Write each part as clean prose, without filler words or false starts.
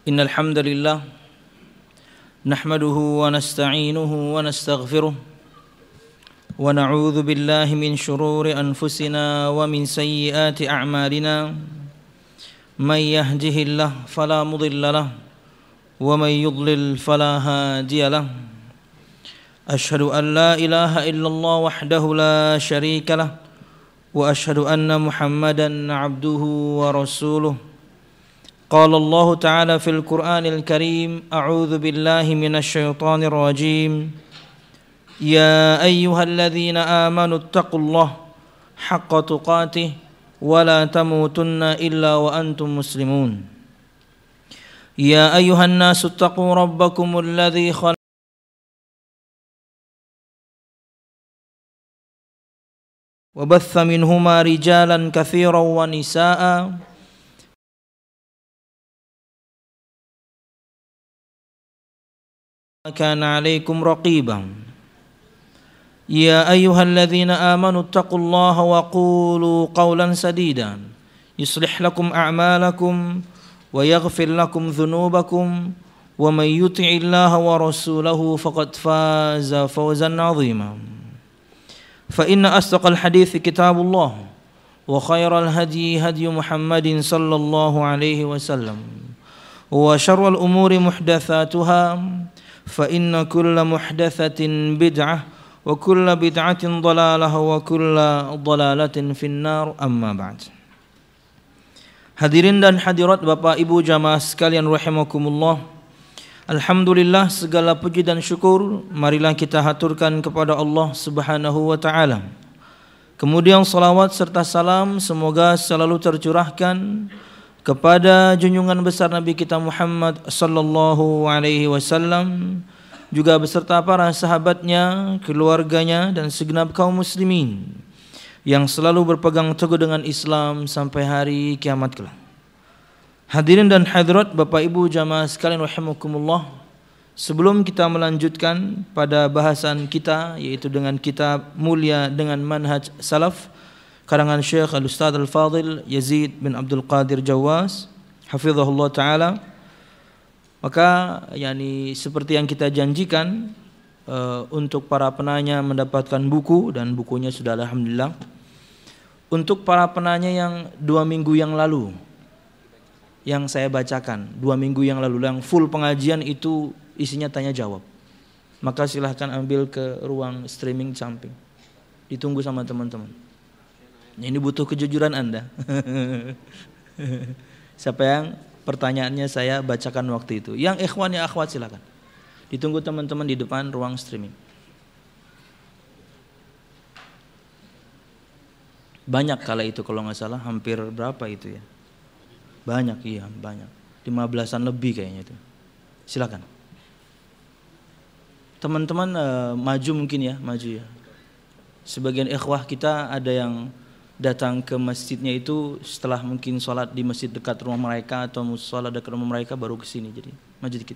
إن الحمد لله نحمده ونستعينه ونستغفره ونعوذ بالله من شرور أنفسنا ومن سيئات أعمالنا من يهده الله فلا مضل له ومن يضلل فلا هادي له أشهد أن لا إله إلا الله وحده لا شريك له وأشهد أن محمدا عبده ورسوله قال الله تعالى في القرآن الكريم أعوذ بالله من الشيطان الرجيم يا أيها الذين آمنوا اتقوا الله حق تقاته ولا تموتن إلا وأنتم مسلمون يا أيها الناس اتقوا ربكم الذي خلق وبث منهما رجالا كثيرا ونساء كان عليكم رقيبا يا أيها الذين آمنوا اتقوا الله وقولوا قولا سديدا يصلح لكم أعمالكم ويغفر لكم ذنوبكم ومن يطع الله ورسوله فقد فاز فوزا عظيما فإن أصدق الحديث كتاب الله وخير الهدي هدي محمد صلى الله عليه وسلم وشر الأمور محدثاتها فإن كل محدثة بدعة وكل بدعة ضلالة وكل ضلالة في النار أما بعد. Hadirin dan hadirat Bapak Ibu jamaah sekalian rahimakumullah. Alhamdulillah, segala puji dan syukur marilah kita haturkan kepada Allah Subhanahu wa taala. Kemudian salawat serta salam semoga selalu tercurahkan kepada junjungan besar Nabi kita Muhammad sallallahu alaihi wasallam, juga beserta para sahabatnya, keluarganya dan segenap kaum muslimin yang selalu berpegang teguh dengan Islam sampai hari kiamat kelak. Hadirin dan hadirat Bapak Ibu jamaah sekalian rahimakumullah, sebelum kita melanjutkan pada bahasan kita yaitu dengan kitab Mulia dengan Manhaj Salaf karangan Syekh Al-Ustadz Al-Fadil Yazid bin Abdul Qadir Jawaz hafizahullah ta'ala, maka seperti yang kita janjikan untuk para penanya mendapatkan buku, dan bukunya sudah alhamdulillah. Untuk para penanya yang 2 minggu yang lalu yang saya bacakan, 2 minggu yang lalu yang full pengajian itu isinya tanya jawab, maka silahkan ambil ke ruang streaming samping, ditunggu sama teman-teman. Ini butuh kejujuran Anda. Siapa yang pertanyaannya saya bacakan waktu itu, yang ikhwan ya akhwat silakan ditunggu teman-teman di depan ruang streaming. Banyak kala itu kalau nggak salah, hampir berapa itu ya? Banyak, iya banyak, 15-an lebih kayaknya itu. Silakan teman-teman maju mungkin ya, maju ya. Sebagian ikhwah kita ada yang datang ke masjidnya itu setelah mungkin sholat di masjid dekat rumah mereka atau sholat dekat rumah mereka baru ke sini, jadi maju dikit.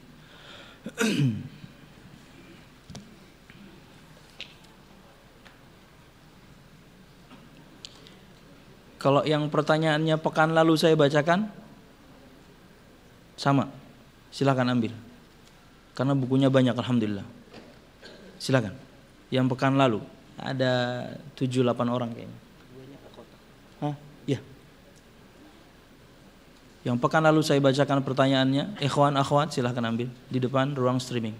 Kalau yang pertanyaannya pekan lalu saya bacakan sama, silakan ambil karena bukunya banyak alhamdulillah. Silakan. Yang pekan lalu ada 7-8 orang kayaknya. Ya. Yang pekan lalu saya bacakan pertanyaannya, ikhwan akhwat silahkan ambil di depan ruang streaming.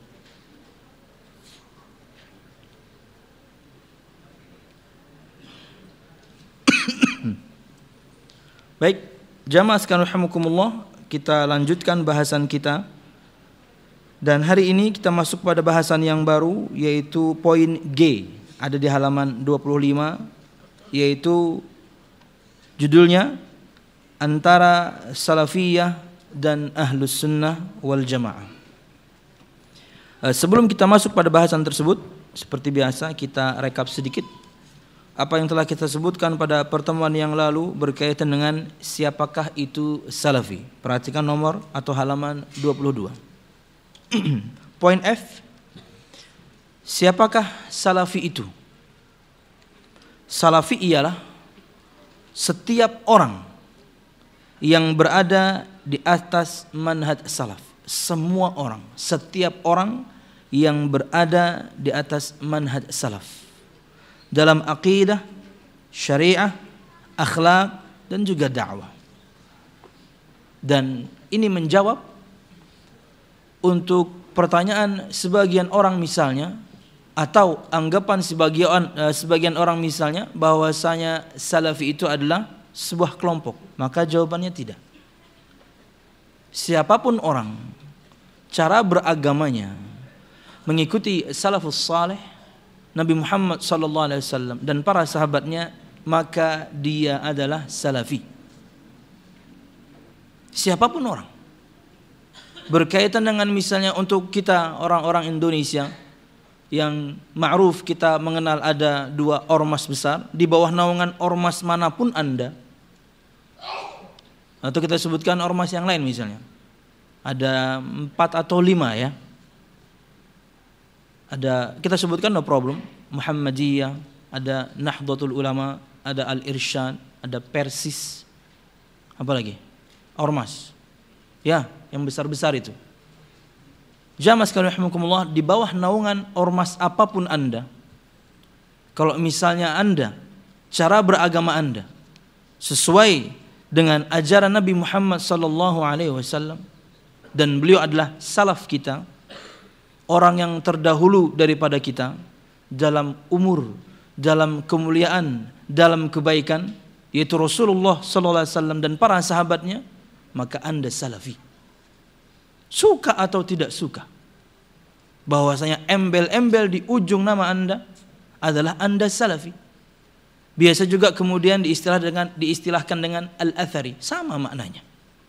Baik, jamaah sekalian rahimakumullah, kita lanjutkan bahasan kita. Dan hari ini kita masuk pada bahasan yang baru, yaitu poin G, ada di halaman 25, yaitu judulnya antara salafiyah dan ahlus sunnah wal jamaah. Sebelum kita masuk pada bahasan tersebut, seperti biasa kita rekap sedikit apa yang telah kita sebutkan pada pertemuan yang lalu berkaitan dengan siapakah itu salafi. Perhatikan nomor atau halaman 22. Poin F, siapakah salafi itu? Salafi ialah setiap orang yang berada di atas manhaj salaf. Semua orang, setiap orang yang berada di atas manhaj salaf dalam aqidah, syariah, akhlak, dan juga dakwah. Dan ini menjawab untuk pertanyaan sebagian orang misalnya, atau anggapan sebagian orang misalnya bahwasanya salafi itu adalah sebuah kelompok. Maka jawabannya tidak. Siapapun orang, cara beragamanya mengikuti salafus saleh, Nabi Muhammad SAW dan para sahabatnya, maka dia adalah salafi. Siapapun orang. Berkaitan dengan misalnya untuk kita orang-orang Indonesia yang ma'ruf, kita mengenal ada 2 ormas besar, di bawah naungan ormas manapun Anda, atau kita sebutkan ormas yang lain misalnya, ada 4 atau 5 ya. Ada, kita sebutkan no problem, Muhammadiyah, ada Nahdlatul Ulama, ada Al-Irsyad, ada Persis, apa lagi? Ormas. Ya, yang besar-besar itu. Jamaah sekalian rahimakumullah, di bawah naungan ormas apapun Anda, kalau misalnya Anda, cara beragama Anda sesuai dengan ajaran Nabi Muhammad SAW, dan beliau adalah salaf kita, orang yang terdahulu daripada kita dalam umur, dalam kemuliaan, dalam kebaikan, yaitu Rasulullah SAW dan para sahabatnya, maka Anda salafi. Suka atau tidak suka, bahwasanya embel-embel di ujung nama Anda adalah Anda salafi. Biasa juga kemudian diistilahkan dengan al-athari, sama maknanya.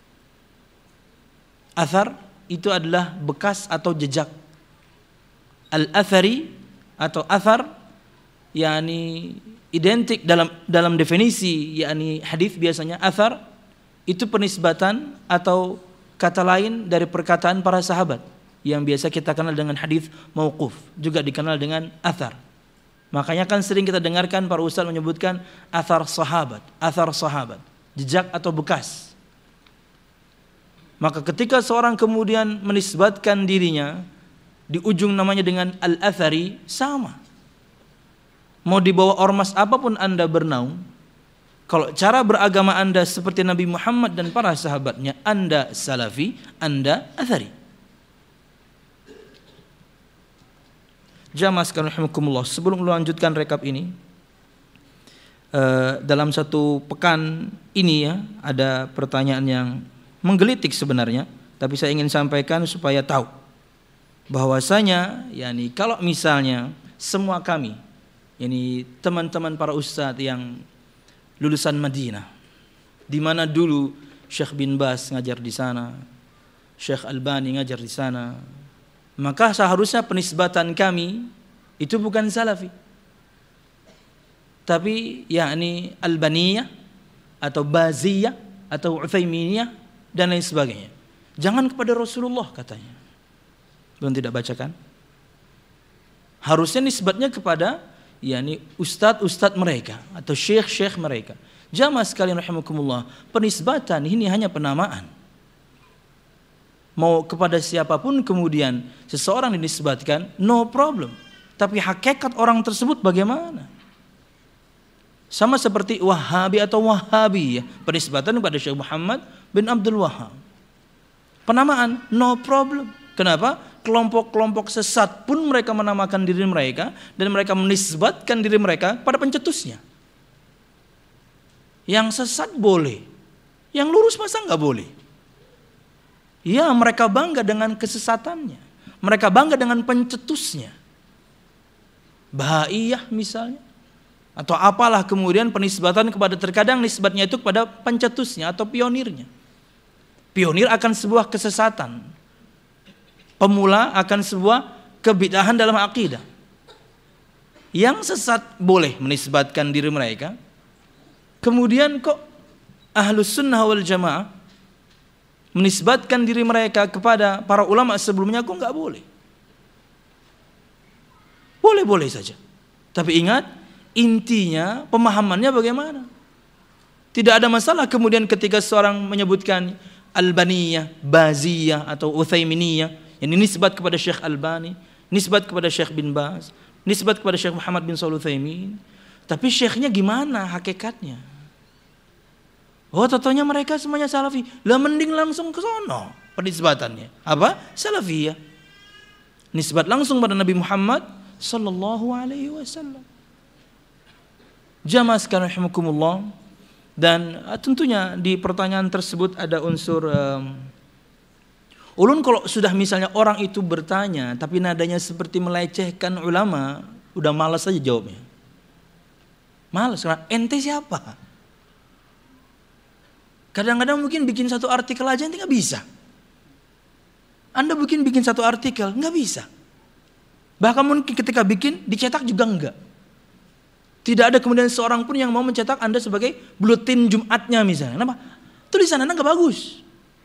Athar itu adalah bekas atau jejak. Al-athari atau athar yakni identik dalam definisi yakni hadis, biasanya athar itu penisbatan atau kata lain dari perkataan para sahabat yang biasa kita kenal dengan hadis mauquf, juga dikenal dengan athar. Makanya kan sering kita dengarkan para ustaz menyebutkan athar sahabat, jejak atau bekas. Maka ketika seorang kemudian menisbatkan dirinya di ujung namanya dengan al-athari, sama. Mau dibawa ormas apapun Anda bernaung, kalau cara beragama Anda seperti Nabi Muhammad dan para sahabatnya, Anda salafi, Anda athari. Jamaah sekalian rahimakumullah, sebelum melanjutkan rekap ini, dalam satu pekan ini ya, ada pertanyaan yang menggelitik sebenarnya, tapi saya ingin sampaikan supaya tahu bahwasanya yakni kalau misalnya semua kami, yakni teman-teman para ustadz yang lulusan Madinah, di mana dulu Syekh bin Bas ngajar di sana, Syekh Albani ngajar di sana, maka seharusnya penisbatan kami itu bukan salafi, tapi yakni Albaniyah atau Baziyah atau Utsaiminiyah dan lain sebagainya. Jangan kepada Rasulullah katanya. Belum tidak bacakan? Harusnya nisbatnya kepada yakni ustadz-ustadz mereka atau syekh-syekh mereka. Jamaah sekalian rahimakumullah, penisbatan ini hanya penamaan. Mau kepada siapapun kemudian seseorang dinisbatkan, no problem. Tapi hakikat orang tersebut bagaimana? Sama seperti Wahabi atau Wahabiyah, penisbatan kepada Syekh Muhammad bin Abdul Wahhab. Penamaan, no problem. Kenapa? Kelompok-kelompok sesat pun mereka menamakan diri mereka dan mereka menisbatkan diri mereka pada pencetusnya. Yang sesat boleh, yang lurus masa nggak boleh? Ya, mereka bangga dengan kesesatannya. Mereka bangga dengan pencetusnya. Bahaiyah misalnya. Atau apalah kemudian penisbatan kepada, terkadang nisbatnya itu kepada pencetusnya atau pionirnya. Pionir akan sebuah kesesatan. Pemula akan sebuah kebid'ahan dalam akidah. Yang sesat boleh menisbatkan diri mereka. Kemudian kok Ahlus Sunnah wal Jamaah menisbatkan diri mereka kepada para ulama sebelumnya, kok nggak boleh? Boleh-boleh saja. Tapi ingat, intinya pemahamannya bagaimana? Tidak ada masalah kemudian ketika seorang menyebutkan Albaniyah, Baziyah atau Utsaiminiyah, yang ini nisbat kepada Syekh Albani, nisbat kepada Syekh bin Baz, nisbat kepada Syekh Muhammad bin Shalih Utsaimin. Tapi syekhnya gimana hakikatnya? Oh, totonya mereka semuanya salafi. Lah mending langsung ke sono penisbatannya. Apa? Salafiyah. Nisbat langsung pada Nabi Muhammad sallallahu alaihi wasallam. Jamaah sekalian rahimakumullah. Dan tentunya di pertanyaan tersebut ada unsur ulun kalau sudah misalnya orang itu bertanya tapi nadanya seperti melecehkan ulama, udah malas saja jawabnya. Malas, karena ente siapa? Kadang-kadang mungkin bikin satu artikel aja ente nggak bisa. Anda bikin satu artikel nggak bisa. Bahkan mungkin ketika bikin dicetak juga enggak. Tidak ada kemudian seorang pun yang mau mencetak Anda sebagai buletin Jumatnya misalnya. Kenapa? Tulisan Anda nggak bagus.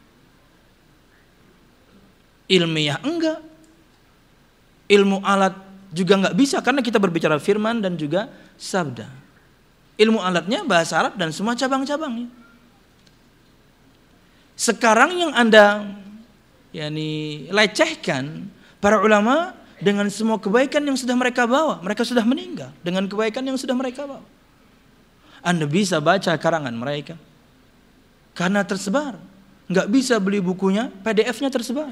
Ilmiah enggak. Ilmu alat juga nggak bisa karena kita berbicara firman dan juga sabda. Ilmu alatnya bahasa Arab dan semua cabang-cabangnya. Sekarang yang Anda lecehkan para ulama dengan semua kebaikan yang sudah mereka bawa. Mereka sudah meninggal dengan kebaikan yang sudah mereka bawa. Anda bisa baca karangan mereka karena tersebar. Nggak bisa beli bukunya, PDF-nya tersebar.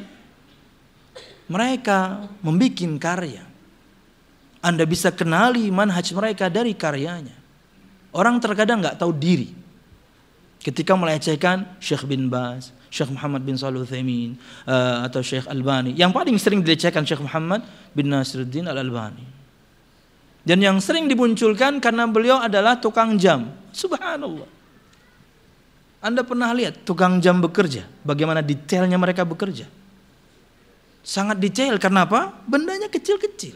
Mereka membuat karya. Anda bisa kenali manhaj mereka dari karyanya. Orang terkadang nggak tahu diri ketika melecehkan Syekh bin Baz, Syekh Muhammad bin Shalih Utsaimin atau Syekh Albani. Yang paling sering dilecehkan Syekh Muhammad bin Nasiruddin Al-Albani. Dan yang sering dimunculkan karena beliau adalah tukang jam. Subhanallah. Anda pernah lihat tukang jam bekerja? Bagaimana detailnya mereka bekerja? Sangat detail, karena apa? Bendanya kecil-kecil.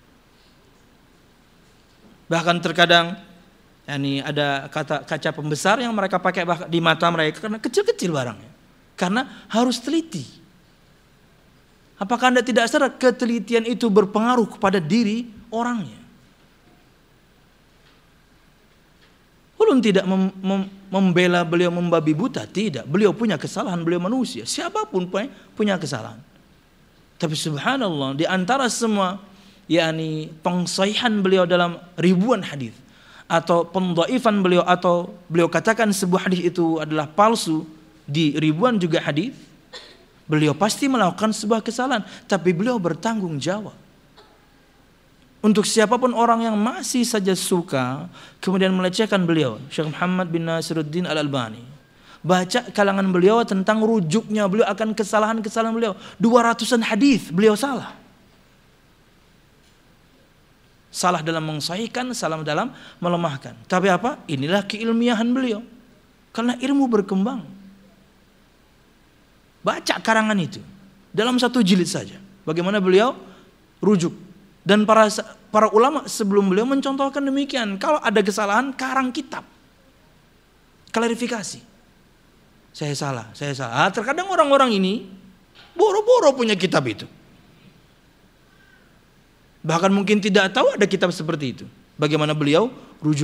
Bahkan terkadang ada kaca pembesar yang mereka pakai di mata mereka karena kecil-kecil barangnya. Karena harus teliti. Apakah Anda tidak sadar ketelitian itu berpengaruh kepada diri orangnya? Ulun tidak membela beliau membabi buta, tidak. Beliau punya kesalahan, beliau manusia. Siapapun punya kesalahan. Tapi subhanallah, di antara semua pengsahihan beliau dalam ribuan hadis atau pendhaifan beliau atau beliau katakan sebuah hadis itu adalah palsu di ribuan juga hadis, beliau pasti melakukan sebuah kesalahan, tapi beliau bertanggung jawab. Untuk siapapun orang yang masih saja suka kemudian melecehkan beliau, Syekh Muhammad bin Nasiruddin Al-Albani, baca kalangan beliau tentang rujuknya beliau akan kesalahan-kesalahan beliau. 200-an hadis beliau salah. Salah dalam mensahihkan, salah dalam melemahkan. Tapi apa? Inilah keilmiahan beliau. Karena ilmu berkembang. Baca karangan itu dalam satu jilid saja. Bagaimana beliau rujuk. Dan para ulama sebelum beliau mencontohkan demikian. Kalau ada kesalahan, karang kitab. Klarifikasi. Saya salah. Terkadang orang-orang ini boro-boro punya kitab itu. Bahkan mungkin tidak tahu ada kitab seperti itu. Bagaimana beliau rujuk.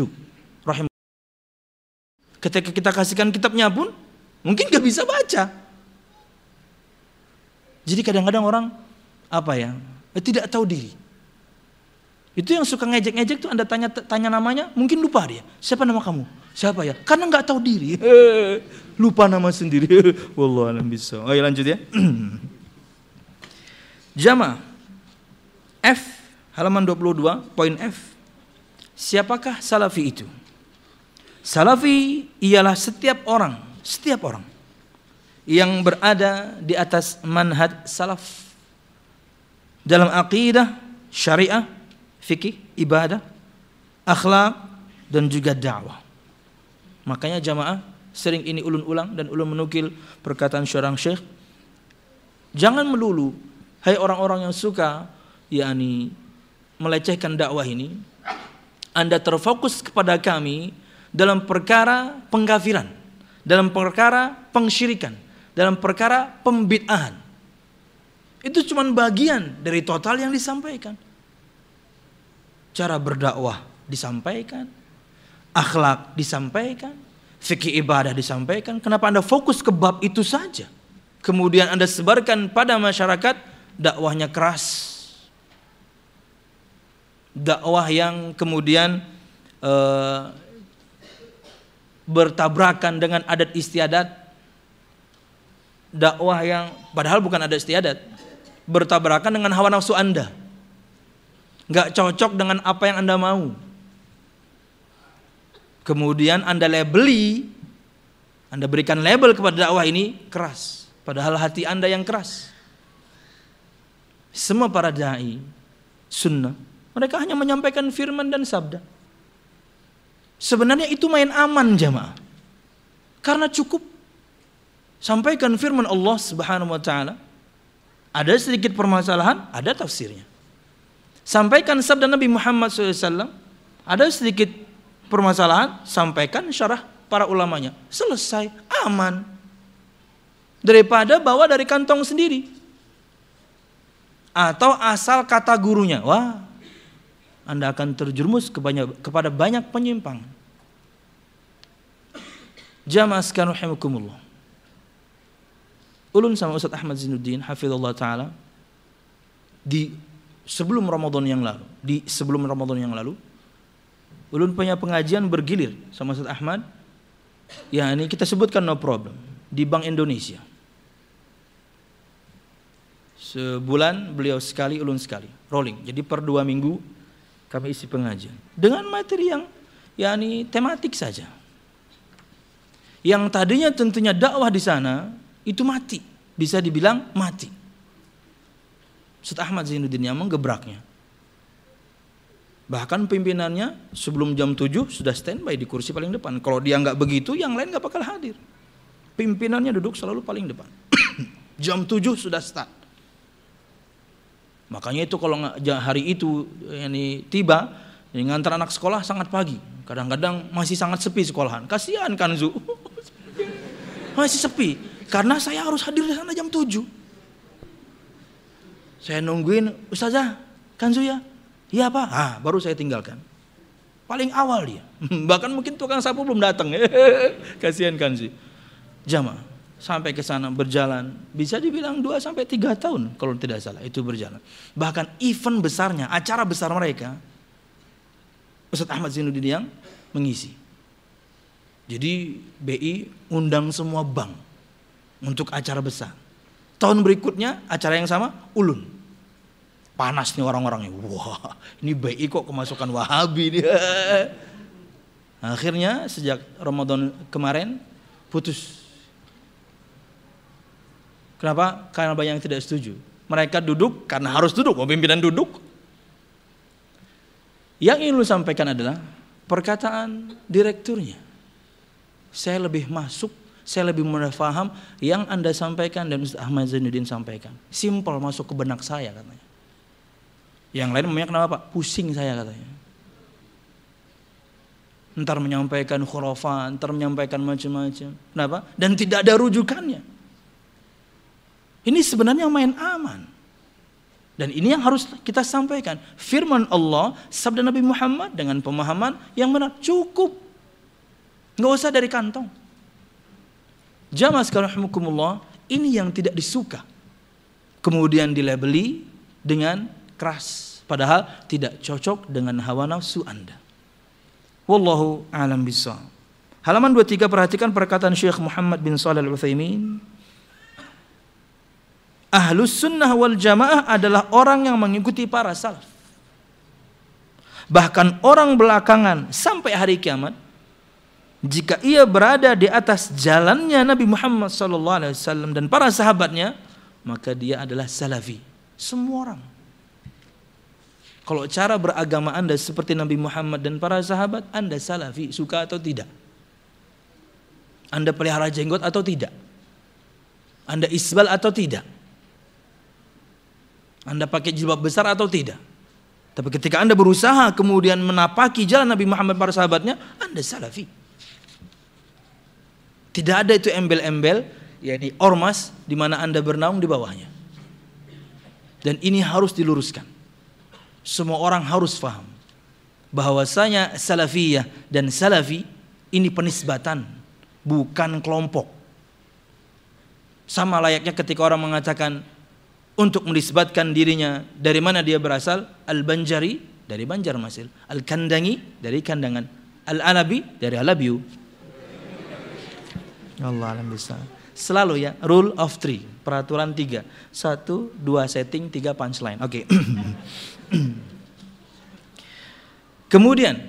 Ketika kita kasihkan kitabnya pun mungkin gak bisa baca. Jadi kadang-kadang orang tidak tahu diri. Itu yang suka ngejek-ngejek tuh, Anda tanya namanya, mungkin lupa dia. Siapa nama kamu? Siapa ya? Karena gak tahu diri. Lupa nama sendiri. Wallahu a'lam bishawab. Ayo lanjut ya. Jamaah F halaman 22, poin F. Siapakah salafi itu? Salafi ialah setiap orang yang berada di atas manhaj salaf dalam aqidah, syariah, fikih, ibadah, akhlak dan juga dakwah. Makanya jamaah sering ini ulun ulang dan ulun menukil perkataan seorang syekh. Jangan melulu hai orang-orang yang suka melecehkan dakwah ini, Anda terfokus kepada kami dalam perkara pengkafiran, dalam perkara pengsyirikan, dalam perkara pembid'ahan. Itu cuma bagian dari total yang disampaikan. Cara berdakwah disampaikan, akhlak disampaikan, fikih ibadah disampaikan. Kenapa Anda fokus ke bab itu saja? Kemudian Anda sebarkan pada masyarakat dakwahnya keras. Dakwah yang kemudian bertabrakan dengan adat istiadat. Dakwah yang padahal bukan adat istiadat, bertabrakan dengan hawa nafsu Anda. Gak cocok dengan apa yang Anda mau. Kemudian Anda labeli, Anda berikan label kepada dakwah ini keras, padahal hati Anda yang keras. Semua para dai sunnah, mereka hanya menyampaikan firman dan sabda. Sebenarnya itu main aman jamaah. Karena cukup sampaikan firman Allah Subhanahu wa taala. Ada sedikit permasalahan, ada tafsirnya. Sampaikan sabda Nabi Muhammad SAW, ada sedikit permasalahan, sampaikan syarah para ulamanya. Selesai, aman. Daripada bawa dari kantong sendiri. Atau asal kata gurunya. Wah, Anda akan terjerumus kepada banyak penyimpangan. Jamaah sekalian rahimakumullah. Ulun sama Ustaz Ahmad Zainuddin hafizallahu taala sebelum Ramadan yang lalu, ulun punya pengajian bergilir sama Ustaz Ahmad. Ya, ini kita sebutkan no problem di Bank Indonesia. Sebulan beliau sekali, ulun sekali, rolling. Jadi per 2 minggu kami isi pengajian dengan materi yang yakni tematik saja. Yang tadinya tentunya dakwah di sana itu mati, bisa dibilang mati. Ustaz Ahmad Zainuddin yang menggebraknya. Bahkan pimpinannya sebelum jam 7 sudah standby di kursi paling depan. Kalau dia nggak begitu, yang lain nggak bakal hadir. Pimpinannya duduk selalu paling depan. Jam 7 sudah start. Makanya itu kalau hari itu ini tiba, ngantar anak sekolah sangat pagi. Kadang-kadang masih sangat sepi sekolahan. Kasihan Kanzu. Masih sepi. Karena saya harus hadir di sana jam 7. Saya nungguin, Ustazah, Kanzu ya? Iya Pak. Baru saya tinggalkan. Paling awal dia. Bahkan mungkin tukang sapu belum datang. Kasihan Kanzu. Jamaah, sampai ke sana berjalan, bisa dibilang 2-3 tahun kalau tidak salah itu berjalan. Bahkan event besarnya, acara besar mereka, Ustaz Ahmad Zainuddin yang mengisi. Jadi BI undang semua bank untuk acara besar. Tahun berikutnya acara yang sama, ulun. Panas nih orang-orangnya. Wah, ini BI kok kemasukan Wahabi nih. Akhirnya sejak Ramadan kemarin putus. Kenapa? Karena banyak yang tidak setuju. Mereka duduk karena harus duduk, pimpinan duduk. Yang ingin lu sampaikan adalah perkataan direkturnya. Saya lebih masuk, saya lebih mudah paham yang Anda sampaikan dan Ustaz Ahmad Zainuddin sampaikan. Simpel masuk ke benak saya katanya. Yang lain memangnya kenapa Pak? Pusing saya katanya. Ntar menyampaikan khurafat, ntar menyampaikan macam-macam. Kenapa? Dan tidak ada rujukannya. Ini sebenarnya main aman. Dan ini yang harus kita sampaikan. Firman Allah, sabda Nabi Muhammad dengan pemahaman yang benar. Cukup. Nggak usah dari kantong. Jamaah sekalian rahimakumullah, ini yang tidak disuka. Kemudian dilabeli dengan keras. Padahal tidak cocok dengan hawa nafsu Anda. Wallahu a'lam bishawab. Halaman 23 perhatikan perkataan Syekh Muhammad bin Shalih Al-Utsaimin. Ahlus sunnah wal jamaah adalah orang yang mengikuti para salaf. Bahkan orang belakangan sampai hari kiamat, jika ia berada di atas jalannya Nabi Muhammad SAW dan para sahabatnya, maka dia adalah salafi. Semua orang. Kalau cara beragama Anda seperti Nabi Muhammad dan para sahabat, Anda salafi, suka atau tidak? Anda pelihara jenggot atau tidak? Anda isbal atau tidak? Anda pakai jilbab besar atau tidak? Tapi ketika Anda berusaha kemudian menapaki jalan Nabi Muhammad para sahabatnya, Anda salafi. Tidak ada itu embel-embel, yakni ormas di mana Anda bernaung di bawahnya. Dan ini harus diluruskan. Semua orang harus paham bahwasanya salafiyah dan salafi ini penisbatan, bukan kelompok. Sama layaknya ketika orang mengatakan untuk menisbatkan dirinya dari mana dia berasal, Al-Banjari dari Banjarmasin, Al-Kandangi dari Kandangan, Al-Alabi dari Alabiu. Allah alam bisa. Selalu ya, rule of three, peraturan 3. 1, 2 setting, 3 punchline. Oke. Kemudian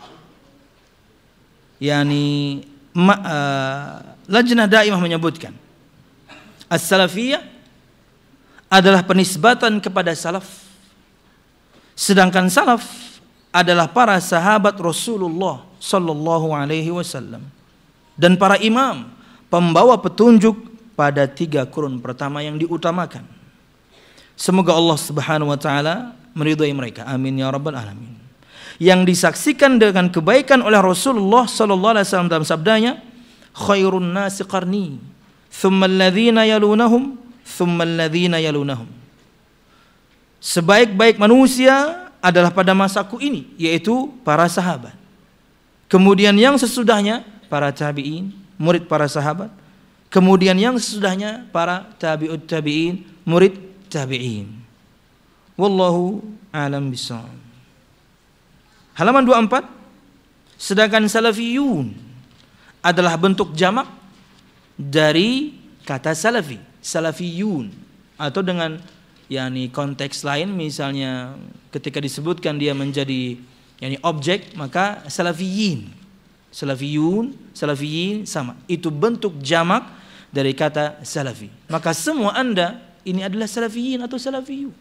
yakni Lajnah Daimah menyebutkan As-Salafiyah adalah penisbatan kepada salaf. Sedangkan salaf adalah para sahabat Rasulullah sallallahu alaihi wasallam dan para imam pembawa petunjuk pada 3 kurun pertama yang diutamakan. Semoga Allah Subhanahu wa taala meridhai mereka. Amin ya rabbal alamin. Yang disaksikan dengan kebaikan oleh Rasulullah sallallahu alaihi wasallam dalam sabdanya, khairun nasi qarni, thumma alladhina yalunahum, thumma alladhina yalunahum. Sebaik-baik manusia adalah pada masaku ini, yaitu para sahabat. Kemudian yang sesudahnya para tabi'in, murid para sahabat. Kemudian yang sesudahnya para tabi'ut tabi'in, murid tabi'in. Wallahu a'lam bishawab. Halaman 24. Sedangkan salafiyun adalah bentuk jamak dari kata salafi, salafiyun, atau dengan yakni konteks lain misalnya ketika disebutkan dia menjadi yakni objek maka salafiyin. Salafiyun, salafiyin sama. Itu bentuk jamak dari kata salafi. Maka semua Anda ini adalah salafiyin atau salafiyun.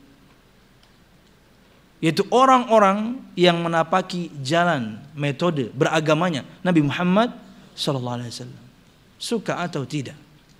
Yaitu orang-orang yang menapaki jalan metode beragamanya Nabi Muhammad sallallahu alaihi wasallam. Suka atau tidak.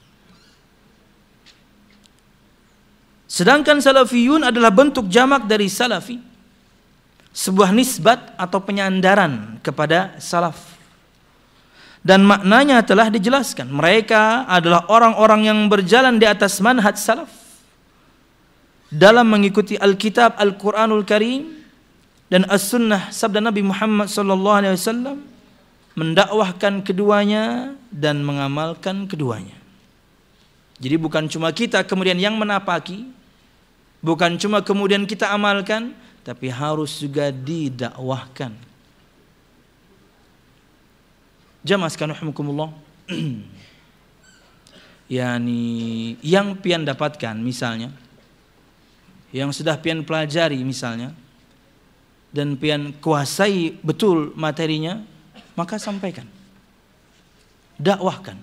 Sedangkan salafiyun adalah bentuk jamak dari salafi, sebuah nisbat atau penyandaran kepada salaf. Dan maknanya telah dijelaskan. Mereka adalah orang-orang yang berjalan di atas manhaj salaf dalam mengikuti Alkitab Al-Quranul Karim dan As-Sunnah sabda Nabi Muhammad sallallahu alaihi wasallam, mendakwahkan keduanya dan mengamalkan keduanya. Jadi bukan cuma kita kemudian yang menapaki, bukan cuma kemudian kita amalkan, tapi harus juga didakwahkan. Jamaah sekalian rahimakumullah. Yani yang pian dapatkan misalnya, yang sudah pian pelajari misalnya, dan pian kuasai betul materinya, maka sampaikan, dakwahkan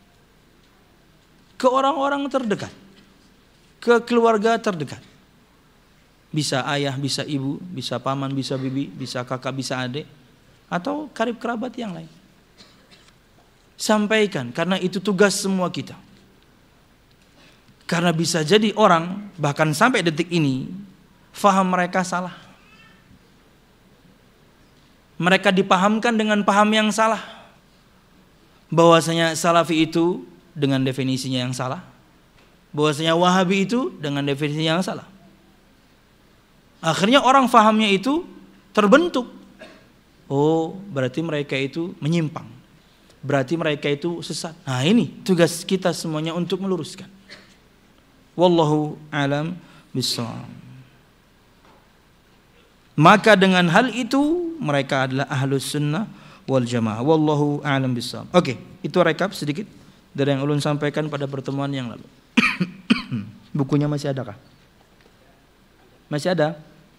ke orang-orang terdekat, ke keluarga terdekat. Bisa ayah, bisa ibu, bisa paman, bisa bibi, bisa kakak, bisa adik, atau karib kerabat yang lain. Sampaikan, karena itu tugas semua kita. Karena bisa jadi orang bahkan sampai detik ini faham mereka salah. Mereka dipahamkan dengan paham yang salah, bahwasanya salafi itu dengan definisinya yang salah, bahwasanya wahabi itu dengan definisi yang salah. Akhirnya orang fahamnya itu terbentuk. Oh, berarti mereka itu menyimpang, berarti mereka itu sesat. Nah, ini tugas kita semuanya untuk meluruskan. Wallahu alam bissawab. Maka dengan hal itu mereka adalah ahlus sunnah wal jamaah. Wallahu a'lam bissawab. Oke, itu rekap sedikit dari yang ulun sampaikan pada pertemuan yang lalu. Bukunya masih ada kah? Masih ada?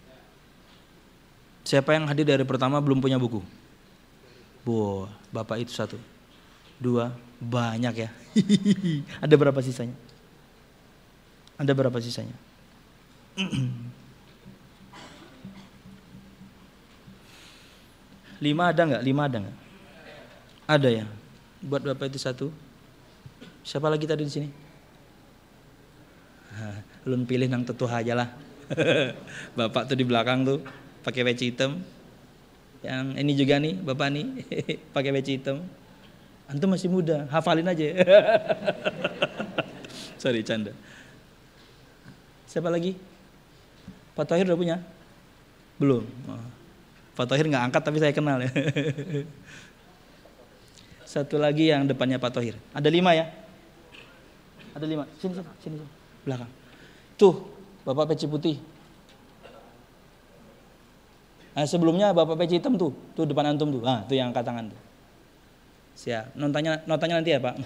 Siapa yang hadir dari pertama belum punya buku? Wah, Bapak itu 1, 2, banyak ya. Ada berapa sisanya? Ada berapa sisanya? 5 ada nggak? 5 ada nggak? Ada ya. Buat Bapak itu 1. Siapa lagi tadi di sini? Belum pilih nang tetuh aja lah. Bapak tuh di belakang tuh pakai peci hitam. Yang ini juga nih, Bapak nih pakai peci hitam. Antum masih muda, hafalin aja. Sorry, canda. Siapa lagi? Pak Thohir udah punya? Belum. Pak Thohir nggak angkat tapi saya kenal ya. Satu lagi yang depannya Pak Thohir. Ada 5 ya? Ada 5. Sini. Belakang. Tuh, Bapak peci putih. Nah, sebelumnya Bapak peci hitam tuh depan antum tuh. Ah, tuh yang angkat tangan tuh. Siap. Notanya nanti ya, Pak.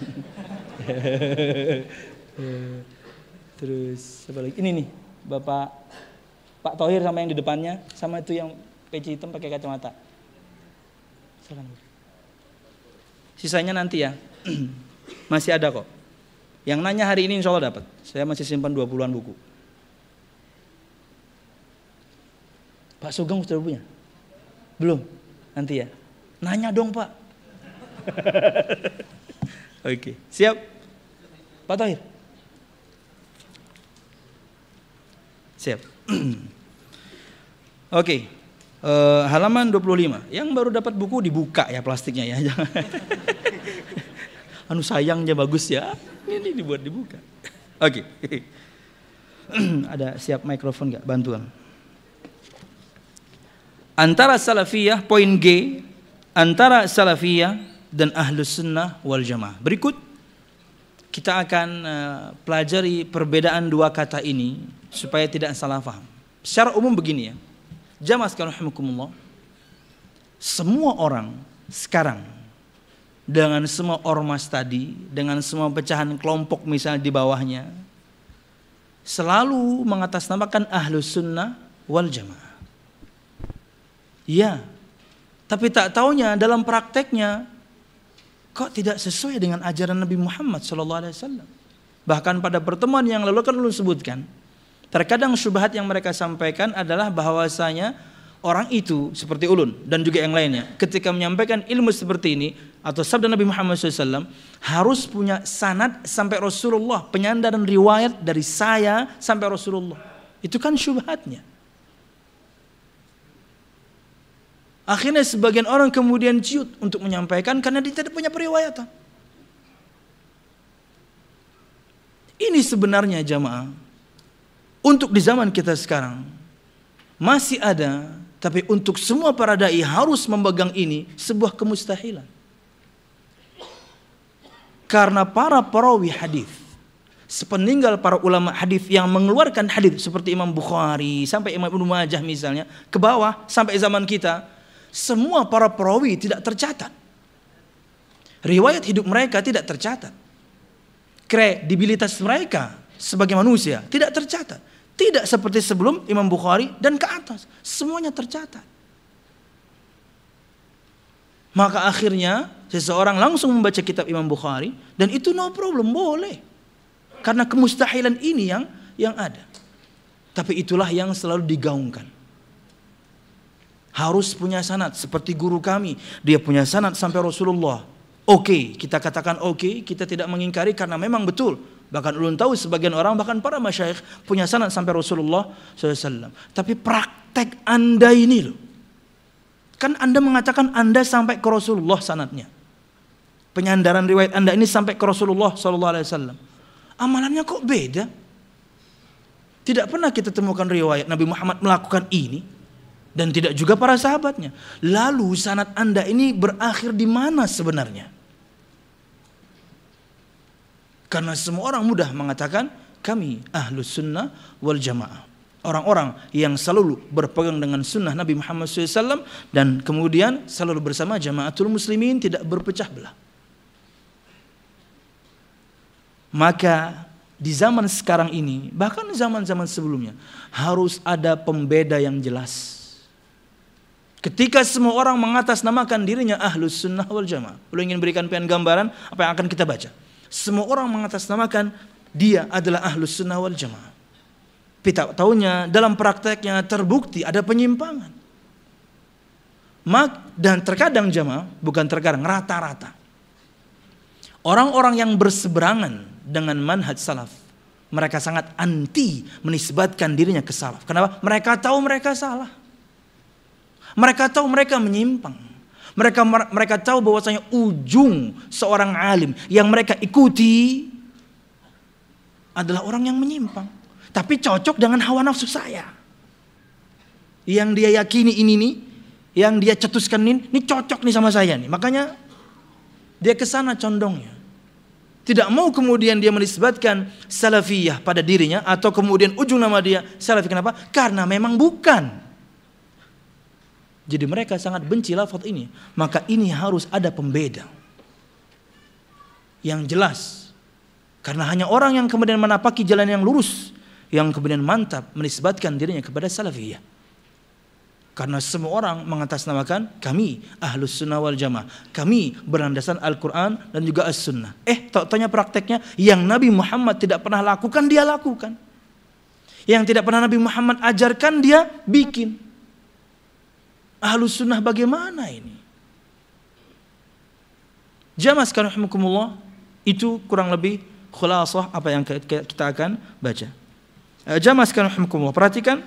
Terus apa lagi? Ini nih, Pak Thohir sama yang di depannya, sama itu yang peci hitam pakai kacamata. Silakan. Sisanya nanti ya. Masih ada kok. Yang nanya hari ini insya Allah dapat. Saya masih simpan 20-an buku. Pak Sugeng sudah punya? Belum? Nanti ya. Nanya dong Pak. Oke, siap. Pak Thohir. Siap. Oke. Halaman 25. Yang baru dapat buku dibuka ya plastiknya ya. Anu sayangnya bagus ya. Ini dibuka. Oke. Ada siap mikrofon enggak? Bantuan. Antara salafiyah, poin G, antara salafiyah dan ahlus sunnah wal jamaah. Berikut kita akan pelajari perbedaan dua kata ini supaya tidak salah paham. Secara umum begini ya. Jamaah sekalian rahimakumullah. Semua orang sekarang dengan semua ormas tadi, dengan semua pecahan kelompok misalnya di bawahnya, selalu mengatasnamakan ahlus sunnah wal jamaah. Iya, tapi tak taunya dalam prakteknya kok tidak sesuai dengan ajaran Nabi Muhammad SAW. Bahkan pada pertemuan yang lalu kan lu sebutkan, terkadang syubhat yang mereka sampaikan adalah bahwasanya orang itu seperti ulun dan juga yang lainnya, ketika menyampaikan ilmu seperti ini atau sabda Nabi Muhammad SAW, harus punya sanad sampai Rasulullah, penyandaran riwayat dari saya sampai Rasulullah. Itu kan syubhatnya. Akhirnya sebagian orang kemudian ciut untuk menyampaikan karena dia tidak punya periwayatan. Ini sebenarnya jamaah, untuk di zaman kita sekarang masih ada, tapi untuk semua para dai harus memegang ini sebuah kemustahilan. Karena para perawi hadis, sepeninggal para ulama hadis yang mengeluarkan hadis seperti Imam Bukhari sampai Imam Ibnu Majah misalnya, ke bawah sampai zaman kita, semua para perawi tidak tercatat. Riwayat hidup mereka tidak tercatat. Kredibilitas mereka sebagai manusia tidak tercatat. Tidak seperti sebelum Imam Bukhari dan ke atas. Semuanya tercatat. Maka akhirnya seseorang langsung membaca kitab Imam Bukhari dan itu no problem, boleh. Karena kemustahilan ini yang ada. Tapi itulah yang selalu digaungkan. Harus punya sanad seperti guru kami, dia punya sanad sampai Rasulullah. Oke, kita katakan oke, kita tidak mengingkari karena memang betul. Bahkan ulun tahu sebagian orang, bahkan para masyayikh punya sanad sampai Rasulullah SAW. Tapi praktek Anda ini loh, kan Anda mengatakan Anda sampai ke Rasulullah sanadnya. Penyandaran riwayat Anda ini sampai ke Rasulullah SAW. Amalannya kok beda? Tidak pernah kita temukan riwayat Nabi Muhammad melakukan ini. Dan tidak juga para sahabatnya. Lalu sanad Anda ini berakhir di mana sebenarnya? Karena semua orang mudah mengatakan kami ahlus sunnah wal jamaah. Orang-orang yang selalu berpegang dengan sunnah Nabi Muhammad SAW dan kemudian selalu bersama jamaatul muslimin, tidak berpecah belah. Maka di zaman sekarang ini, bahkan zaman-zaman sebelumnya, harus ada pembeda yang jelas. Ketika semua orang mengatasnamakan dirinya ahlus sunnah wal jamaah, belum ingin berikan pian gambaran apa yang akan kita baca. Semua orang mengatasnamakan dia adalah ahlus sunnah wal jamaah. Tapi tahunya dalam prakteknya terbukti ada penyimpangan. Dan terkadang jamaah, bukan terkadang, rata-rata orang-orang yang berseberangan dengan manhaj salaf, mereka sangat anti menisbatkan dirinya ke salaf. Kenapa? Mereka tahu mereka salah. Mereka tahu mereka menyimpang. Mereka tahu bahwasanya ujung seorang alim yang mereka ikuti adalah orang yang menyimpang. Tapi cocok dengan hawa nafsu saya. Yang dia yakini ini nih, yang dia cetuskan ini cocok nih sama saya nih. Makanya Dia ke sana condongnya. Tidak mau kemudian dia menisbatkan salafiyah pada dirinya atau kemudian ujung nama dia salafi. Kenapa? Karena memang bukan. Jadi mereka sangat benci lafaz ini. Maka ini harus ada pembeda yang jelas. Karena hanya orang yang kemudian menapaki jalan yang lurus, yang kemudian mantap menisbatkan dirinya kepada salafiyah. Karena semua orang mengatasnamakan kami ahlus sunnah wal jamaah, kami berlandasan Al-Quran dan juga as-sunnah. Tanya prakteknya, yang Nabi Muhammad tidak pernah lakukan, dia lakukan. Yang tidak pernah Nabi Muhammad ajarkan, dia bikin. Ahlus sunnah bagaimana ini? Jamaah sekalian rahimakumullah, itu kurang lebih khulasah apa yang kita akan baca. Jamaah sekalian rahimakumullah, perhatikan.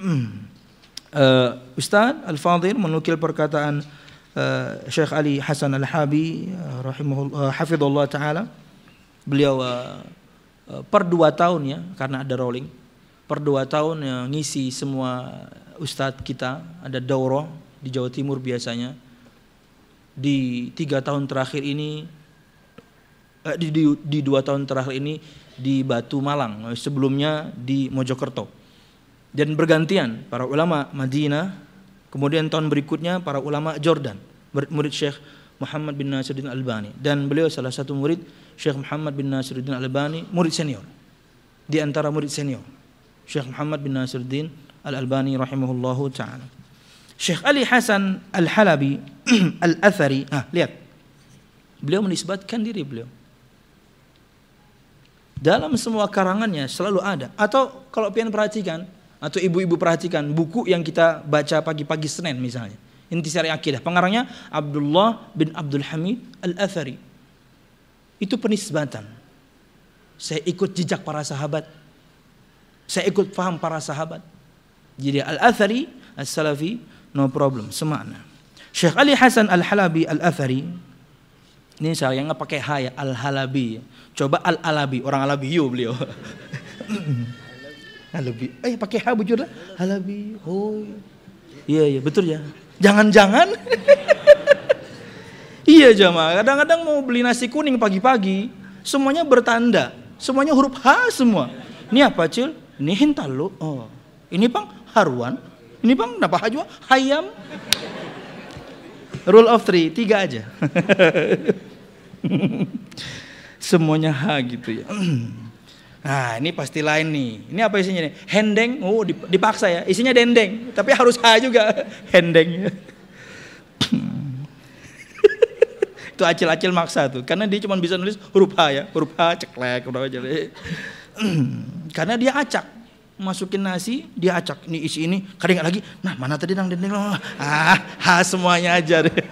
Ustaz Al-Fadhil menukil perkataan Syekh Ali Hasan Al-Halabi hafizallahu taala. Beliau per 2 tahun ya, karena ada rolling, per 2 tahun ngisi semua ustadz kita, ada daurah di Jawa Timur biasanya. Di 3 tahun terakhir ini di 2 tahun terakhir ini di Batu Malang, sebelumnya di Mojokerto. Dan bergantian para ulama Madinah, kemudian tahun berikutnya para ulama Jordan, murid Syekh Muhammad bin Nasiruddin Albani, dan beliau salah satu murid Syekh Muhammad bin Nasiruddin Albani, murid senior. Di antara murid senior Syekh Muhammad bin Nasiruddin Al-Albani rahimahullahu taala. Syekh Ali Hasan Al-Halabi Al-Athari, lihat. Beliau menisbatkan diri beliau. Dalam semua karangannya selalu ada. Atau kalau pian perhatikan, atau ibu-ibu perhatikan buku yang kita baca pagi-pagi Senin misalnya, Intisari Akidah, pengarangnya Abdullah bin Abdul Hamid Al-Athari. Itu penisbatan. Saya ikut jejak para sahabat, saya ikut paham para sahabat. Jadi Al-Athari As-Salafi, no problem, semakna. Syekh Ali Hasan Al-Halabi Al-Athari, ini saya nggak pakai ha ya, Al-Halabi. Coba Al-Alabi, orang Alabiyo beliau. Halabi, pakai ha bujur lah, Halabi. Oh, iya betul ya. Jangan-jangan, iya jamaah. Kadang-kadang mau beli nasi kuning pagi-pagi, semuanya bertanda, semuanya huruf H semua. Ini apa cil? Ini hintalo. Oh, ini bang haruan. Ini bang kenapa hajwa? Hayam. Rule of 3 aja. Semuanya H gitu ya. Nah ini pasti lain nih. Ini apa isinya nih? Hendeng. Oh dipaksa ya. Isinya dendeng. Tapi harus H juga. Hendeng. Itu acil-acil maksa tuh. Karena dia cuma bisa nulis huruf H ya. Huruf H ceklek. Udah aja. Karena dia acak. Masukin nasi dia acak. Ini isi ini. Kadang lagi. Nah mana tadi nang dendeng. H semuanya aja deh.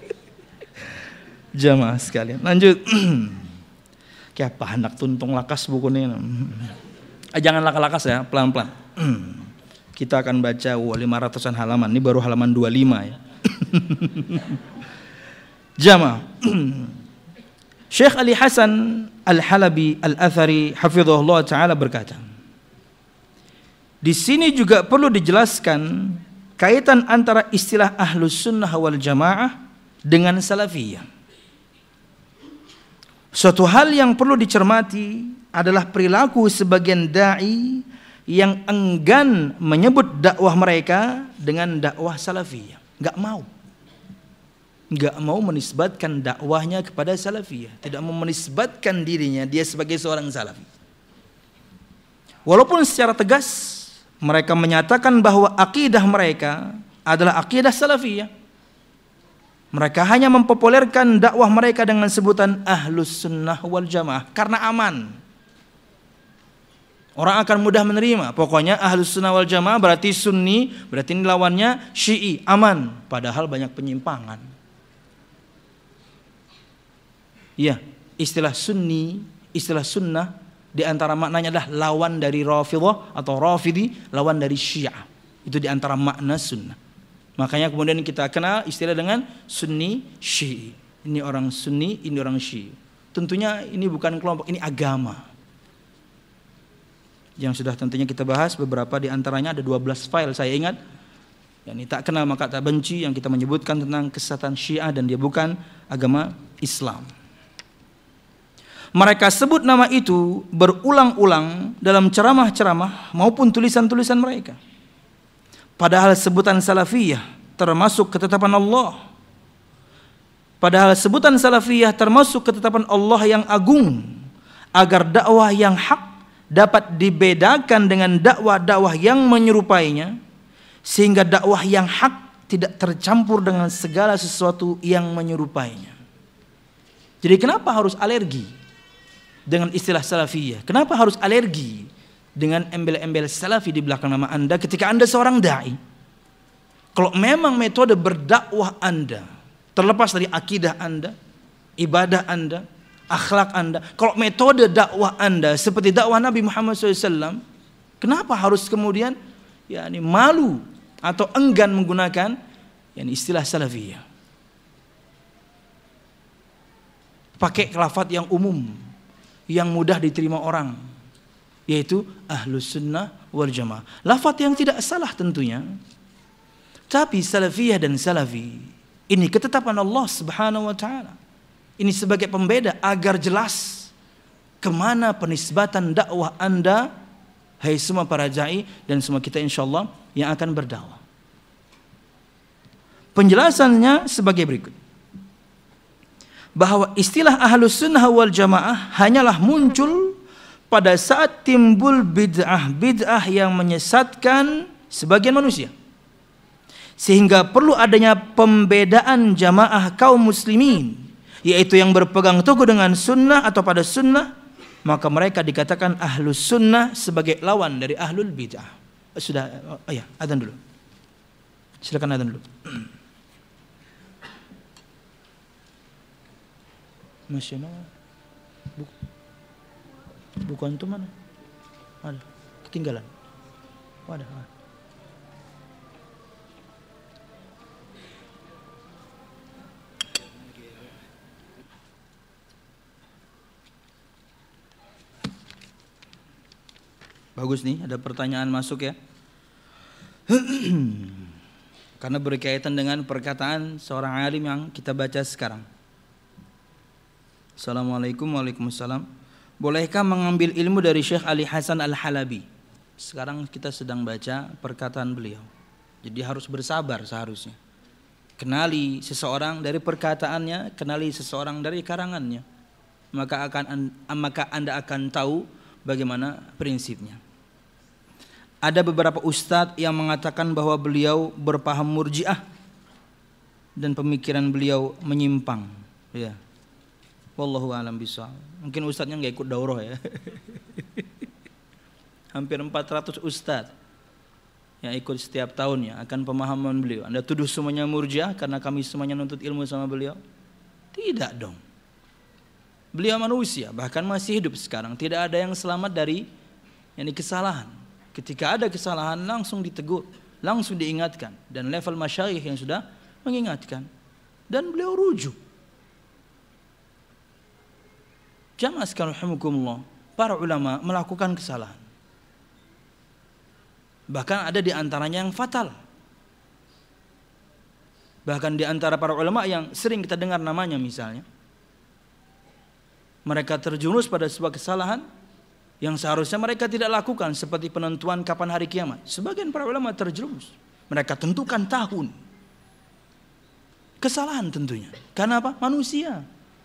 Jamaah sekalian. Lanjut. Kayak apa hendak tuntung lakas bukunya. Jangan lakas ya, pelan-pelan. Kita akan baca 500-an halaman. Ini baru halaman 25 ya. Jamaah. Syekh Ali Hasan Al-Halabi Al-Athari hafizahullah taala berkata, di sini juga perlu dijelaskan kaitan antara istilah Ahlus Sunnah wal Jamaah dengan Salafiyah. Suatu hal yang perlu dicermati adalah perilaku sebagian dai yang enggan menyebut dakwah mereka dengan dakwah salafiyah. Enggak mau menisbatkan dakwahnya kepada salafiyah, tidak mau menisbatkan dirinya dia sebagai seorang salafi. Walaupun secara tegas mereka menyatakan bahwa akidah mereka adalah akidah salafiyah. Mereka hanya mempopulerkan dakwah mereka dengan sebutan Ahlus Sunnah wal Jamaah karena aman. Orang akan mudah menerima. Pokoknya Ahlus Sunnah wal Jamaah berarti Sunni, berarti ini lawannya Syi'i, aman. Padahal banyak penyimpangan. Ya, istilah Sunni, istilah Sunnah di antara maknanya adalah lawan dari Rafidhah atau Rafidi, lawan dari Syiah. Itu di antara makna Sunnah. Makanya kemudian kita kenal istilah dengan Sunni Syi'i. Ini orang Sunni, ini orang Syi'i. Tentunya ini bukan kelompok, ini agama. Yang sudah tentunya kita bahas beberapa di antaranya ada 12 file saya ingat. Yang ini tak kenal maka tak benci, yang kita menyebutkan tentang kesesatan Syiah dan dia bukan agama Islam. Mereka sebut nama itu berulang-ulang dalam ceramah-ceramah maupun tulisan-tulisan mereka. Padahal sebutan salafiyah termasuk ketetapan Allah. Padahal sebutan salafiyah termasuk ketetapan Allah yang agung, agar dakwah yang hak dapat dibedakan dengan dakwah-dakwah yang menyerupainya, sehingga dakwah yang hak tidak tercampur dengan segala sesuatu yang menyerupainya. Jadi kenapa harus alergi dengan istilah salafiyah? Kenapa harus alergi dengan embel-embel salafi di belakang nama Anda ketika Anda seorang dai? Kalau memang metode berdakwah Anda, terlepas dari akidah Anda, ibadah Anda, akhlak Anda, kalau metode dakwah Anda seperti dakwah Nabi Muhammad SAW, kenapa harus kemudian malu atau enggan menggunakan istilah salafiyah? Pakai lafaz yang umum, yang mudah diterima orang, yaitu ahlus sunnah wal jamaah. Lafaz yang tidak salah tentunya, tapi salafiyah dan salafi ini ketetapan Allah Subhanahu wa taala. Ini sebagai pembeda agar jelas kemana penisbatan dakwah Anda, hai semua para dai dan semua kita insyaallah yang akan berdakwah. Penjelasannya sebagai berikut. Bahwa istilah ahlus sunnah wal jamaah hanyalah muncul pada saat timbul bid'ah yang menyesatkan sebagian manusia. Sehingga perlu adanya pembedaan jamaah kaum muslimin, yaitu yang berpegang teguh dengan sunnah atau pada sunnah, maka mereka dikatakan ahlus sunnah sebagai lawan dari ahlul bid'ah. Sudah, adzan dulu. Silakan adzan dulu. Masya Allah. Bukan itu mana? Ada, ketinggalan. Wadah. Bagus nih, ada pertanyaan masuk ya. Karena berkaitan dengan perkataan seorang alim yang kita baca sekarang. Assalamualaikum. Waalaikumsalam. Bolehkah mengambil ilmu dari Syekh Ali Hasan Al-Halabi? Sekarang kita sedang baca perkataan beliau. Jadi harus bersabar seharusnya. Kenali seseorang dari perkataannya, kenali seseorang dari karangannya. Maka Anda akan tahu bagaimana prinsipnya. Ada beberapa ustadz yang mengatakan bahwa beliau berpaham murji'ah dan pemikiran beliau menyimpang. Ya. Wallahu a'lam bishawab. Mungkin ustadznya nggak ikut daurah ya. Hampir 400 ustadz yang ikut setiap tahunnya akan pemahaman beliau. Anda tuduh semuanya murji'ah karena kami semuanya nuntut ilmu sama beliau? Tidak dong. Beliau manusia, bahkan masih hidup sekarang. Tidak ada yang selamat dari kesalahan. Ketika ada kesalahan langsung ditegur, langsung diingatkan, dan level masyayikh yang sudah mengingatkan, dan beliau rujuk. Jamaah sekalian rahimakumullah, para ulama melakukan kesalahan. Bahkan ada di antaranya yang fatal. Bahkan di antara para ulama yang sering kita dengar namanya misalnya, mereka terjerumus pada sebuah kesalahan yang seharusnya mereka tidak lakukan, seperti penentuan kapan hari kiamat. Sebagian para ulama terjerumus. Mereka tentukan tahun. Kesalahan tentunya. Karena apa? Manusia.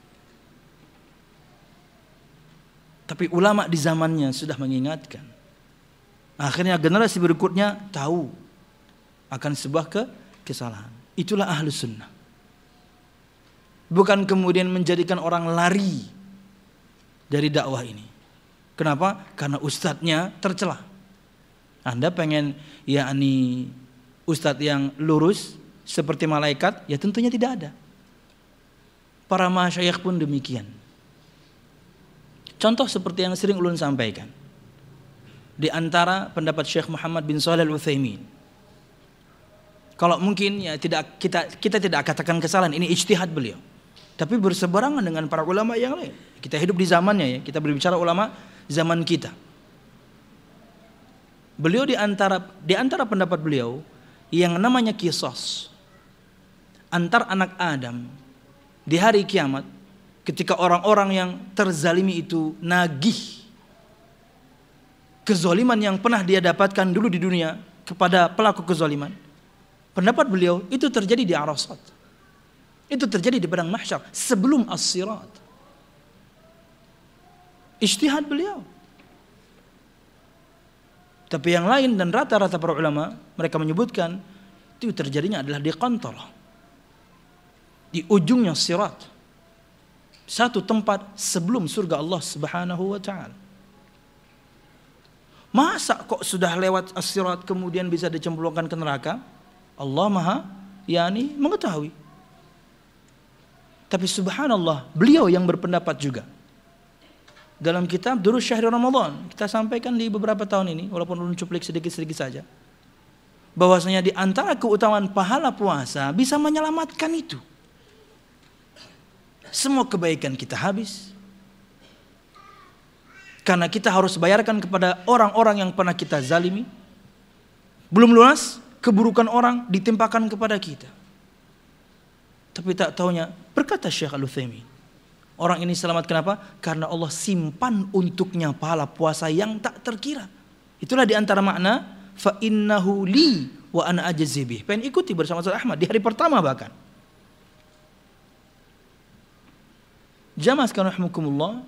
Tapi ulama di zamannya sudah mengingatkan. Akhirnya generasi berikutnya tahu akan sebuah kesalahan. Itulah ahlus sunnah. Bukan kemudian menjadikan orang lari dari dakwah ini. Kenapa? Karena ustadznya tercela. Anda pengen ustadz yang lurus seperti malaikat? Ya tentunya tidak ada. Para masyayikh pun demikian. Contoh seperti yang sering ulun sampaikan. Di antara pendapat Syekh Muhammad bin Shalih Al-Utsaimin. Kalau mungkin kita tidak katakan kesalahan, ini ijtihad beliau. Tapi berseberangan dengan para ulama yang lain. Kita hidup di zamannya ya, kita berbicara ulama zaman kita. Beliau di antara pendapat beliau yang namanya qisas antar anak Adam di hari kiamat ketika orang-orang yang terzalimi itu nagih kezaliman yang pernah dia dapatkan dulu di dunia kepada pelaku kezaliman. Pendapat beliau itu terjadi di Arasat. Itu terjadi di padang mahsyar sebelum as-sirat. Ijtihad beliau. Tapi yang lain dan rata-rata para ulama mereka menyebutkan itu terjadinya adalah di Qantarah, di ujungnya sirat, satu tempat sebelum surga Allah Subhanahu wa taala. Masa kok sudah lewat as-sirat kemudian bisa dicemplungkan ke neraka? Allah Maha mengetahui. Tapi subhanallah, beliau yang berpendapat juga. Dalam kitab Durus Syahri Ramadan, kita sampaikan di beberapa tahun ini, walaupun ulun cuplik sedikit-sedikit saja, bahwasanya di antara keutamaan pahala puasa bisa menyelamatkan itu. Semua kebaikan kita habis, karena kita harus bayarkan kepada orang-orang yang pernah kita zalimi. Belum lunas, keburukan orang ditimpakan kepada kita. Tapi tak taunya, berkata Syekh Al-Utsaimin, orang ini selamat kenapa? Karena Allah simpan untuknya pahala puasa yang tak terkira. Itulah di antara makna fa innahu li wa ana ajzi bih. Pengen ikuti bersama Ustaz Ahmad di hari pertama bahkan. Jamaah sekalian rahimakumullah,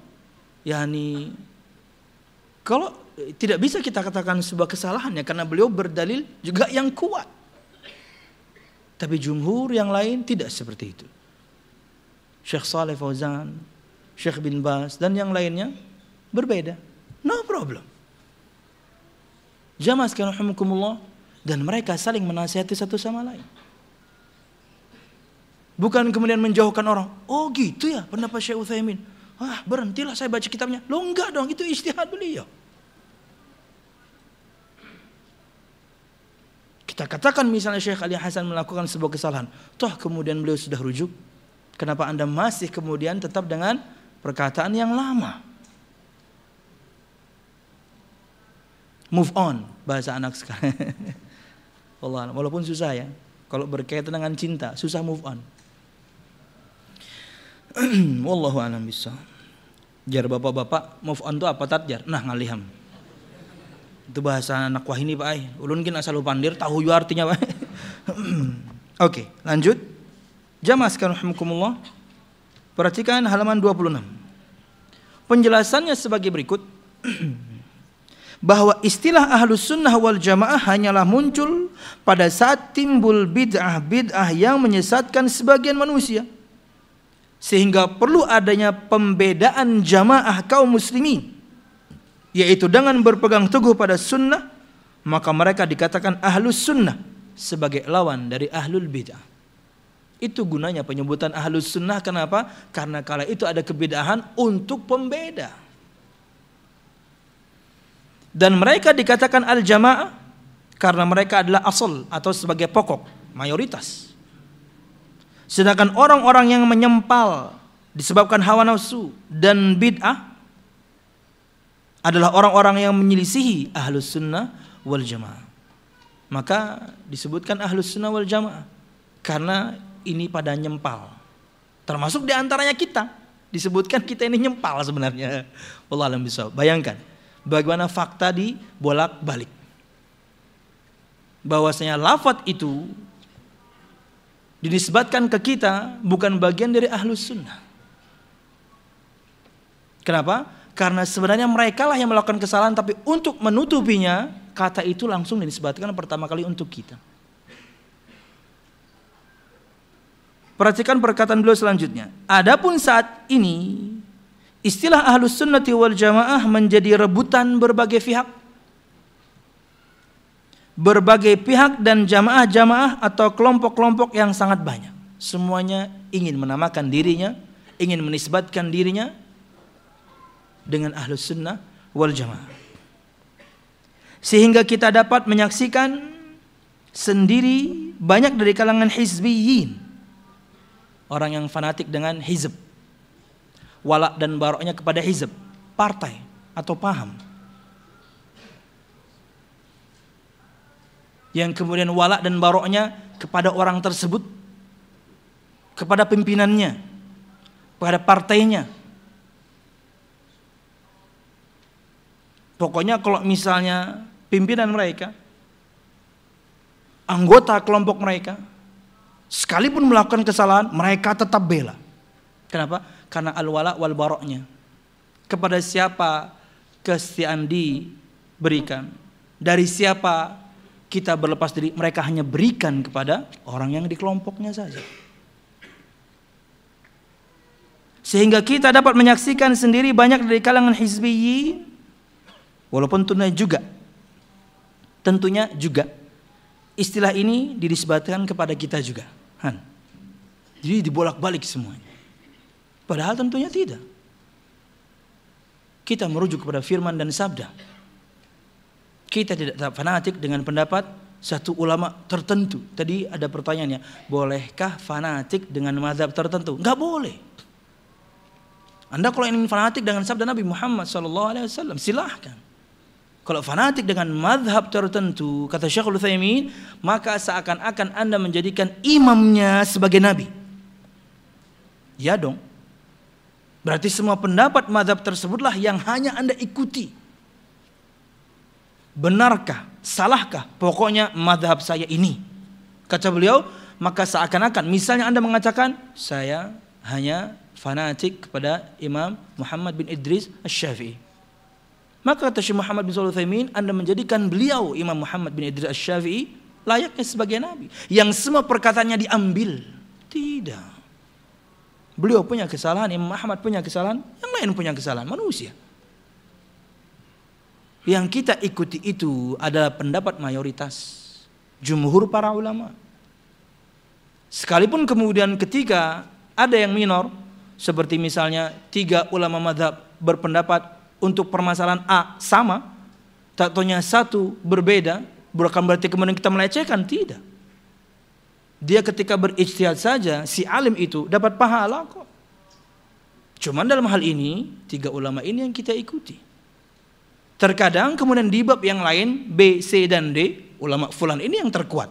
kalau tidak bisa kita katakan sebuah kesalahan ya, karena beliau berdalil juga yang kuat. Tapi jumhur yang lain tidak seperti itu. Syekh Saleh Fauzan, Syekh bin Baz dan yang lainnya berbeda. No problem. Jamaah sekalian rahimakumullah, dan mereka saling menasihati satu sama lain. Bukan kemudian menjauhkan orang. Oh gitu ya pendapat Syekh Utsaimin. Berhentilah saya baca kitabnya. Loh enggak dong, itu ijtihad beliau. Kita katakan misalnya Syekh Ali Hasan melakukan sebuah kesalahan, toh kemudian beliau sudah rujuk, kenapa Anda masih kemudian tetap dengan perkataan yang lama? Move on, bahasa anak sekarang. Walaupun susah ya, kalau berkaitan dengan cinta, susah move on. Wallahu a'lam bishawab. Jar bapak-bapak, move on itu apa tatjar? Nah ngaliham. Itu bahasa anak wahini Pak ai. Ulun kin asal pandir tahu juga artinya Pak. Oke, lanjut. Jamaah sekalian rahimakumullah. Perhatikan halaman 26. Penjelasannya sebagai berikut. Bahwa istilah ahlus sunnah wal jamaah hanyalah muncul pada saat timbul bid'ah-bid'ah yang menyesatkan sebagian manusia, sehingga perlu adanya pembedaan jamaah kaum muslimin, yaitu dengan berpegang teguh pada sunnah. Maka mereka dikatakan ahlus sunnah sebagai lawan dari ahlul bid'ah. Itu gunanya penyebutan ahlus sunnah. Kenapa? Karena kala itu ada kebedaan untuk pembeda. Dan mereka dikatakan al-jamaah karena mereka adalah asal atau sebagai pokok, mayoritas. Sedangkan orang-orang yang menyempal disebabkan hawa nafsu dan bid'ah adalah orang-orang yang menyelisihi ahlus sunnah wal jamaah. Maka disebutkan ahlus sunnah wal jamaah karena ini pada nyempal. Termasuk diantaranya kita. Disebutkan kita ini nyempal sebenarnya. Wallahu a'lam bishawab. Bayangkan bagaimana fakta dibolak-balik. Bahwasanya lafaz itu dinisbatkan ke kita bukan bagian dari ahlus sunnah. Kenapa? Karena sebenarnya mereka lah yang melakukan kesalahan, tapi untuk menutupinya kata itu langsung dinisbatkan pertama kali untuk kita. Perhatikan perkataan beliau selanjutnya. Adapun saat ini istilah ahlus sunnati wal jamaah menjadi rebutan berbagai pihak. Berbagai pihak dan jamaah-jamaah atau kelompok-kelompok yang sangat banyak. Semuanya ingin menamakan dirinya, ingin menisbatkan dirinya dengan ahlus sunnah wal jamaah. Sehingga kita dapat menyaksikan sendiri banyak dari kalangan hizbiyin, orang yang fanatik dengan hizb, walak dan baroknya kepada hizb, partai atau paham, yang kemudian walak dan baroknya kepada orang tersebut, kepada pimpinannya, pada partainya. Pokoknya kalau misalnya pimpinan mereka, anggota kelompok mereka, sekalipun melakukan kesalahan, mereka tetap bela. Kenapa? Karena al-wala wal baroknya. Kepada siapa kesetiaan diberikan, dari siapa kita berlepas diri, mereka hanya berikan kepada orang yang di kelompoknya saja. Sehingga kita dapat menyaksikan sendiri banyak dari kalangan hizbiyyin, walaupun tentunya juga istilah ini dinisbatkan kepada kita juga. Jadi dibolak-balik semuanya. Padahal tentunya tidak. Kita merujuk kepada firman dan sabda. Kita tidak fanatik dengan pendapat satu ulama tertentu. Tadi ada pertanyaannya, bolehkah fanatik dengan mazhab tertentu? Enggak boleh. Anda kalau ingin fanatik dengan sabda Nabi Muhammad SAW, silahkan. Kalau fanatik dengan mazhab tertentu, kata Syekhul Utsaimin, maka seakan-akan Anda menjadikan imamnya sebagai nabi. Ya dong. Berarti semua pendapat mazhab tersebutlah yang hanya Anda ikuti. Benarkah? Salahkah? Pokoknya mazhab saya ini. Kata beliau, maka seakan-akan misalnya Anda mengatakan, saya hanya fanatik kepada Imam Muhammad bin Idris Asy-Syafi'i. Maka kata Syekh Muhammad bin Shalih Al-Utsaimin, Anda menjadikan beliau Imam Muhammad bin Idris Asy-Syafi'i layaknya sebagai nabi yang semua perkataannya diambil. Tidak. Beliau punya kesalahan, Imam Ahmad punya kesalahan, yang lain punya kesalahan, manusia. Yang kita ikuti itu adalah pendapat mayoritas jumhur para ulama. Sekalipun kemudian ketika ada yang minor, seperti misalnya 3 ulama mazhab berpendapat untuk permasalahan A sama, tak taunya satu berbeda, bukan berarti kemudian kita melecehkan, tidak. Dia ketika berijtihad saja, si alim itu dapat pahala kok. Cuman dalam hal ini 3 ulama ini yang kita ikuti. Terkadang kemudian di bab yang lain B, C dan D, ulama fulan ini yang terkuat.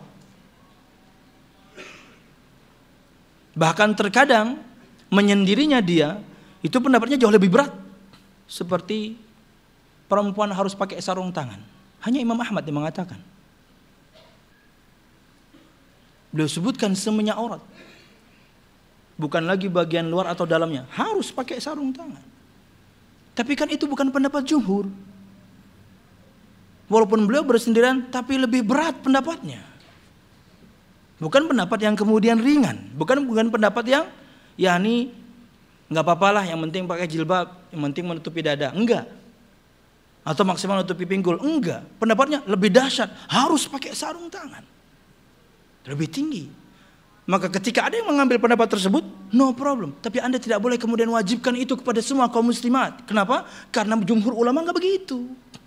Bahkan terkadang menyendirinya dia itu pendapatnya jauh lebih berat. Seperti perempuan harus pakai sarung tangan. Hanya Imam Ahmad yang mengatakan. Beliau sebutkan semuanya aurat. Bukan lagi bagian luar atau dalamnya. Harus pakai sarung tangan. Tapi kan itu bukan pendapat jumhur. Walaupun beliau bersendirian, tapi lebih berat pendapatnya. Bukan pendapat yang kemudian ringan. Bukan pendapat yang yakni nggak apa-apalah, yang penting pakai jilbab, yang penting menutupi dada. Enggak. Atau maksimal menutupi pinggul. Enggak. Pendapatnya lebih dahsyat. Harus pakai sarung tangan. Lebih tinggi. Maka ketika ada yang mengambil pendapat tersebut, no problem. Tapi Anda tidak boleh kemudian wajibkan itu kepada semua kaum muslimat. Kenapa? Karena jumhur ulama nggak begitu.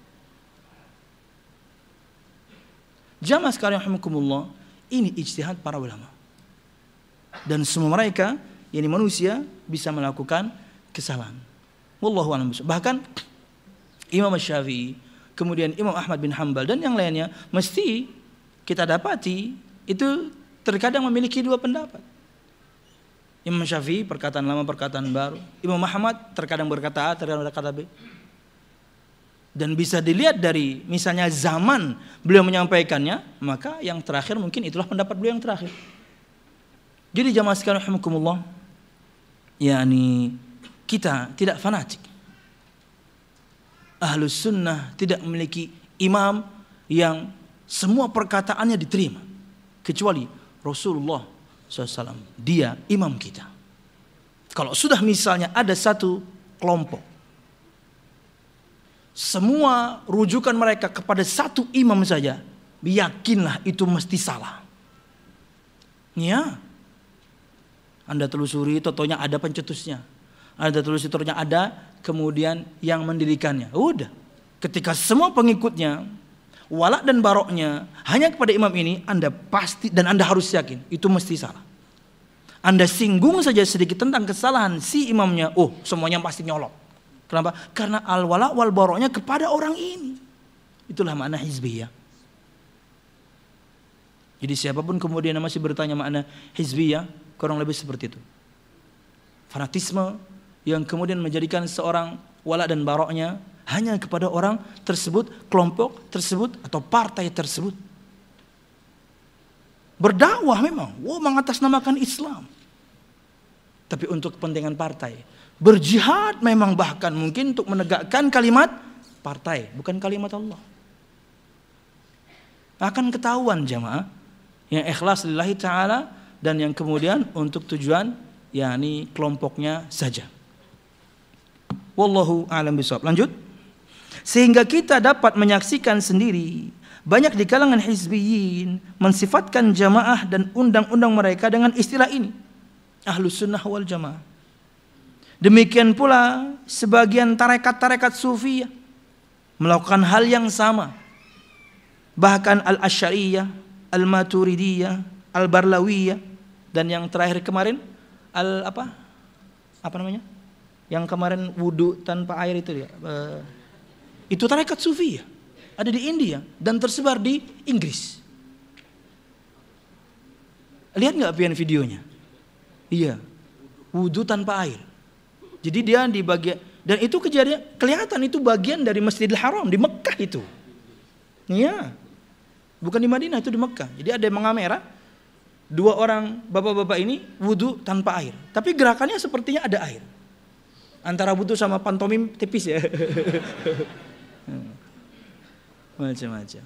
Jamaah sekalian rahimakumullah, ini ijtihad para ulama. Dan semua mereka, ini manusia, bisa melakukan kesalahan. Wallahu a'lam bishawab. Bahkan Imam Syafi'i, kemudian Imam Ahmad bin Hanbal dan yang lainnya, mesti kita dapati itu terkadang memiliki 2 pendapat. Imam Syafi'i perkataan lama, perkataan baru. Imam Ahmad terkadang berkata A, terkadang berkata B. Dan bisa dilihat dari misalnya zaman beliau menyampaikannya, maka yang terakhir mungkin itulah pendapat beliau yang terakhir. Jadi jamaah sekalian rahimakumullah, yakni kita tidak fanatik. Ahlus sunnah tidak memiliki imam yang semua perkataannya diterima, kecuali Rasulullah SAW. Dia imam kita. Kalau sudah misalnya ada satu kelompok, semua rujukan mereka kepada satu imam saja, yakinlah itu mesti salah. Ya, Anda telusuri, totonya ada pencetusnya. Anda telusuri, totonya ada, kemudian yang mendirikannya. Udah, ketika semua pengikutnya, walak dan baroknya hanya kepada imam ini, Anda pasti dan Anda harus yakin itu mesti salah. Anda singgung saja sedikit tentang kesalahan si imamnya, oh semuanya pasti nyolok. Kenapa? Karena al-wala wal baroknya kepada orang ini. Itulah makna hizbiyah. Jadi siapapun kemudian masih bertanya makna hizbiyah, kurang lebih seperti itu. Fanatisme yang kemudian menjadikan seorang wala dan baroknya hanya kepada orang tersebut, kelompok tersebut, atau partai tersebut. Berdakwah memang, mengatasnamakan Islam. Tapi untuk kepentingan partai. Berjihad memang bahkan mungkin untuk menegakkan kalimat partai, bukan kalimat Allah. Akan ketahuan jamaah yang ikhlas lillahi ta'ala dan yang kemudian untuk tujuan yakni kelompoknya saja. Wallahu a'lam bishawab. Lanjut. Sehingga kita dapat menyaksikan sendiri banyak di kalangan hizbiyin mensifatkan jamaah dan undang-undang mereka dengan istilah ini, Ahlus Sunnah wal Jamaah. Demikian pula sebagian tarekat-tarekat Sufiyah melakukan hal yang sama. Bahkan Al-Asy'ariyah, Al-Maturidiyah, Al-Barlawiyah, dan yang terakhir kemarin apa namanya? Yang kemarin wudu tanpa air itu dia. Itu tarekat Sufiyah, ada di India dan tersebar di Inggris. Lihat nggak pian videonya? Iya, wudu tanpa air. Jadi dia di bagian, dan itu kejadian kelihatan itu bagian dari Masjidil Haram di Mekah itu. Iya, bukan di Madinah, itu di Mekah. Jadi ada yang mengamera dua orang bapak-bapak ini wudu tanpa air, tapi gerakannya sepertinya ada air. Antara wudu sama pantomim tipis ya. Macam-macam.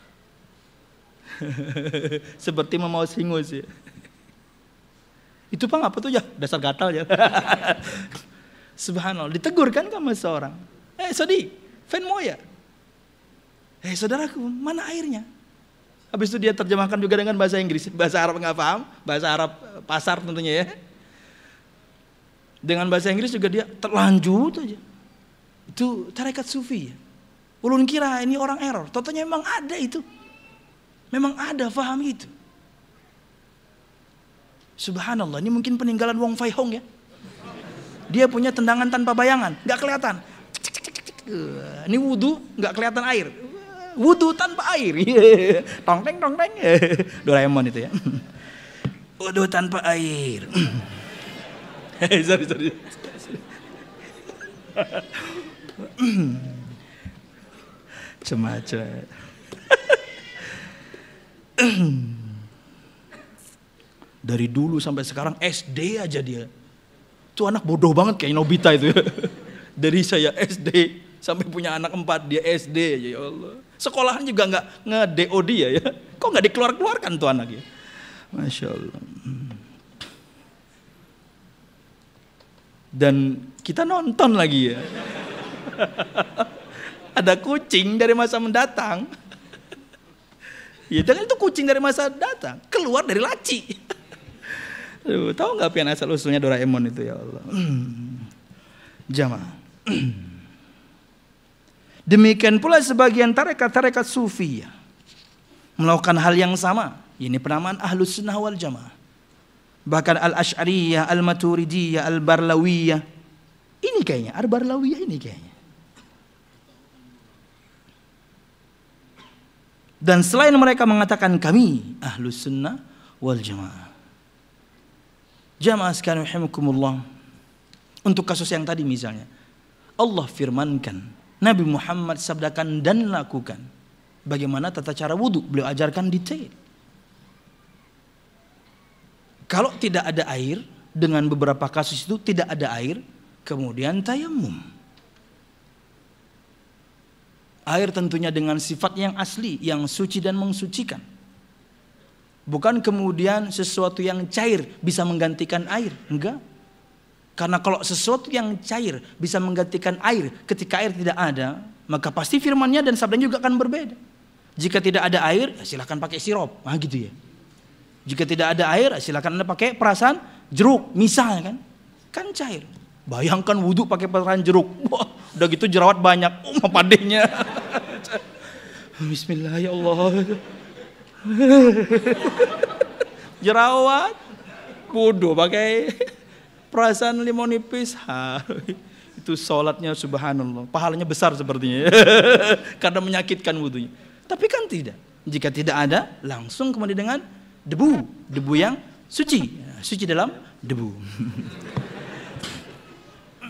Seperti memaus hingus ya. Itu apa tuh ya? Dasar gatal ya. Subhanallah, ditegur kan sama seorang. Sodi, fan moya. Saudaraku, mana airnya? Habis itu dia terjemahkan juga dengan bahasa Inggris. Bahasa Arab nggak paham, bahasa Arab pasar tentunya ya. Dengan bahasa Inggris juga dia terlanjut aja. Itu tarekat Sufi ya. Ulun kira ini orang error, totalnya memang ada itu. Memang ada faham itu. Subhanallah, ini mungkin peninggalan Wong Fai Hong ya. Dia punya tendangan tanpa bayangan, nggak kelihatan. Ini wudu nggak kelihatan air. Wudu tanpa air. Tong teng. Doraemon itu ya. Wudu tanpa air. Sorry. Cemaca. Dari dulu sampai sekarang SD aja dia. Itu anak bodoh banget kayak Nobita itu ya. Dari saya SD sampai punya anak 4, dia SD aja, ya Allah. Sekolahan juga nggak nge-DO dia ya. Kok nggak dikeluarkan tuh anak ya. Masya Allah. Dan kita nonton lagi ya. Ada kucing dari masa mendatang. Ya dengan itu kucing dari masa datang keluar dari laci. Tahu nggak pian asal usulnya Doraemon itu ya Allah. Jamaah. Demikian pula sebagian tarekat-tarekat Sufi melakukan hal yang sama. Ini penamaan Ahlus Sunnah wal Jamaah. Bahkan Al-Asy'ariyah, Al-Maturidiyah, Al-Barlawiyah. Ini kayaknya, Al-Barlawiyah ini kayaknya. Dan selain mereka mengatakan kami Ahlus Sunnah wal Jamaah. Jamaah sekalian rahimakumullah. Untuk kasus yang tadi misalnya, Allah firmankan, Nabi Muhammad sabdakan dan lakukan. Bagaimana tata cara wudu, beliau ajarkan detail. Kalau tidak ada air, dengan beberapa kasus itu tidak ada air, kemudian tayamum. Air tentunya dengan sifat yang asli, yang suci dan mensucikan. Bukan kemudian sesuatu yang cair bisa menggantikan air, enggak. Karena kalau sesuatu yang cair bisa menggantikan air ketika air tidak ada, maka pasti firman-Nya dan sabdanya juga akan berbeda. Jika tidak ada air, silakan pakai sirup, gitu ya. Jika tidak ada air, silakan Anda pakai perasan jeruk, misalnya kan cair. Bayangkan wudu pakai perasan jeruk, wah, udah gitu jerawat banyak, padenya. Bismillah ya Allah. Jerawat, wudu pakai perasan limau nipis. Itu sholatnya subhanallah, pahalanya besar sepertinya. Karena menyakitkan wudunya. Tapi kan tidak. Jika tidak ada, langsung kemudian dengan debu yang suci dalam debu.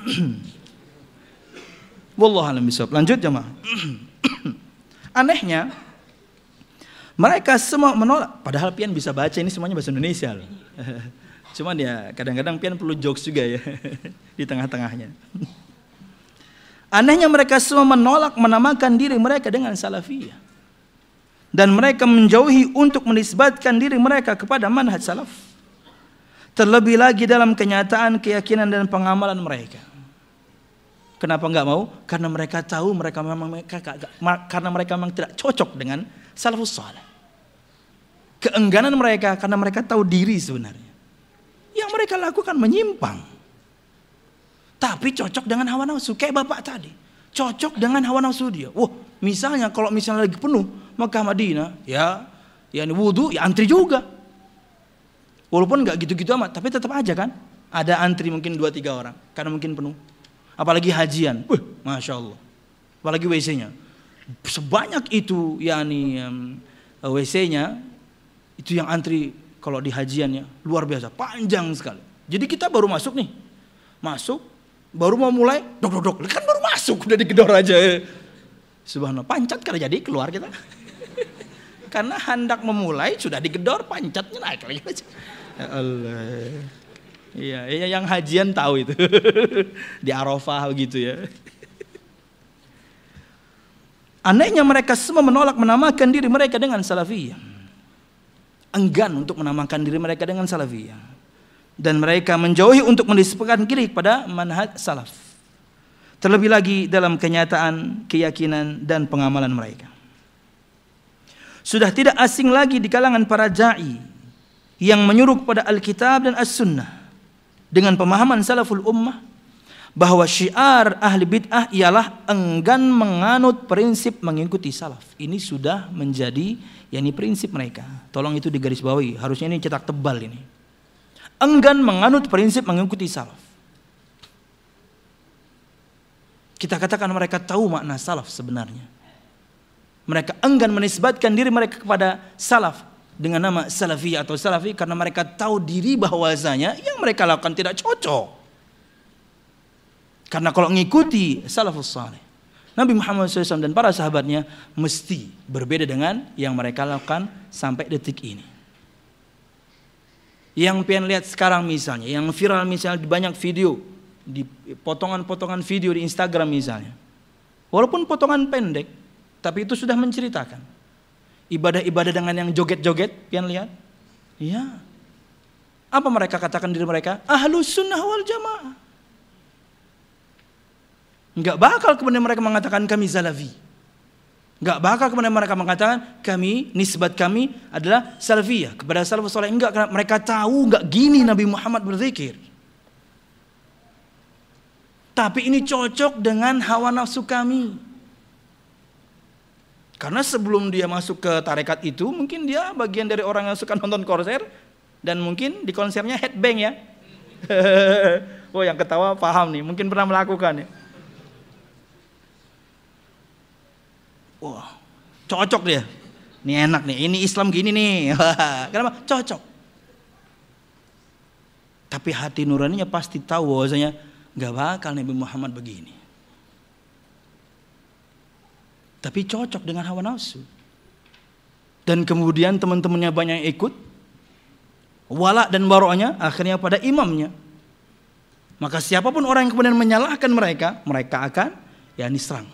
Wallahu a'lam bishawab. Lanjut jemaah. Anehnya mereka semua menolak, padahal pian bisa baca ini semuanya bahasa Indonesia loh. Cuman ya kadang-kadang pian perlu jokes juga ya di tengah-tengahnya. Anehnya mereka semua menolak menamakan diri mereka dengan salafiyah. Dan mereka menjauhi untuk menisbatkan diri mereka kepada manhaj salaf. Terlebih lagi dalam kenyataan, keyakinan dan pengamalan mereka. Kenapa enggak mau? Karena mereka tahu karena mereka memang tidak cocok dengan salafus saleh. Keengganan mereka karena mereka tahu diri sebenarnya. Yang mereka lakukan menyimpang. Tapi cocok dengan hawa nafsu. Kayak bapak tadi. Cocok dengan hawa nafsu dia. Wah, misalnya kalau misalnya lagi penuh Makkah Madinah, ya ini wudu, ya antri juga. Walaupun enggak gitu-gitu amat, tapi tetap aja kan. Ada antri mungkin 2-3 orang. Karena mungkin penuh. Apalagi hajian. Masya Allah. Apalagi WC-nya. Sebanyak itu WC-nya. Itu yang antri kalau di hajiannya luar biasa, panjang sekali. Jadi kita baru masuk nih, baru mau mulai, dok, kan baru masuk udah digedor aja. Subhanallah, pancat kalau jadi keluar kita. Karena hendak memulai sudah digedor, pancatnya naik lagi. Ya Allah. Iya, yang hajian tahu itu. Di Arafah begitu ya. Anehnya mereka semua menolak menamakan diri mereka dengan salafiyah. Enggan untuk menamakan diri mereka dengan salafiyah. Dan mereka menjauhi untuk menisbatkan diri kepada manhaj salaf. Terlebih lagi dalam kenyataan, keyakinan dan pengamalan mereka. Sudah tidak asing lagi di kalangan para da'i yang menyuruh kepada Alkitab dan As-Sunnah dengan pemahaman salaful ummah bahwa syiar ahli bid'ah ialah enggan menganut prinsip mengikuti salaf. Ini sudah menjadi prinsip mereka. Tolong itu digarisbawahi. Harusnya ini cetak tebal ini. Enggan menganut prinsip mengikuti salaf. Kita katakan mereka tahu makna salaf sebenarnya. Mereka enggan menisbatkan diri mereka kepada salaf dengan nama salafiyah atau salafi karena mereka tahu diri bahwasanya yang mereka lakukan tidak cocok. Karena kalau mengikuti salafus saleh, Nabi Muhammad SAW dan para sahabatnya mesti berbeda dengan yang mereka lakukan sampai detik ini. Yang pian lihat sekarang misalnya, yang viral misalnya di banyak video, di potongan-potongan video di Instagram misalnya. Walaupun potongan pendek, tapi itu sudah menceritakan. Ibadah-ibadah dengan yang joget-joget, pian lihat? Ya. Apa mereka katakan diri mereka? Ahlus sunnah wal jamaah. Enggak bakal kemudian mereka mengatakan kami salafi. Enggak bakal kemudian mereka mengatakan nisbat kami adalah salafiyah kepada salafus saleh. Enggak, karena mereka tahu enggak gini Nabi Muhammad berzikir. Tapi ini cocok dengan hawa nafsu kami. Karena sebelum dia masuk ke tarekat itu, mungkin dia bagian dari orang yang suka nonton konser dan mungkin di konsernya headbang ya. Oh, yang ketawa paham nih, mungkin pernah melakukan ya. Wah, cocok dia. Ini enak nih, ini Islam gini nih. Kenapa? Cocok. Tapi hati nuraninya pasti tahu bahwasanya enggak bakal Nabi Muhammad begini. Tapi cocok dengan hawa nafsu. Dan kemudian teman-temannya banyak yang ikut. Wala dan baro'nya akhirnya pada imamnya. Maka siapapun orang yang kemudian menyalahkan mereka akan diserang.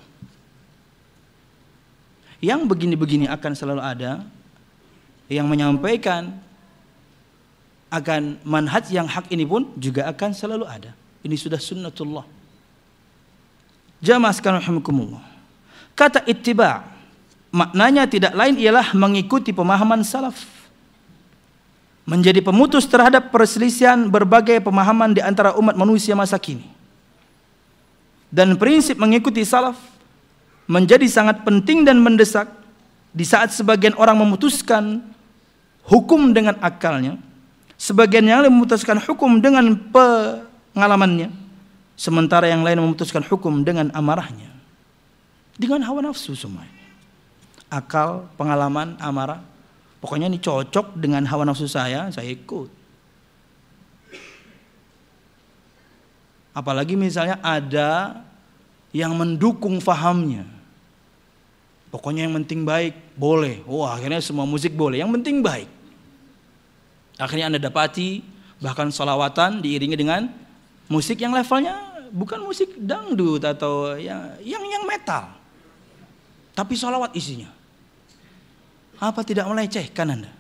Yang begini-begini akan selalu ada. Yang menyampaikan akan manhaj yang hak ini pun juga akan selalu ada. Ini sudah sunnatullah. Jamaah sekalian rahimakumullah. Kata ittiba' maknanya tidak lain ialah mengikuti pemahaman salaf. Menjadi pemutus terhadap perselisihan berbagai pemahaman di antara umat manusia masa kini. Dan prinsip mengikuti salaf menjadi sangat penting dan mendesak di saat sebagian orang memutuskan hukum dengan akalnya, sebagian yang lain memutuskan hukum dengan pengalamannya, sementara yang lain memutuskan hukum dengan amarahnya. Dengan hawa nafsu semua ini. Akal, pengalaman, amarah. Pokoknya ini cocok dengan hawa nafsu saya ikut. Apalagi misalnya ada yang mendukung fahamnya. Pokoknya yang penting baik, boleh. Akhirnya semua musik boleh, yang penting baik. Akhirnya Anda dapati bahkan sholawatan diiringi dengan musik yang levelnya bukan musik dangdut atau yang metal. Tapi sholawat isinya. Apa tidak melecehkan Anda?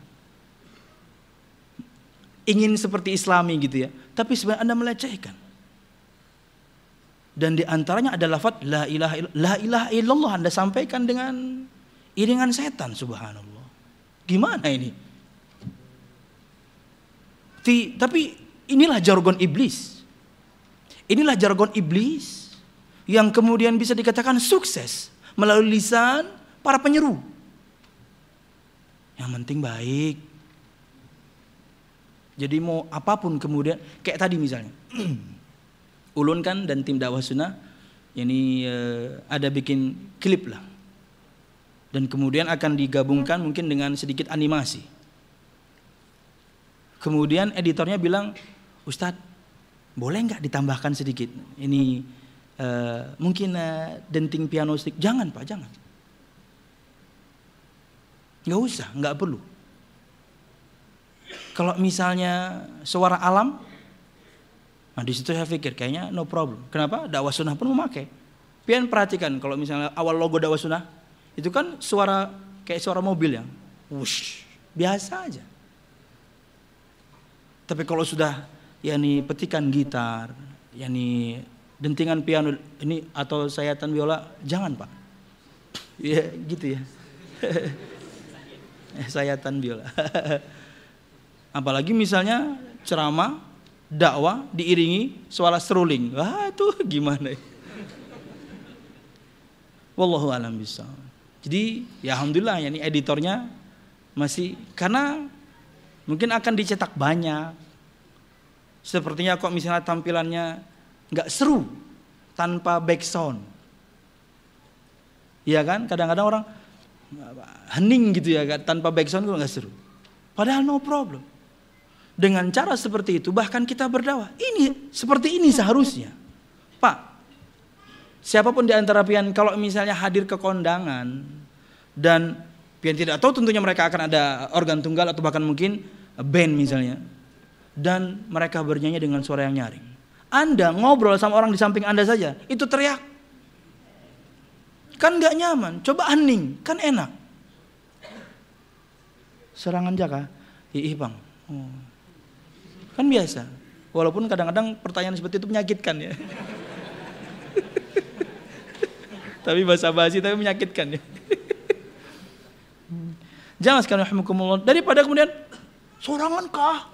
Ingin seperti Islami gitu ya, tapi sebenarnya Anda melecehkan. Dan di antaranya ada lafaz la ilaha illallah Anda sampaikan dengan iringan setan, subhanallah. Gimana ini? Tapi inilah jargon iblis. Inilah jargon iblis yang kemudian bisa dikatakan sukses melalui lisan para penyeru. Yang penting baik. Jadi mau apapun kemudian, kayak tadi misalnya. Ulun kan dan tim dakwah sunnah ini ada bikin klip lah. Dan kemudian akan digabungkan mungkin dengan sedikit animasi. Kemudian editornya bilang, Ustadz boleh nggak ditambahkan sedikit? Ini mungkin denting piano stick. Jangan Pak, jangan. Nggak usah, nggak perlu. Kalau misalnya suara alam, nah di situ saya pikir kayaknya no problem. Kenapa? Dakwah sunnah pun memakai. Pian perhatikan kalau misalnya awal logo dakwah sunnah itu kan suara kayak suara mobil yang wush, biasa aja. Tapi kalau sudah petikan gitar, dentingan piano ini atau sayatan biola, jangan Pak. Ya gitu ya. Sayatan biola. Apalagi misalnya ceramah, dakwah diiringi suara seruling. Wah itu gimana? Wallahu a'lam bishawab. Jadi ya alhamdulillah ini editornya masih, karena mungkin akan dicetak banyak. Sepertinya kok misalnya tampilannya nggak seru tanpa background. Iya kan? Kadang-kadang orang hening gitu ya, tanpa background kok nggak seru. Padahal no problem. Dengan cara seperti itu bahkan kita berdakwah. Ini seperti ini seharusnya. Pak, siapapun di antara pian kalau misalnya hadir ke kondangan dan pian tidak tahu tentunya mereka akan ada organ tunggal atau bahkan mungkin band misalnya, dan mereka bernyanyi dengan suara yang nyaring. Anda ngobrol sama orang di samping Anda saja, itu teriak. Kan gak nyaman, coba hening, kan enak. Serangan jaka, Bang. Kan biasa. Walaupun kadang-kadang pertanyaan seperti itu menyakitkan ya. Tapi basa-basi tapi menyakitkan ya. Jangan sekali rahimakumullah. Daripada kemudian sorangan kah?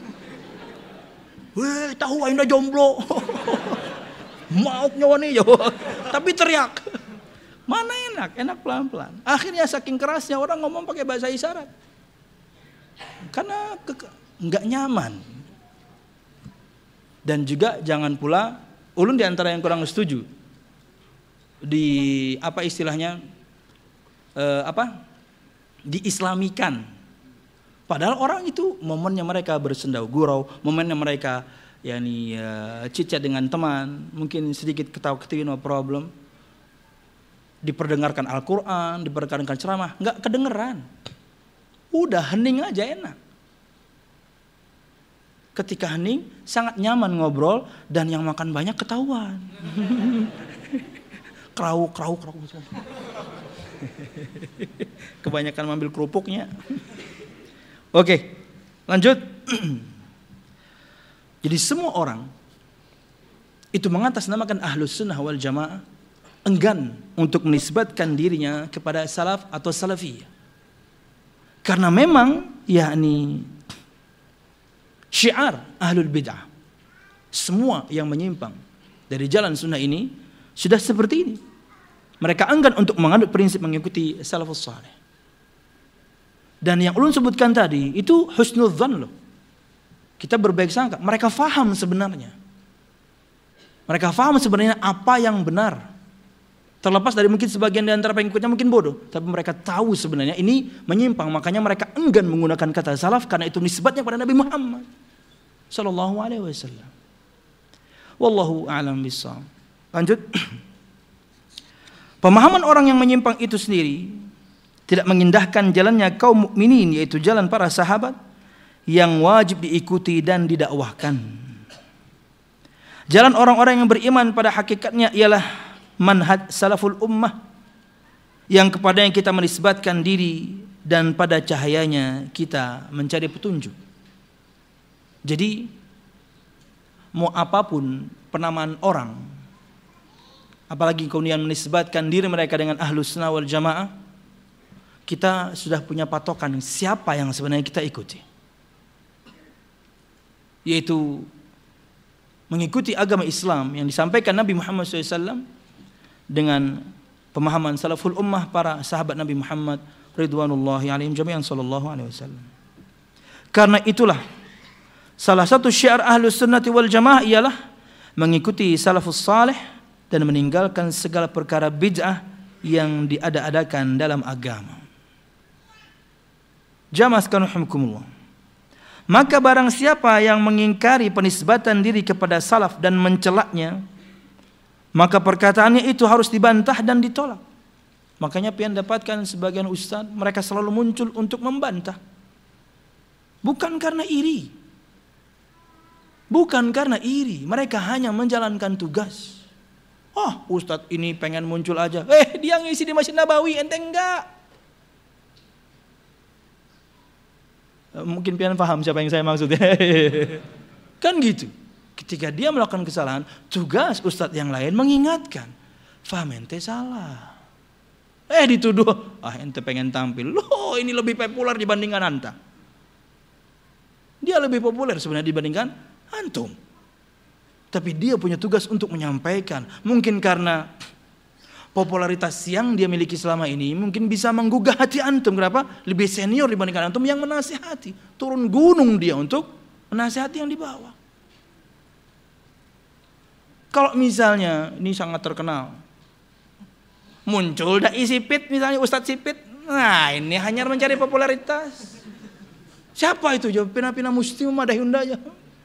Weh, tahu aina jomblo. Mauk nyawa nih, tapi teriak. Mana enak? Enak pelan-pelan. Akhirnya saking kerasnya orang ngomong pakai bahasa isyarat. Karena enggak nyaman. Dan juga jangan pula, ulun di antara yang kurang setuju di apa istilahnya diislamikan. Padahal orang itu momennya mereka bersendau gurau, momennya mereka chit-chat dengan teman, mungkin sedikit ketawa-ketiwi no problem. Diperdengarkan Al-Quran, diperdengarkan ceramah, nggak kedengeran. Udah hening aja enak. Ketika hening sangat nyaman ngobrol dan yang makan banyak ketahuan. Kerau. Kebanyakan ambil kerupuknya. Oke, lanjut. Jadi semua orang itu mengatasnamakan ahlus sunnah wal jamaah, enggan untuk menisbatkan dirinya kepada salaf atau salafiyah. Karena memang syiar ahlul bid'ah, semua yang menyimpang dari jalan sunnah ini sudah seperti ini. Mereka enggan untuk menganut prinsip mengikuti salafus saleh. Dan yang ulun sebutkan tadi itu husnudzan loh. Kita berbaik sangka, mereka faham sebenarnya. Mereka faham sebenarnya apa yang benar. Terlepas dari mungkin sebagian di antara pengikutnya mungkin bodoh, tapi mereka tahu sebenarnya ini menyimpang, makanya mereka enggan menggunakan kata salaf karena itu nisbatnya pada Nabi Muhammad sallallahu alaihi wasallam. Wallahu a'lam bishawab. Lanjut. Pemahaman orang yang menyimpang itu sendiri tidak mengindahkan jalannya kaum mukminin, yaitu jalan para sahabat yang wajib diikuti dan didakwahkan. Jalan orang-orang yang beriman pada hakikatnya ialah manhaj salaful ummah, yang kepadanya kita menisbatkan diri dan pada cahayanya kita mencari petunjuk. Jadi mau apapun penamaan orang, apalagi kemudian menisbatkan diri mereka dengan ahlus sunnah wal jamaah, kita sudah punya patokan siapa yang sebenarnya kita ikuti, yaitu mengikuti agama Islam yang disampaikan Nabi Muhammad SAW dengan pemahaman salaful ummah para sahabat Nabi Muhammad ridwanullahi alaihim jami'an sallallahu alaihi wasallam. Karena itulah salah satu syiar ahlus sunnati wal jamaah ialah mengikuti salafus salih dan meninggalkan segala perkara bid'ah yang diada-adakan dalam agama. Jamaah sekalian rahimakumullah. Maka barang siapa yang mengingkari penisbatan diri kepada salaf dan mencelaknya, maka perkataannya itu harus dibantah dan ditolak. Makanya pian dapatkan sebagian ustaz mereka selalu muncul untuk membantah. Bukan karena iri. Bukan karena iri, mereka hanya menjalankan tugas. Oh, ustaz ini pengen muncul aja. Dia ngisi di Masjid Nabawi, ente enggak. Mungkin pian paham siapa yang saya maksud. Kan gitu. Ketika dia melakukan kesalahan, tugas ustaz yang lain mengingatkan. Faham ente salah. Dituduh, ente pengen tampil. Loh, ini lebih populer dibandingkan anta. Dia lebih populer sebenarnya dibandingkan antum. Tapi dia punya tugas untuk menyampaikan. Mungkin karena popularitas yang dia miliki selama ini mungkin bisa menggugah hati antum. Kenapa? Lebih senior dibandingkan antum yang menasihati. Turun gunung dia untuk menasihati yang di bawah. Kalau misalnya ini sangat terkenal, muncul dai sipit misalnya Ustadz Sipit, nah ini hanya mencari popularitas. Siapa itu? Jawab pina-pina musti memadahi undanya.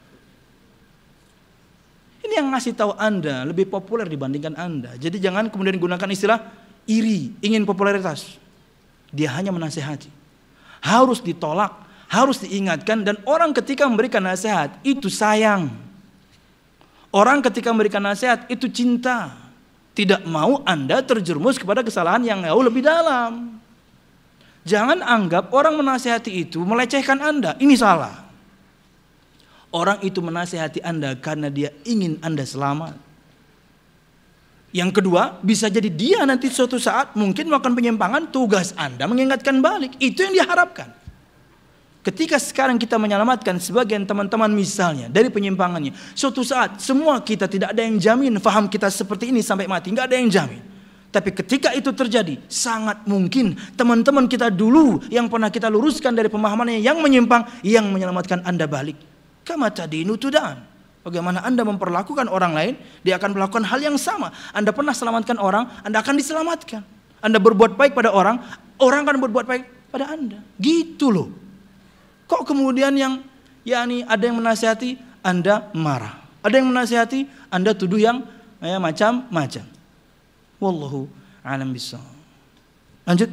Ini yang ngasih tahu Anda lebih populer dibandingkan Anda. Jadi jangan kemudian gunakan istilah iri, ingin popularitas. Dia hanya menasihati. Harus ditolak, harus diingatkan, dan orang ketika memberikan nasihat itu sayang. Orang ketika memberikan nasihat itu cinta. Tidak mau Anda terjerumus kepada kesalahan yang jauh lebih dalam. Jangan anggap orang menasihati itu melecehkan Anda. Ini salah. Orang itu menasihati Anda karena dia ingin Anda selamat. Yang kedua, bisa jadi dia nanti suatu saat mungkin melakukan penyimpangan, tugas Anda mengingatkan balik. Itu yang diharapkan. Ketika sekarang kita menyelamatkan sebagian teman-teman misalnya dari penyimpangannya, suatu saat semua kita tidak ada yang jamin faham kita seperti ini sampai mati, nggak ada yang jamin. Tapi ketika itu terjadi, sangat mungkin teman-teman kita dulu yang pernah kita luruskan dari pemahamannya yang menyimpang, yang menyelamatkan Anda balik. Kama tadinu tudan. Bagaimana Anda memperlakukan orang lain, dia akan melakukan hal yang sama. Anda pernah selamatkan orang, Anda akan diselamatkan. Anda berbuat baik pada orang, orang akan berbuat baik pada Anda. Gitu loh. Kok kemudian yang ada yang menasihati, Anda marah. Ada yang menasihati, Anda tuduh yang macam-macam. Wallahu a'lam bishawab. Lanjut.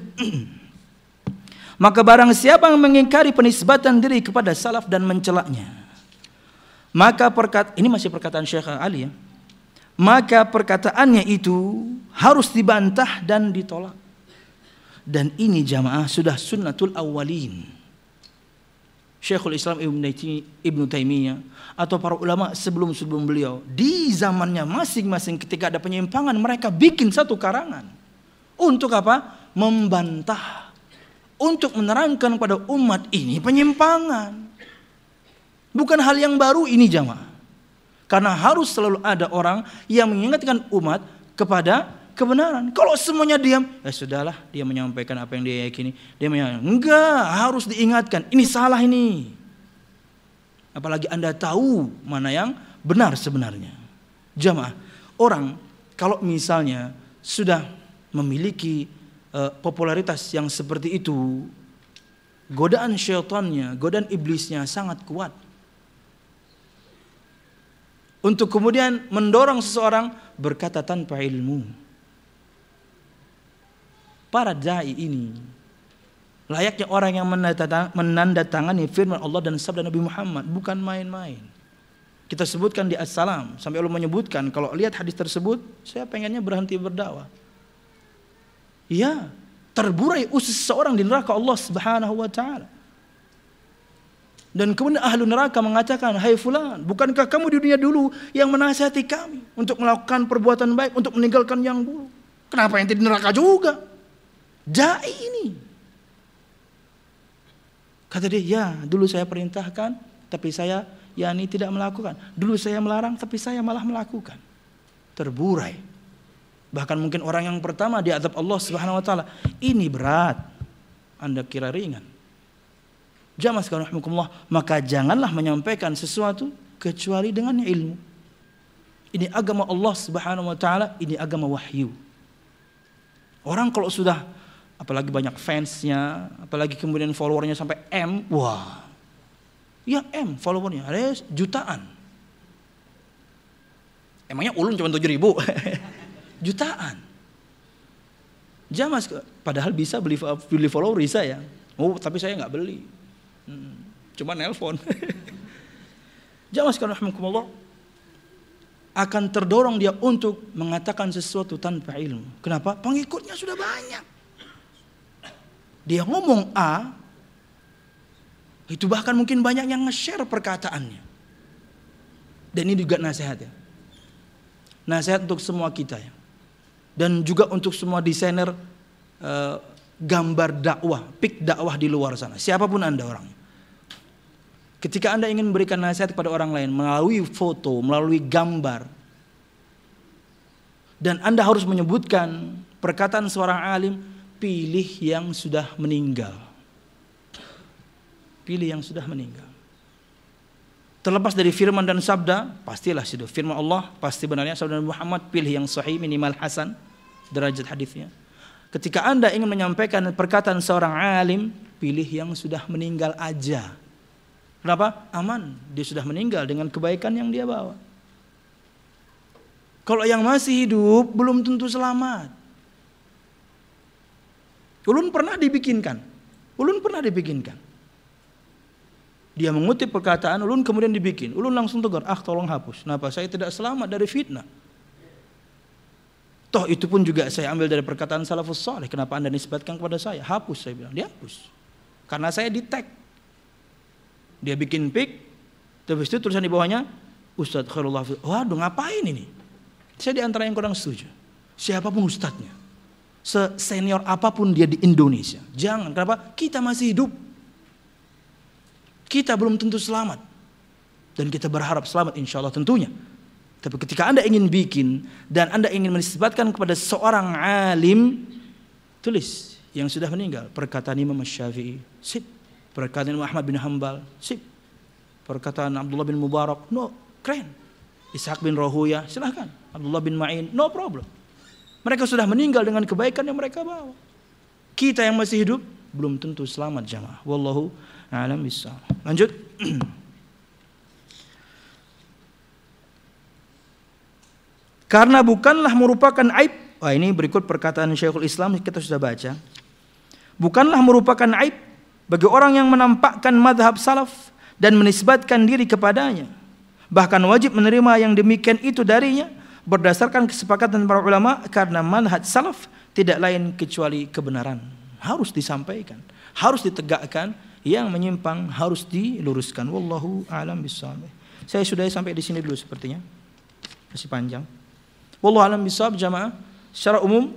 Maka barang siapa yang mengingkari penisbatan diri kepada salaf dan mencelaknya, maka ini masih perkataan Syekh Ali ya. Maka perkataannya itu harus dibantah dan ditolak. Dan ini jamaah sudah sunnatul awwalin. Syekhul Islam Ibnu Taimiyah atau para ulama sebelum beliau di zamannya masing-masing ketika ada penyimpangan mereka bikin satu karangan. Untuk apa? Membantah. Untuk menerangkan pada umat ini penyimpangan. Bukan hal yang baru ini jamaah. Karena harus selalu ada orang yang mengingatkan umat kepada kebenaran. Kalau semuanya diam, ya sudahlah, dia menyampaikan apa yang dia yakini. Enggak, harus diingatkan. Ini salah ini. Apalagi Anda tahu mana yang benar sebenarnya. Jamaah, orang kalau misalnya sudah memiliki popularitas yang seperti itu, godaan syaitannya, godaan iblisnya sangat kuat. untuk kemudian mendorong seseorang berkata tanpa ilmu. Para dai ini layaknya orang yang menandatangani firman Allah dan sabda Nabi Muhammad, bukan main-main. Kita sebutkan di As-Salam sampai Allah menyebutkan kalau lihat hadis tersebut, saya pengennya berhenti berdakwah. Ya, terburai usus seseorang di neraka Allah Subhanahu wa taala. Dan kemudian ahlu neraka mengatakan, "Hai fulan, bukankah kamu di dunia dulu yang menasihati kami untuk melakukan perbuatan baik, untuk meninggalkan yang buruk? Kenapa ente di neraka juga?" Dai ini. Kata dia, "Ya, dulu saya perintahkan, tapi saya tidak melakukan. Dulu saya melarang, tapi saya malah melakukan." Terburai. Bahkan mungkin orang yang pertama di azab Allah Subhanahu wa taala. Ini berat. Anda kira ringan. Jamaah sekalian rahimakumullah, maka janganlah menyampaikan sesuatu kecuali dengan ilmu. Ini agama Allah Subhanahu wa taala, ini agama wahyu. Orang kalau sudah apalagi banyak fansnya, apalagi kemudian followernya sampai M, wah, ya M followernya, ada jutaan. Emangnya ulun cuma 7.000? Jutaan. Jamas, padahal bisa beli follower bisa ya. Oh, tapi saya nggak beli, cuma nelpon. Jamas kan rahmatullah, akan terdorong dia untuk mengatakan sesuatu tanpa ilmu. Kenapa? Pengikutnya sudah banyak. Dia ngomong A, itu bahkan mungkin banyak yang nge-share perkataannya. Dan ini juga nasihat ya. Nasihat untuk semua kita ya. Dan juga untuk semua desainer gambar dakwah, pik dakwah di luar sana. Siapapun Anda orangnya. Ketika Anda ingin memberikan nasihat kepada orang lain melalui foto, melalui gambar, dan Anda harus menyebutkan perkataan seorang alim, pilih yang sudah meninggal. Pilih yang sudah meninggal. Terlepas dari firman dan sabda, pastilah itu firman Allah, pasti benarnya sabda Nabi Muhammad, pilih yang sahih minimal hasan derajat hadisnya. Ketika Anda ingin menyampaikan perkataan seorang alim, pilih yang sudah meninggal aja. Kenapa? Aman, dia sudah meninggal dengan kebaikan yang dia bawa. Kalau yang masih hidup belum tentu selamat. Ulun pernah dibikinkan. Dia mengutip perkataan ulun kemudian dibikin. Ulun langsung tegur, tolong hapus. Kenapa? Saya tidak selamat dari fitnah. Toh itu pun juga saya ambil dari perkataan salafus saleh. Kenapa Anda nisbatkan kepada saya? Hapus, saya bilang. Dia hapus. Karena saya di tag. Dia bikin pic. Terus itu tulisan di bawahnya, Ustadz Khairullah. Waduh, ngapain ini? Saya di antara yang kurang setuju. Siapapun ustadznya, senior apapun dia di Indonesia, jangan. Kenapa? Kita masih hidup. Kita belum tentu selamat. Dan kita berharap selamat insya Allah tentunya. Tapi ketika Anda ingin bikin dan Anda ingin menisbatkan kepada seorang alim, tulis yang sudah meninggal. Perkataan Imam Syafi'i, sip. Perkataan Imam Ahmad bin Hanbal, sip. Perkataan Abdullah bin Mubarak, no, keren. Ishaq bin Rahuya, silahkan. Abdullah bin Ma'in, no problem. Mereka sudah meninggal dengan kebaikan yang mereka bawa. Kita yang masih hidup belum tentu selamat jamaah. Wallahu a'lam bishawab. Lanjut. Karena bukanlah merupakan aib. Wah, ini berikut perkataan Syekhul Islam kita sudah baca. Bukanlah merupakan aib bagi orang yang menampakkan mazhab salaf dan menisbatkan diri kepadanya. Bahkan wajib menerima yang demikian itu darinya berdasarkan kesepakatan para ulama, karena manhaj salaf tidak lain kecuali kebenaran. Harus disampaikan, harus ditegakkan, yang menyimpang harus diluruskan. Wallahu a'lam bishawab. Saya sudah sampai di sini dulu sepertinya. Masih panjang. Wallahu a'lam bishawab jamaah. Secara umum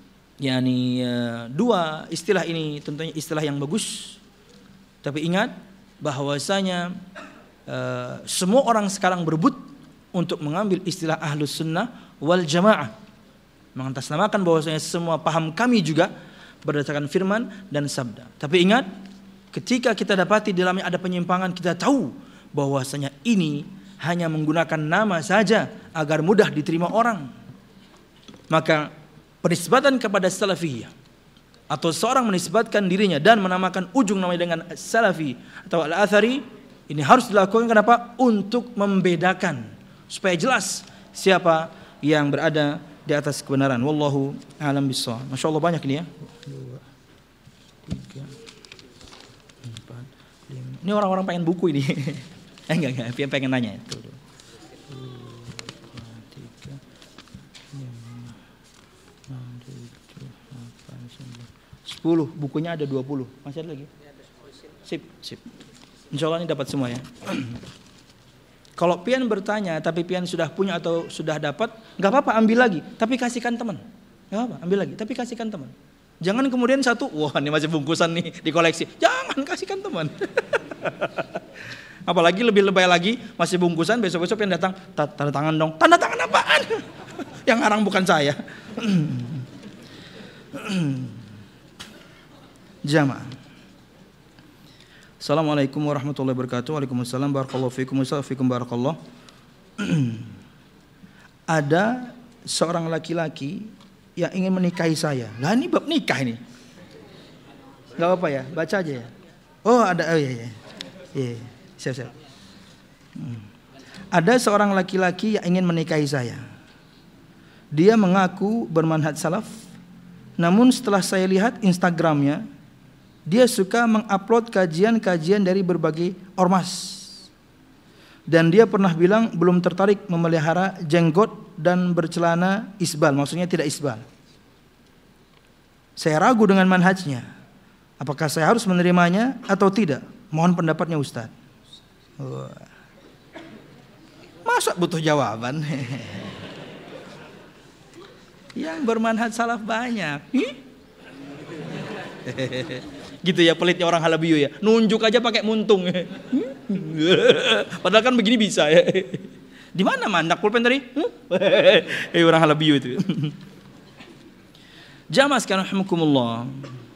dua istilah ini tentunya istilah yang bagus. Tapi ingat bahwasanya semua orang sekarang berebut untuk mengambil istilah ahlus sunnah wal jamaah, mengatasnamakan bahwasanya semua paham kami juga berdasarkan firman dan sabda. Tapi ingat, ketika kita dapati di dalamnya ada penyimpangan, kita tahu bahwasanya ini hanya menggunakan nama saja agar mudah diterima orang. Maka penisbatan kepada salafiyah atau seorang menisbatkan dirinya dan menamakan ujung namanya dengan salafi atau al-athari, ini harus dilakukan. Kenapa? Untuk membedakan supaya jelas siapa yang berada di atas kebenaran. Wallahu a'lam bishawab. Masya Allah banyak ini ya. 2, 3, 4, 5. Ini orang-orang pengen buku ini. Enggak, pengen nanya itu. 10, bukunya ada 20. Masih ada lagi? Sip. Insya Allah ini dapat semua ya. Kalau pian bertanya, tapi pian sudah punya atau sudah dapat, nggak apa-apa ambil lagi, tapi kasihkan teman. Nggak apa-apa, ambil lagi, tapi kasihkan teman. Jangan kemudian satu, wah ini masih bungkusan nih dikoleksi. Jangan, kasihkan teman. Apalagi lebih lebay lagi, masih bungkusan, besok-besok pian datang, tanda tangan dong. Tanda tangan apaan? Yang ngarang bukan saya. Jamaah. Assalamualaikum warahmatullahi wabarakatuh. Waalaikumsalam barakallahu fikum fikum barakallah. Ada seorang laki-laki yang ingin menikahi saya. Lah ini bab nikah ini. Enggak apa-apa ya, baca aja ya. Oh, ada iya. Iya, siap. Ada seorang laki-laki yang ingin menikahi saya. Dia mengaku bermanhaj salaf. Namun setelah saya lihat Instagramnya, dia suka mengupload kajian-kajian dari berbagai ormas. Dan dia pernah bilang belum tertarik memelihara jenggot dan bercelana isbal, maksudnya tidak isbal. Saya ragu dengan manhajnya. Apakah saya harus menerimanya atau tidak? Mohon pendapatnya Ustaz. Masa butuh jawaban? Yang bermanhaj salaf banyak. Gitu ya pelitnya orang Halabiyu ya. Nunjuk aja pakai muntung. Padahal kan begini bisa ya. Di mana mandak pulpen tadi? Orang Halabiyu itu. Jamaah sekalian rahimakumullah.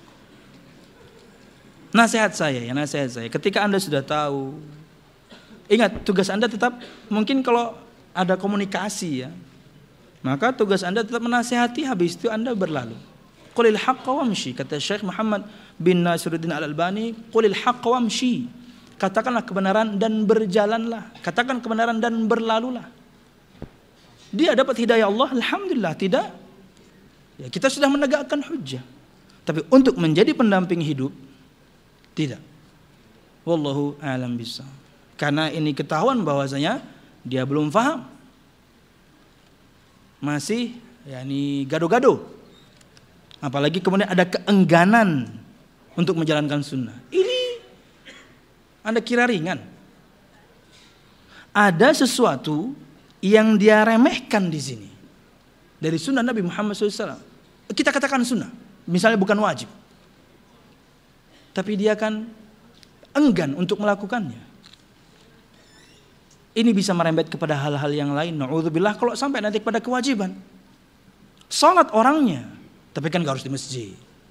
Nasihat saya. Ketika Anda sudah tahu, ingat tugas Anda tetap mungkin kalau ada komunikasi ya, maka tugas Anda tetap menasihati, habis itu Anda berlalu. Qulil haqqa wamshi, kata Syekh Muhammad bin Nasiruddin Al-Albani, qulil haqqa wamshi. Katakanlah kebenaran dan berjalanlah. Katakan kebenaran dan berlalulah. Dia dapat hidayah Allah, alhamdulillah. Tidak, ya kita sudah menegakkan hujjah. Tapi untuk menjadi pendamping hidup, tidak. Wallahu a'lam bishawab. Karena ini ketahuan bahwasanya dia belum paham. Masih yakni gado-gado. Apalagi kemudian ada keengganan untuk menjalankan sunnah. Ini Anda kira ringan. Ada sesuatu yang dia remehkan di sini dari sunnah Nabi Muhammad SAW. Kita katakan sunnah, misalnya bukan wajib, tapi dia kan enggan untuk melakukannya. Ini bisa merembet kepada hal-hal yang lain. Na'udzubillah kalau sampai nanti kepada kewajiban. Salat orangnya, tapi kan gak harus di masjid.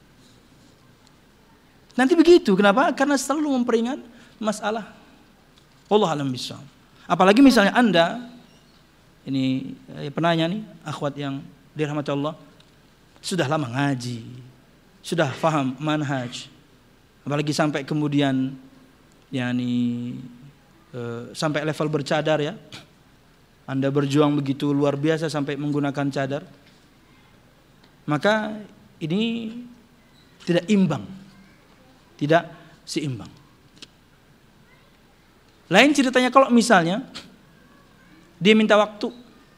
Nanti begitu, kenapa? Karena selalu memperingat masalah. Wallahu a'lam bishawab. Apalagi misalnya Anda, ini penanya nih, akhwat yang dirahmati Allah, sudah lama ngaji, sudah paham manhaj, apalagi sampai kemudian, yakni sampai level bercadar ya. Anda berjuang begitu luar biasa sampai menggunakan cadar. Maka ini tidak imbang. Tidak seimbang. Lain ceritanya kalau misalnya dia minta waktu.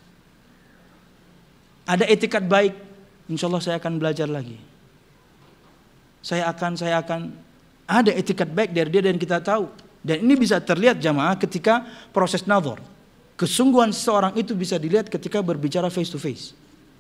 Ada etikat baik, insya Allah saya akan belajar lagi. Saya akan ada etikat baik dari dia dan kita tahu. Dan ini bisa terlihat jamaah ketika proses nazar. Kesungguhan seseorang itu bisa dilihat ketika berbicara face to face.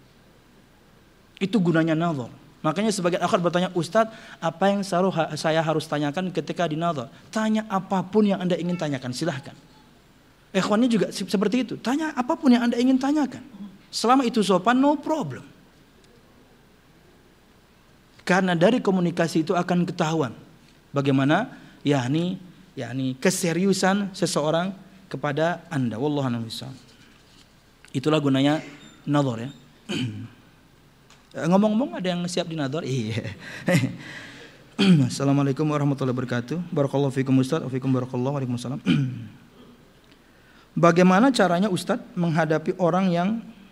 Itu gunanya nazar. Makanya sebagian akhwat bertanya, Ustadz, apa yang saya harus tanyakan ketika di nazar? Tanya apapun yang Anda ingin tanyakan, silahkan. Ikhwannya juga seperti itu. Tanya apapun yang Anda ingin tanyakan. Selama itu sopan, no problem. Karena dari komunikasi itu akan ketahuan bagaimana yakni keseriusan seseorang kepada Anda. Wallahu a'lam bishawab. Itulah gunanya nazar ya. Ngomong-ngomong ada yang siap di nazar? Iya. Assalamualaikum warahmatullahi wabarakatuh. Barakallahu fikum Ustaz, wa fikum barakallahu. Waalaikumsalam. Bagaimana caranya Ustadz menghadapi orang yang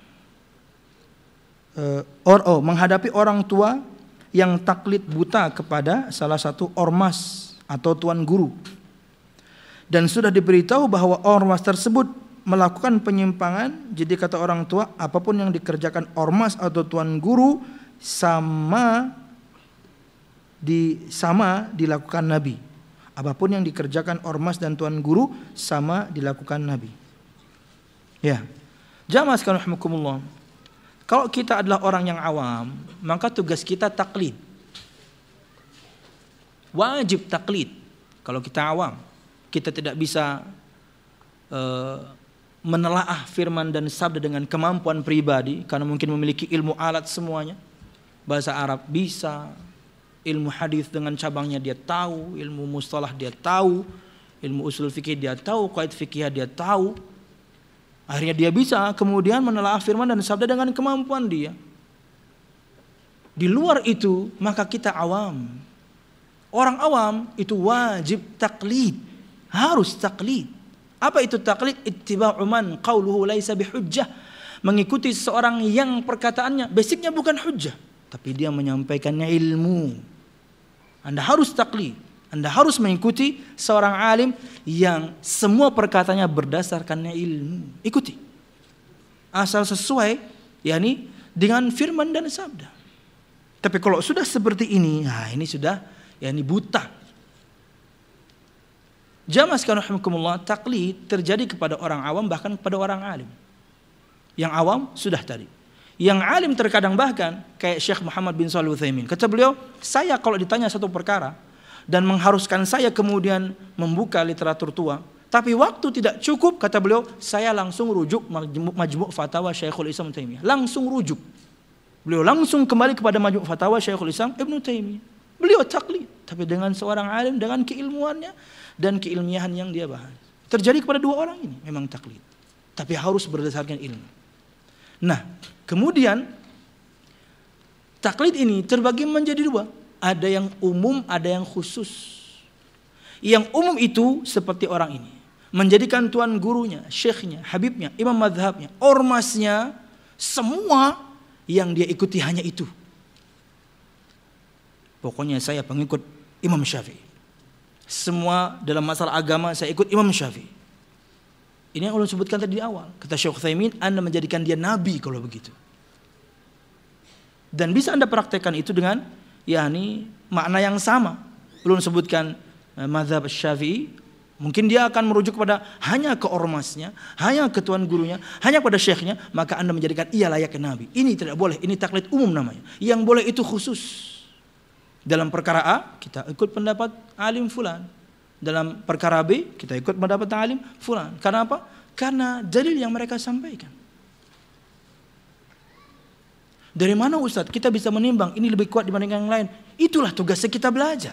menghadapi orang tua yang taklid buta kepada salah satu ormas atau tuan guru, dan sudah diberitahu bahwa ormas tersebut melakukan penyimpangan. Jadi kata orang tua, apapun yang dikerjakan ormas atau tuan guru sama dilakukan Nabi. Apapun yang dikerjakan ormas dan tuan guru sama dilakukan Nabi. Ya. Jamaah sekalian rahimakumullah. Kalau kita adalah orang yang awam, maka tugas kita taklid. Wajib taklid. Kalau kita awam, kita tidak bisa menelaah firman dan sabda dengan kemampuan pribadi, karena mungkin memiliki ilmu alat semuanya. Bahasa Arab bisa, ilmu hadis dengan cabangnya dia tahu, ilmu mustalah dia tahu, ilmu usul fikih dia tahu, qaid fikih dia tahu. Akhirnya dia bisa kemudian menelaah firman dan sabda dengan kemampuan dia. Di luar itu maka kita awam. Orang awam itu wajib taklid, harus taklid. Apa itu taklid? Ittiba'u man qauluhu laisa bihujjah. Mengikuti seseorang yang perkataannya basicnya bukan hujjah, tapi dia menyampaikannya ilmu. Anda harus taklid. Anda harus mengikuti seorang alim yang semua perkataannya berdasarkannya ilmu. Ikuti. Asal sesuai yakni dengan firman dan sabda. Tapi kalau sudah seperti ini, nah ini sudah yakni buta. Jamaah sekalian rahimakumullah, taklid terjadi kepada orang awam bahkan kepada orang alim. Yang awam sudah tadi. Yang alim terkadang bahkan kayak Syekh Muhammad bin Shalih Al-Utsaimin. Kata beliau, saya kalau ditanya satu perkara dan mengharuskan saya kemudian membuka literatur tua, tapi waktu tidak cukup, kata beliau, saya langsung rujuk Majmu' Fatawa Syekhul Islam Ibnu Taimiyah. Langsung rujuk. Beliau langsung kembali kepada Majmu' Fatawa Syekhul Islam Ibnu Taimiyah. Beliau taklid, tapi dengan seorang alim dengan keilmuannya dan keilmiahan yang dia bahas. Terjadi kepada dua orang ini memang taklid, tapi harus berdasarkan ilmu. Nah, kemudian taklid ini terbagi menjadi dua. Ada yang umum, ada yang khusus. Yang umum itu seperti orang ini, menjadikan tuan gurunya, syekhnya, habibnya, imam madhabnya, ormasnya, semua yang dia ikuti hanya itu. Pokoknya saya pengikut Imam Syafi'i. Semua dalam masalah agama saya ikut Imam Syafi'i. Ini yang Allah sebutkan tadi di awal. Kata Syekh Utsaimin, Anda menjadikan dia nabi kalau begitu. Dan bisa Anda praktekkan itu dengan yakni makna yang sama. Belum sebutkan mazhab Syafi'i, mungkin dia akan merujuk kepada hanya ke ormasnya, hanya ke tuan gurunya, hanya pada syekhnya, maka Anda menjadikan ia layak ke nabi. Ini tidak boleh, ini taklid umum namanya. Yang boleh itu khusus. Dalam perkara A kita ikut pendapat alim fulan, dalam perkara B kita ikut pendapat alim fulan. Karena apa? Karena dalil yang mereka sampaikan. Dari mana Ustadz kita bisa menimbang ini lebih kuat dibandingkan yang lain? Itulah tugasnya kita belajar.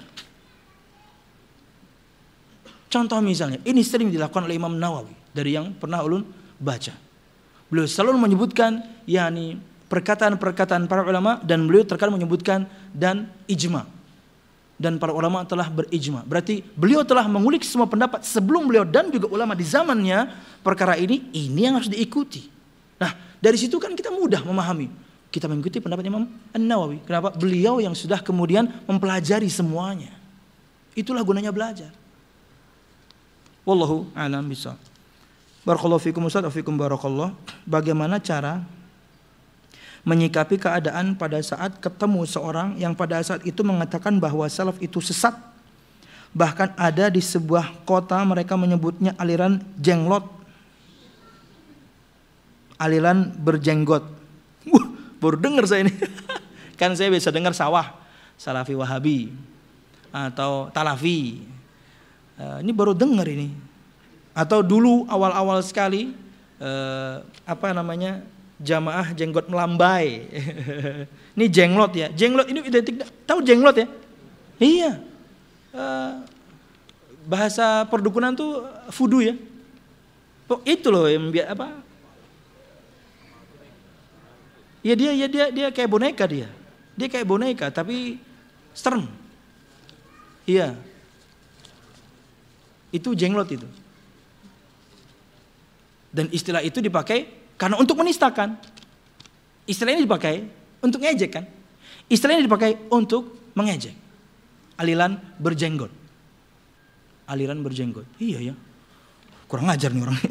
Contoh misalnya, ini sering dilakukan oleh Imam Nawawi dari yang pernah ulun baca. Beliau selalu menyebutkan yakni perkataan-perkataan para ulama, dan beliau terkadang menyebutkan dan ijma. Dan para ulama telah berijma. Berarti beliau telah mengulik semua pendapat sebelum beliau dan juga ulama di zamannya perkara ini yang harus diikuti. Nah, dari situ kan kita mudah memahami. Kita mengikuti pendapat Imam An-Nawawi. Kenapa? Beliau yang sudah kemudian mempelajari semuanya. Itulah gunanya belajar. Wallahu a'lam bishawab. Barakallahu fikum Ustaz, fikum barakallah. Bagaimana cara menyikapi keadaan pada saat ketemu seorang yang pada saat itu mengatakan bahwa salaf itu sesat? Bahkan ada di sebuah kota mereka menyebutnya aliran jenglot, aliran berjenggot. Baru dengar saya ini. Kan saya biasa dengar sawah, Salafi Wahabi atau Talafi. Ini baru dengar ini. Atau dulu awal-awal sekali jamaah jenggot melambai. Ini jenglot ya. Jenglot ini identik, tahu jenglot ya? Iya. Bahasa perdukunan tuh fudu ya. Itu loh yang apa? Ya dia kayak boneka dia. Dia kayak boneka tapi serem. Iya. Itu jenglot itu. Dan istilah itu dipakai karena untuk menistakan. Istilah ini dipakai untuk ngejek kan. Istilah ini dipakai untuk mengejek. Aliran berjenggot. Aliran berjenggot. Iya ya. Kurang ajar nih orang.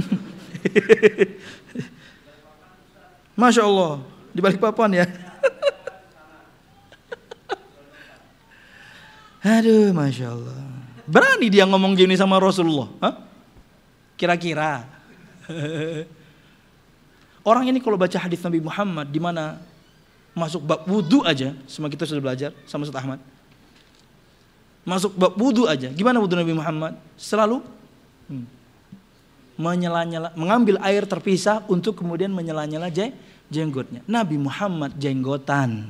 Masya Allah. Di Balikpapan ya. Aduh, Masya Allah. Berani dia ngomong gini sama Rasulullah. Hah? Kira-kira. Orang ini kalau baca hadis Nabi Muhammad, di mana masuk bab wudu aja, semua kita sudah belajar sama Ustaz Ahmad. Masuk bab wudu aja. Gimana wudu Nabi Muhammad? Selalu menyela-nyela, mengambil air terpisah untuk kemudian menyela-nyela jenggotnya. Nabi Muhammad jenggotan.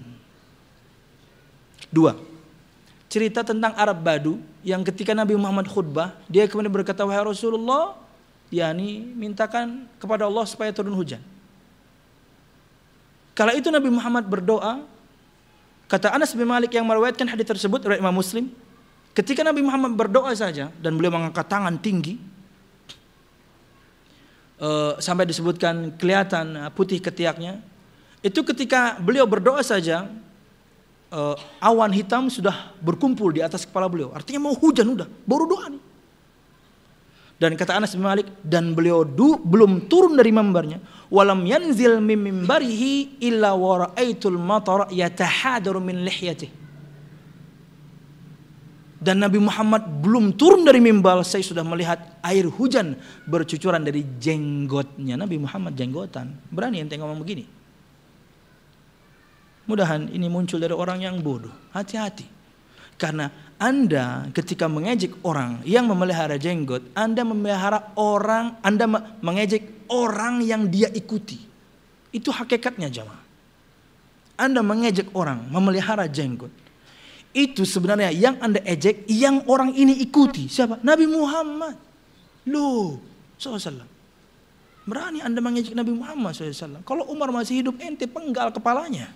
2. Cerita tentang Arab Badu yang ketika Nabi Muhammad khutbah, dia kemudian berkata, wahai Rasulullah, yakni mintakan kepada Allah supaya turun hujan. Kala itu Nabi Muhammad berdoa, kata Anas bin Malik yang meriwayatkan hadis tersebut riwayat Imam Muslim, ketika Nabi Muhammad berdoa saja dan beliau mengangkat tangan tinggi, sampai disebutkan kelihatan putih ketiaknya, itu ketika beliau berdoa saja, awan hitam sudah berkumpul di atas kepala beliau. Artinya mau hujan udah, baru doa nih. Dan kata Anas bin Malik, dan beliau belum turun dari mimbarnya, walam yanzil min mimbarihi illa wa ra'aitul matara yatahadaru min lihyatihi. Dan Nabi Muhammad belum turun dari mimbar, saya sudah melihat air hujan bercucuran dari jenggotnya. Nabi Muhammad jenggotan. Berani ente ngomong begini? Mudahan ini muncul dari orang yang bodoh. Hati-hati. Karena Anda ketika mengejek orang yang memelihara jenggot, Anda memelihara orang, Anda mengejek orang yang dia ikuti. Itu hakikatnya jamaah. Anda mengejek orang memelihara jenggot. Itu sebenarnya yang Anda ejek, yang orang ini ikuti. Siapa? Nabi Muhammad. Loh, SAW. Berani Anda mengejek Nabi Muhammad SAW. Kalau Umar masih hidup, ente penggal kepalanya.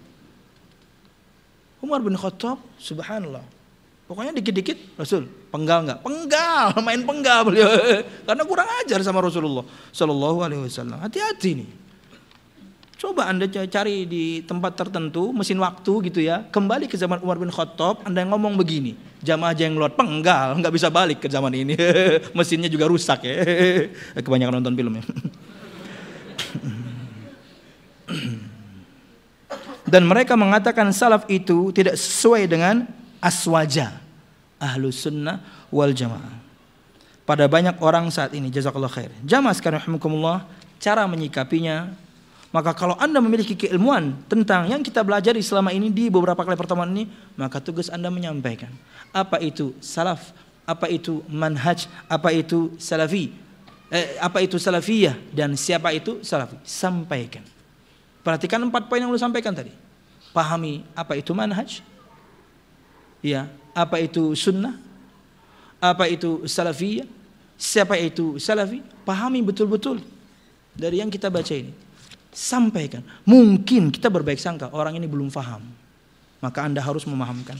Umar bin Khattab, subhanallah. Pokoknya dikit-dikit, Rasul, penggal enggak? Penggal, main penggal beliau. Karena kurang ajar sama Rasulullah Sallallahu Alaihi Wasallam. Hati-hati nih. Coba Anda cari di tempat tertentu, mesin waktu gitu ya. Kembali ke zaman Umar bin Khattab, Anda ngomong begini. Jamaah jenglot, penggal, nggak bisa balik ke zaman ini. Mesinnya juga rusak ya. Kebanyakan nonton film ya. Dan mereka mengatakan salaf itu tidak sesuai dengan aswaja Ahlus Sunnah wal Jamaah. Pada banyak orang saat ini, jazakallah khair. Jamaah sekalian rahimakumullah, cara menyikapinya. Maka kalau Anda memiliki keilmuan tentang yang kita belajar selama ini di beberapa kali pertemuan ini, maka tugas Anda menyampaikan. Apa itu salaf, apa itu manhaj, apa itu salafi, apa itu salafiyah, dan siapa itu salafi. Sampaikan. Perhatikan 4 poin yang lu sampaikan tadi. Pahami apa itu manhaj, ya, apa itu sunnah, apa itu salafiyah, siapa itu salafi. Pahami betul-betul dari yang kita baca ini. Sampaikan. Mungkin kita berbaik sangka orang ini belum paham, maka Anda harus memahamkan.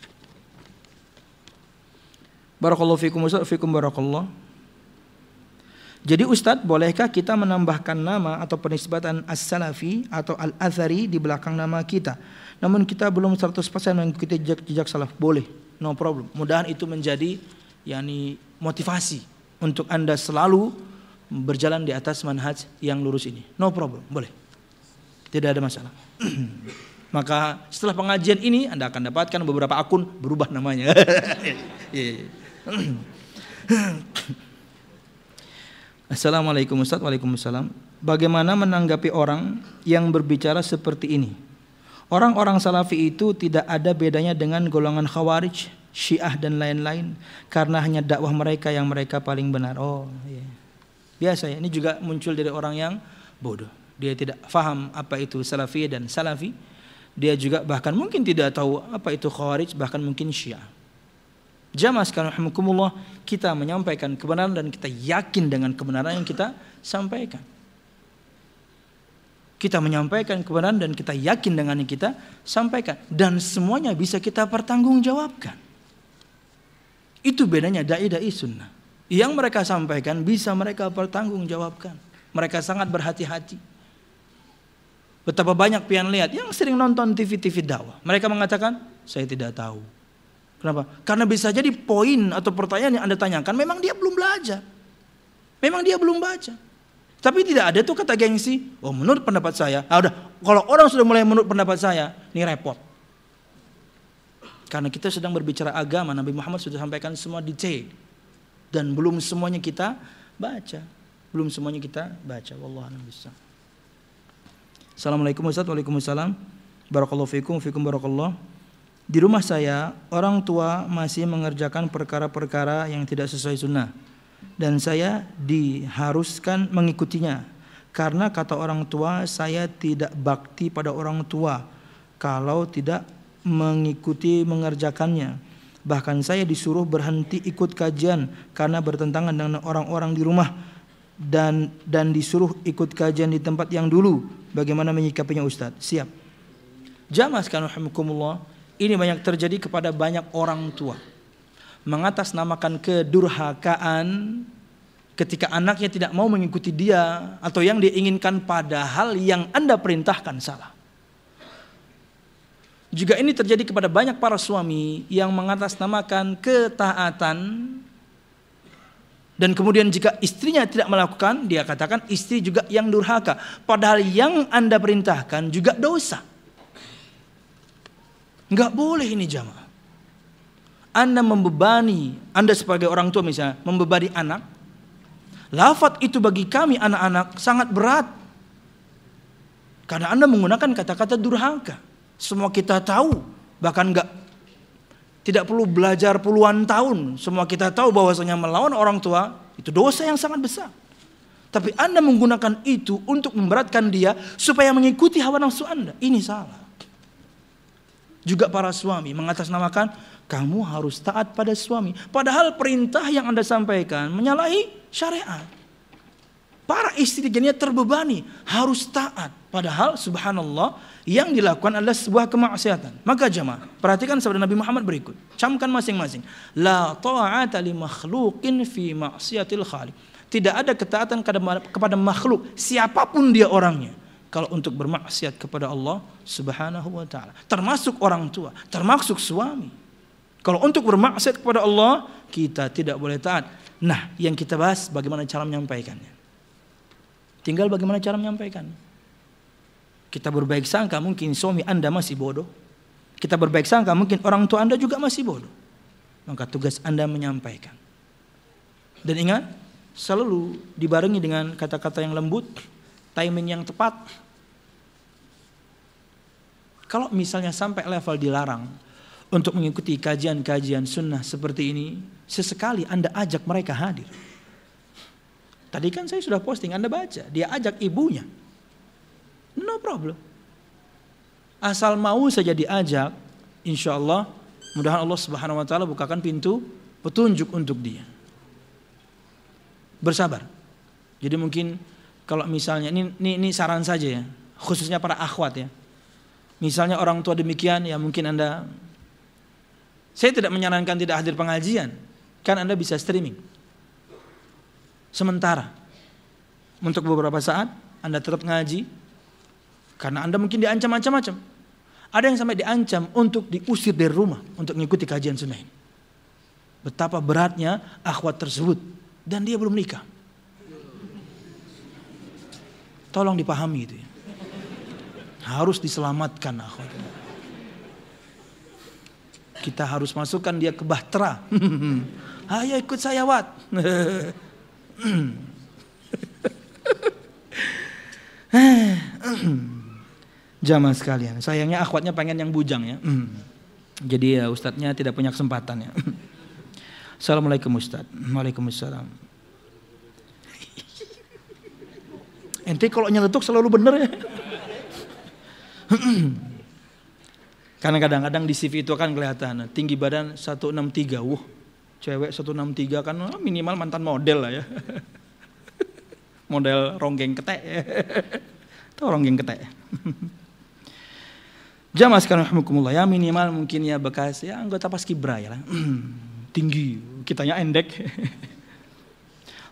Barakallahu fikum wa fikum barakallah. Jadi Ustadz, bolehkah kita menambahkan nama atau penisbatan as-salafi atau al-athari di belakang nama kita? Namun kita belum 100% mengikuti jejak salaf. Boleh, no problem. Mudahan itu menjadi motivasi untuk Anda selalu berjalan di atas manhaj yang lurus ini. No problem, boleh. Tidak ada masalah. Maka setelah pengajian ini Anda akan dapatkan beberapa akun berubah namanya. Assalamualaikum Ustaz. Waalaikumsalam. Bagaimana menanggapi orang yang berbicara seperti ini? Orang-orang salafi itu tidak ada bedanya dengan golongan khawarij, syiah dan lain-lain, karena hanya dakwah mereka yang mereka paling benar. Oh iya. Biasa ya, ini juga muncul dari orang yang bodoh. Dia tidak faham apa itu salafi dan salafi. Dia juga bahkan mungkin tidak tahu apa itu khawarij, bahkan mungkin syiah. Jamaah sekalian rahimakumullah, kita menyampaikan kebenaran dan kita yakin dengan kebenaran yang kita sampaikan. Kita menyampaikan kebenaran dan kita yakin dengan yang kita sampaikan, dan semuanya bisa kita pertanggungjawabkan. Itu bedanya dai sunnah. Yang mereka sampaikan bisa mereka pertanggungjawabkan. Mereka sangat berhati-hati. Betapa banyak pian lihat yang sering nonton TV-TV dakwah. Mereka mengatakan, saya tidak tahu. Kenapa? Karena bisa jadi poin atau pertanyaan yang Anda tanyakan memang dia belum belajar. Memang dia belum baca. Tapi tidak ada tuh kata gengsi, oh menurut pendapat saya. Nah udah, kalau orang sudah mulai menurut pendapat saya, ini repot. Karena kita sedang berbicara agama, Nabi Muhammad sudah sampaikan semua detail. Dan belum semuanya kita baca. Belum semuanya kita baca. Wallahu a'lam bishawab. Assalamualaikum Ustaz. Waalaikumsalam. Barakallahu fikum barakallah. Di rumah saya, orang tua masih mengerjakan perkara-perkara yang tidak sesuai sunnah. Dan saya diharuskan mengikutinya. Karena kata orang tua, saya tidak bakti pada orang tua kalau tidak mengikuti mengerjakannya. Bahkan saya disuruh berhenti ikut kajian karena bertentangan dengan orang-orang di rumah. Dan disuruh ikut kajian di tempat yang dulu. Bagaimana menyikapinya Ustaz? Siap. Jamaah sekalian rahimakumullah, ini banyak terjadi kepada banyak orang tua. Mengatasnamakan kedurhakaan ketika anaknya tidak mau mengikuti dia atau yang dia inginkan, padahal yang Anda perintahkan salah. Juga ini terjadi kepada banyak para suami yang mengatasnamakan ketaatan dan kemudian jika istrinya tidak melakukan, dia katakan istri juga yang durhaka, padahal yang Anda perintahkan juga dosa. Enggak boleh ini jamaah. Anda membebani, Anda sebagai orang tua misalnya, membebani anak. Lafaz itu bagi kami anak-anak sangat berat. Karena Anda menggunakan kata-kata durhaka. Semua kita tahu, bahkan tidak perlu belajar puluhan tahun. Semua kita tahu bahwasanya melawan orang tua itu dosa yang sangat besar. Tapi Anda menggunakan itu untuk memberatkan dia supaya mengikuti hawa nafsu Anda. Ini salah. Juga para suami mengatasnamakan kamu harus taat pada suami. Padahal perintah yang Anda sampaikan menyalahi syariat. Para istri jadinya terbebani harus taat. Padahal subhanallah yang dilakukan adalah sebuah kemaksiatan. Maka jemaah, perhatikan sabda Nabi Muhammad berikut. Camkan masing-masing. La ta'ata li makhluqin fi ma'siyatil khaliq. Tidak ada ketaatan kepada makhluk siapapun dia orangnya, kalau untuk bermaksiat kepada Allah subhanahu wa ta'ala. Termasuk orang tua, termasuk suami. Kalau untuk bermaksiat kepada Allah, kita tidak boleh taat. Nah, yang kita bahas bagaimana cara menyampaikannya. Tinggal bagaimana cara menyampaikan. Kita berbaik sangka mungkin suami Anda masih bodoh. Kita berbaik sangka mungkin orang tua Anda juga masih bodoh. Maka tugas Anda menyampaikan. Dan ingat, selalu dibarengi dengan kata-kata yang lembut, timing yang tepat. Kalau misalnya sampai level dilarang untuk mengikuti kajian-kajian sunnah seperti ini, sesekali Anda ajak mereka hadir. Tadi kan saya sudah posting, Anda baca, dia ajak ibunya. No problem. Asal mau saja diajak, insya Allah, mudah-mudahan Allah subhanahu wa ta'ala bukakan pintu petunjuk untuk dia. Bersabar. Jadi mungkin kalau misalnya, ini saran saja ya, khususnya para akhwat ya. Misalnya orang tua demikian, ya mungkin Anda, saya tidak menyarankan tidak hadir pengajian, kan Anda bisa streaming. Sementara, untuk beberapa saat Anda tetap ngaji, karena Anda mungkin diancam macam-macam. Ada yang sampai diancam untuk diusir dari rumah untuk mengikuti kajian sunnah ini. Betapa beratnya akhwat tersebut, dan dia belum nikah. Tolong dipahami itu ya. Harus diselamatkan akhwat. Kita harus masukkan dia ke bahtera. Ayo ikut saya Wat. Jamaah sekalian, sayangnya akhwatnya pengen yang bujang ya. Jadi ya ustadznya tidak punya kesempatan ya. Assalamualaikum Ustadz. Waalaikumsalam. Ente kalau nyeletuk selalu bener ya. Karena kadang-kadang di CV itu akan kelihatan tinggi badan 163. Cewek 163 kan minimal mantan model lah ya. Model ronggeng ketek. Tahu ronggeng ketek. Jamaah sekalian rahimakumullah, ya minimal mungkin ya bekas ya anggota Paskibra ya lah. Tinggi, kitanya endek.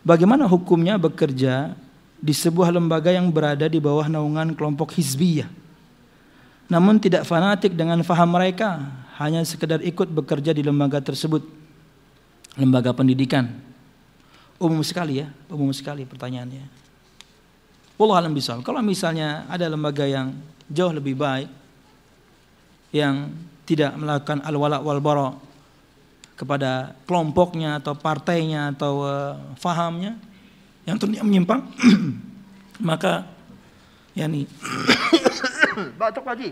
bagaimana hukumnya bekerja di sebuah lembaga yang berada di bawah naungan kelompok hizbiyah, namun tidak fanatik dengan faham mereka, hanya sekedar ikut bekerja di lembaga tersebut, lembaga pendidikan. Umum sekali ya, umum sekali pertanyaannya. Wallahu a'lam bishawab. Kalau misalnya ada lembaga yang jauh lebih baik, yang tidak melakukan al-wala' wal bara' kepada kelompoknya atau partainya atau fahamnya, yang tentunya menyimpang, maka yani batuk lagi.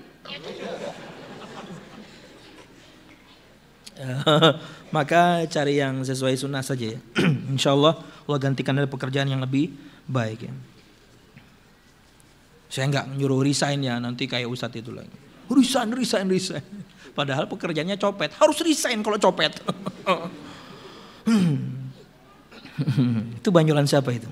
Maka cari yang sesuai sunnah saja ya. Insyaallah Allah gantikan dari pekerjaan yang lebih baik ya. Saya enggak nyuruh resign ya, nanti kayak ustadz itu lagi. Resign. Padahal pekerjaannya copet, harus resign kalau copet. Itu banyolan siapa itu?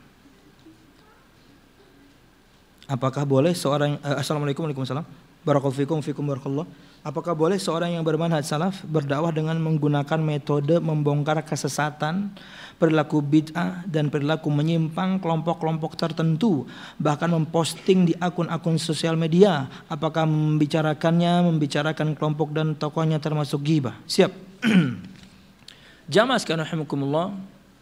Apakah boleh seorang Assalamualaikum warahmatullahi wabarakatuh. Barakallahu fikum barakallah. Apakah boleh seorang yang bermanhaj salaf berdakwah dengan menggunakan metode membongkar kesesatan, perilaku bid'ah dan perilaku menyimpang kelompok-kelompok tertentu, bahkan memposting di akun-akun sosial media? Apakah membicarakan kelompok dan tokohnya termasuk ghibah? Siap. Jamaah sekalian rahimakumullah.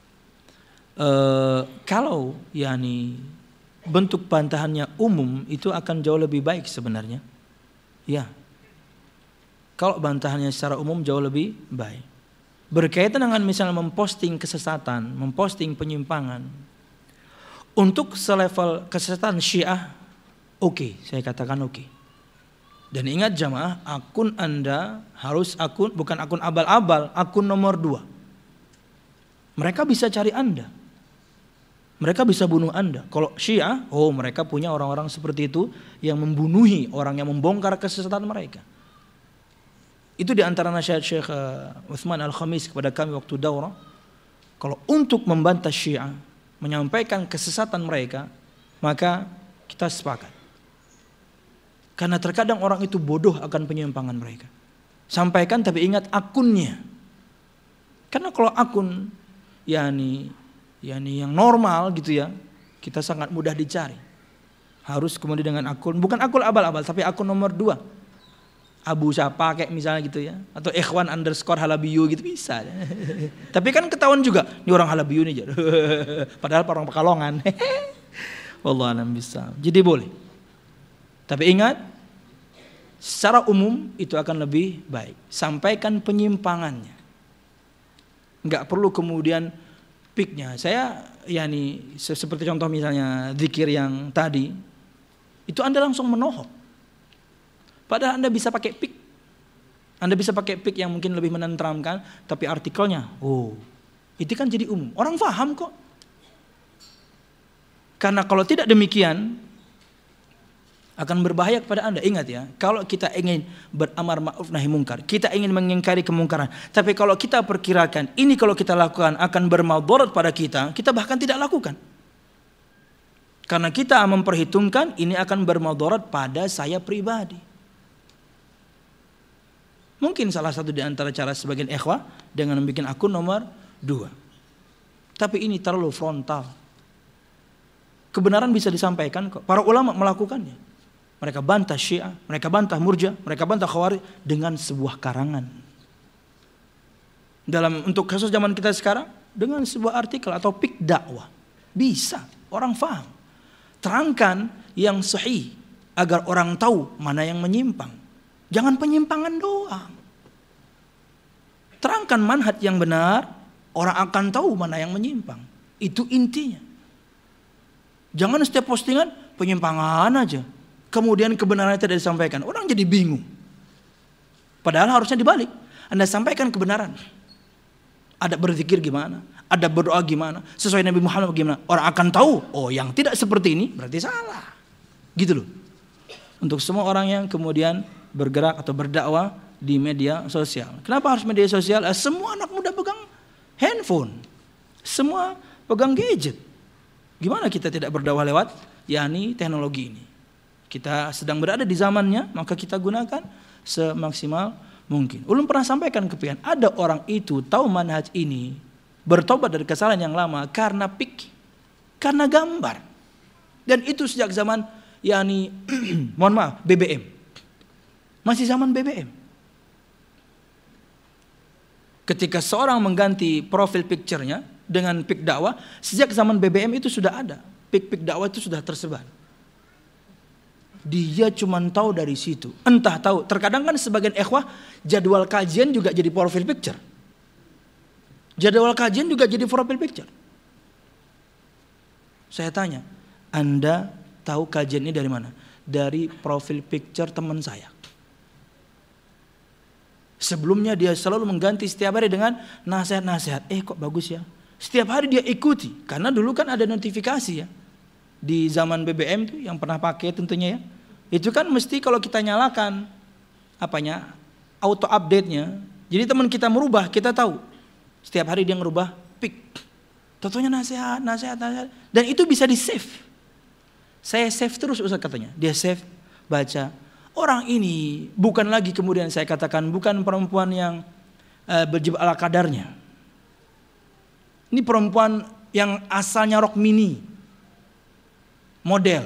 Kalau yani bentuk bantahannya umum itu akan jauh lebih baik sebenarnya. Ya. Kalau bantahannya secara umum jauh lebih baik. Berkaitan dengan misalnya memposting kesesatan, memposting penyimpangan. Untuk selevel kesesatan Syiah, oke, saya katakan oke. Dan ingat jamaah, akun Anda harus akun, bukan akun abal-abal, akun nomor 2. Mereka bisa cari Anda. Mereka bisa bunuh Anda. Kalau Syiah, mereka punya orang-orang seperti itu yang membunuhi orang yang membongkar kesesatan mereka. Itu di antara nasihat Syekh Utsman Al-Khamis kepada kami waktu daurah. Kalau untuk membantah Syiah, menyampaikan kesesatan mereka, maka kita sepakat. Karena terkadang orang itu bodoh akan penyimpangan mereka. Sampaikan tapi ingat akunnya. Karena kalau akun yani yang normal gitu ya, kita sangat mudah dicari. Harus kemudian dengan akun, bukan akun abal-abal, tapi akun nomor 2. Abu siapa kayak misalnya gitu ya, atau ikhwan_halabiyu gitu bisa. Tapi kan ketahuan juga, ini orang halabiyu nih. Padahal orang Pekalongan. Wallahu a'lam bishawab. Jadi boleh. Tapi ingat, secara umum itu akan lebih baik. Sampaikan penyimpangannya. Enggak perlu kemudian piknya. Saya yani seperti contoh misalnya zikir yang tadi, itu Anda langsung menohok. Padahal Anda bisa pakai pik. Anda bisa pakai pik yang mungkin lebih menenteramkan, tapi artikelnya, itu kan jadi umum. Orang paham kok. Karena kalau tidak demikian, akan berbahaya kepada Anda. Ingat ya, kalau kita ingin beramar ma'ruf nahi mungkar, kita ingin mengingkari kemungkaran, tapi kalau kita perkirakan ini kalau kita lakukan akan bermadarat pada kita bahkan tidak lakukan. Karena kita memperhitungkan ini akan bermadarat pada saya pribadi. Mungkin salah satu di antara cara sebagian ikhwah dengan membuat akun nomor 2. Tapi ini terlalu frontal. Kebenaran bisa disampaikan kok. Para ulama melakukannya. Mereka bantah Syiah, mereka bantah Murji'ah, mereka bantah Khawarij dengan sebuah karangan. Untuk kasus zaman kita sekarang, dengan sebuah artikel atau pik dakwah. Bisa, orang faham. Terangkan yang sahih agar orang tahu mana yang menyimpang. Jangan penyimpangan doang. Terangkan manhaj yang benar, orang akan tahu mana yang menyimpang. Itu intinya. Jangan setiap postingan penyimpangan aja. Kemudian kebenarannya tidak disampaikan. Orang jadi bingung. Padahal harusnya dibalik. Anda sampaikan kebenaran. Ada berzikir gimana? Ada berdoa gimana? Sesuai Nabi Muhammad gimana? Orang akan tahu. Yang tidak seperti ini berarti salah. Gitu loh. Untuk semua orang yang kemudian bergerak atau berdakwah di media sosial. Kenapa harus media sosial? Semua anak muda pegang handphone. Semua pegang gadget. Gimana kita tidak berdakwah lewat teknologi ini? Kita sedang berada di zamannya, maka kita gunakan semaksimal mungkin. Ulun pernah sampaikan ke pian, ada orang itu tahu manhaj ini bertobat dari kesalahan yang lama karena karena gambar. Dan itu sejak zaman mohon maaf, BBM. Masih zaman BBM. Ketika seorang mengganti profil picture-nya dengan pic dakwah, sejak zaman BBM itu sudah ada. Pic dakwah itu sudah tersebar. Dia cuma tahu dari situ. Entah tahu. Terkadang kan sebagian ikhwah jadwal kajian juga jadi profil picture. Jadwal kajian juga jadi profil picture. Saya tanya, Anda tahu kajian ini dari mana? Dari profil picture teman saya. Sebelumnya dia selalu mengganti setiap hari dengan nasihat-nasihat. Kok bagus ya? Setiap hari dia ikuti. Karena dulu kan ada notifikasi ya. Di zaman BBM tuh yang pernah pakai tentunya ya. Itu kan mesti kalau kita nyalakan auto update-nya. Jadi teman kita merubah, kita tahu. Setiap hari dia ngerubah pic. Tentunya nasihat. Dan itu bisa di-save. Saya save terus Ustaz katanya. Dia save, baca. Orang ini bukan lagi kemudian saya katakan bukan perempuan yang berjibak ala kadarnya. Ini perempuan yang asalnya rok mini. Model.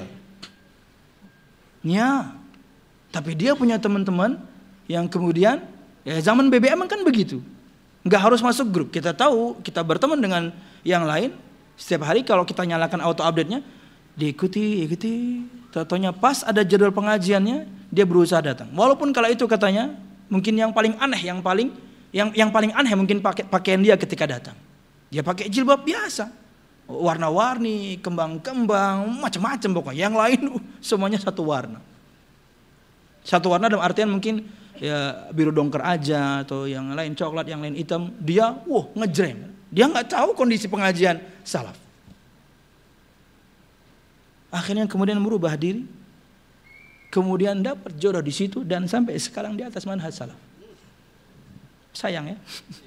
Ya. Tapi dia punya teman-teman yang kemudian zaman BBM kan begitu. Nggak harus masuk grup. Kita tahu, kita berteman dengan yang lain. Setiap hari kalau kita nyalakan auto update-nya, diikuti. Tentunya pas ada jadwal pengajiannya, dia berusaha datang. Walaupun kalau itu katanya, mungkin yang paling aneh, yang paling aneh mungkin pakaian dia ketika datang. Dia pakai jilbab biasa. Warna-warni, kembang-kembang, macam-macam pokoknya. Yang lain semuanya satu warna. Satu warna dalam artian mungkin ya biru dongker aja atau yang lain coklat, yang lain hitam, dia ngejreng. Dia nggak tahu kondisi pengajian salaf. Akhirnya kemudian merubah diri, kemudian dapat jodoh di situ dan sampai sekarang di atas manhaj salaf. Sayang ya,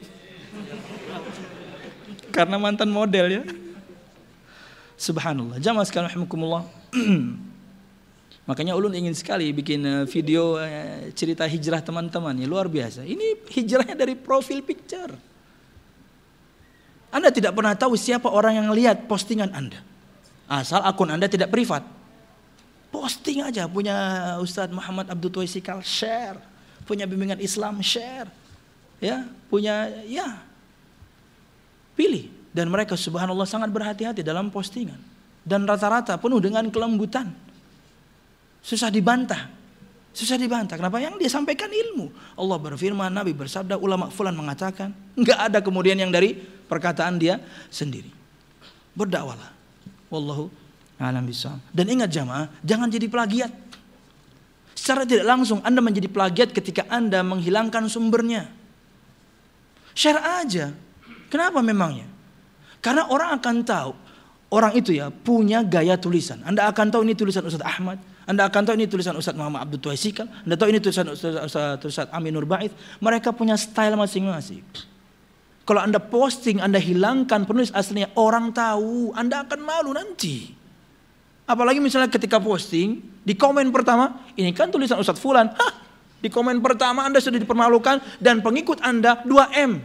karena mantan model ya. Subhanallah. Jamaah sekalian rahimakumullah. Makanya ulun ingin sekali bikin video cerita hijrah teman-teman ya, luar biasa. Ini hijrahnya dari profil picture. Anda tidak pernah tahu siapa orang yang lihat postingan Anda. Asal akun Anda tidak privat. Posting aja, punya Ustadz Muhammad Abdul Tuwaisikal, share. Punya bimbingan Islam, share. Ya, punya pilih. Dan mereka subhanallah sangat berhati-hati dalam postingan. Dan rata-rata penuh dengan kelembutan. Susah dibantah. Kenapa? Yang dia sampaikan ilmu. Allah berfirman, Nabi bersabda, ulama fulan mengatakan. Enggak ada kemudian yang dari perkataan dia sendiri. Berdakwalah. Wallahu a'lam bishawab. Dan ingat jamaah, jangan jadi plagiat. Secara tidak langsung Anda menjadi plagiat ketika Anda menghilangkan sumbernya. Share aja. Kenapa memangnya? Karena orang akan tahu. Orang itu ya punya gaya tulisan. Anda akan tahu ini tulisan Ustadz Ahmad. Anda akan tahu ini tulisan Ustadz Muhammad Abdul Tuwaisikal. Anda tahu ini tulisan Ustadz Amin Nur Ba'id. Mereka punya style masing-masing. Kalau Anda posting, Anda hilangkan penulis aslinya, orang tahu. Anda akan malu nanti. Apalagi misalnya ketika posting, di komen pertama, ini kan tulisan Ustadz Fulan. Di komen pertama Anda sudah dipermalukan dan pengikut Anda 2M.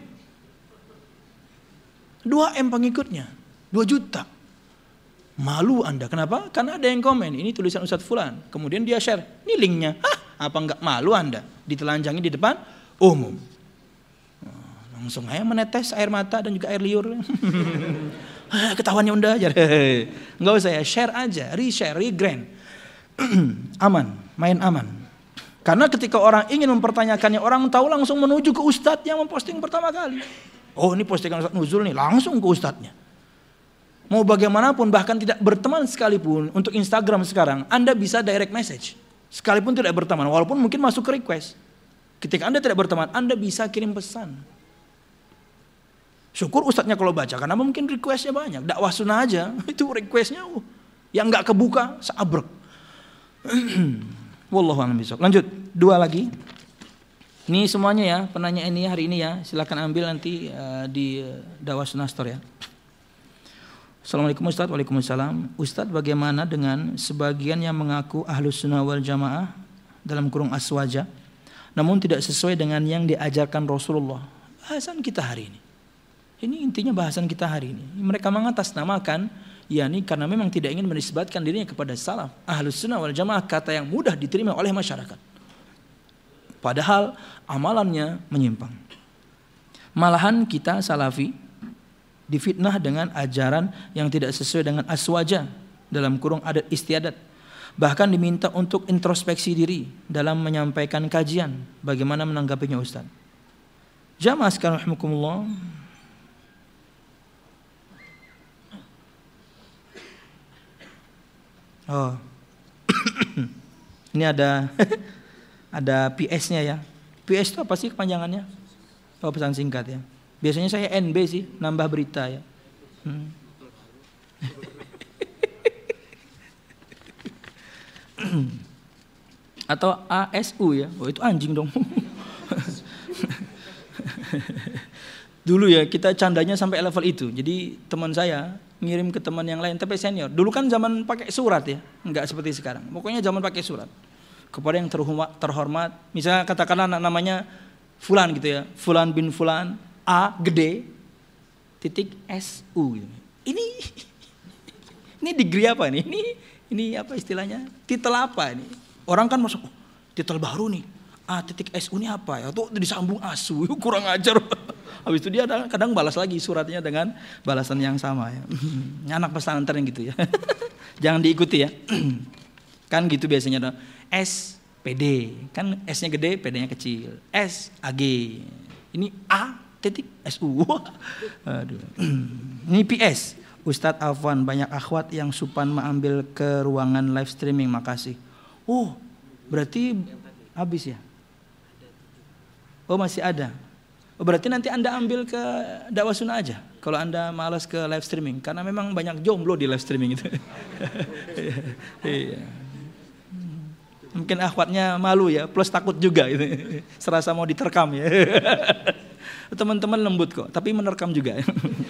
2M pengikutnya. 2 juta. Malu Anda. Kenapa? Karena ada yang komen, ini tulisan Ustadz Fulan. Kemudian dia share, ini linknya. Apa enggak malu Anda? Ditelanjangi di depan umum. Langsung aja menetes air mata dan juga air liur. Ketahuannya Unda aja. Enggak usah ya, share aja, reshare, regrand. Aman, main aman. Karena ketika orang ingin mempertanyakannya, orang tahu langsung menuju ke ustadz yang memposting pertama kali. Oh, ini postingan Ustadz Nuzul nih, langsung ke ustadznya. Mau bagaimanapun, bahkan tidak berteman sekalipun, untuk Instagram sekarang, Anda bisa direct message. Sekalipun tidak berteman, walaupun mungkin masuk ke request. Ketika Anda tidak berteman, Anda bisa kirim pesan. Syukur ustadznya kalau baca, karena mungkin requestnya banyak. Dakwah sunnah aja, itu requestnya yang nggak kebuka, seabrek. Wallahu a'lam bishawab. Lanjut, 2 lagi. Ini semuanya ya, penanya ini hari ini ya, silakan ambil nanti di Dakwah Sunnah Store ya. Assalamualaikum Ustaz. Waalaikumsalam. Ustaz, bagaimana dengan sebagian yang mengaku Ahlus Sunnah wal Jamaah dalam kurung aswaja, namun tidak sesuai dengan yang diajarkan Rasulullah? Bahasan kita hari ini. Ini intinya bahasan kita hari ini. Mereka mengatasnamakan, yakni karena memang tidak ingin menisbatkan dirinya kepada salaf, ahlus sunnah wal jamaah, kata yang mudah diterima oleh masyarakat. Padahal amalannya menyimpang. Malahan kita salafi difitnah dengan ajaran yang tidak sesuai dengan aswaja, dalam kurung adat istiadat. Bahkan diminta untuk introspeksi diri dalam menyampaikan kajian. Bagaimana menanggapinya Ustaz? Jamaah sekalian rahimakumullah. Oh. Ini ada PS-nya ya. PS itu apa sih kepanjangannya? Oh, pesan singkat ya. Biasanya saya NB sih, nambah berita ya. Atau ASU ya. Oh, itu anjing dong. Dulu ya kita candanya sampai level itu. Jadi teman saya ngirim ke teman yang lain tapi senior. Dulu kan zaman pakai surat ya, enggak seperti sekarang. Pokoknya zaman pakai surat. Kepada yang terhormat, misalnya katakanlah namanya Fulan gitu ya. Fulan bin Fulan A gede titik SU gitu. Ini degree apa nih? Ini apa istilahnya? Titel apa ini? Orang kan masuk titel baru nih. A titik SU ini apa ya? Tuh disambung ASU. Kurang ajar. Habis itu dia kadang balas lagi suratnya dengan balasan yang sama ya. Anak pesantren gitu ya. Jangan diikuti ya. Kan gitu biasanya. SPD. Kan S-nya gede, PD-nya kecil. S AG. Ini A titik SU. Aduh. Ini PS. Ustadz Afwan, banyak akhwat yang supan mengambil ke ruangan live streaming, makasih. Oh, berarti habis ya? Oh, masih ada. Oh, berarti nanti Anda ambil ke dakwah sunnah aja kalau Anda malas ke live streaming, karena memang banyak jomblo di live streaming itu. Iya. Mungkin akhwatnya malu ya, plus takut juga gitu. Serasa mau diterkam ya. Teman-teman lembut kok, tapi menerkam juga.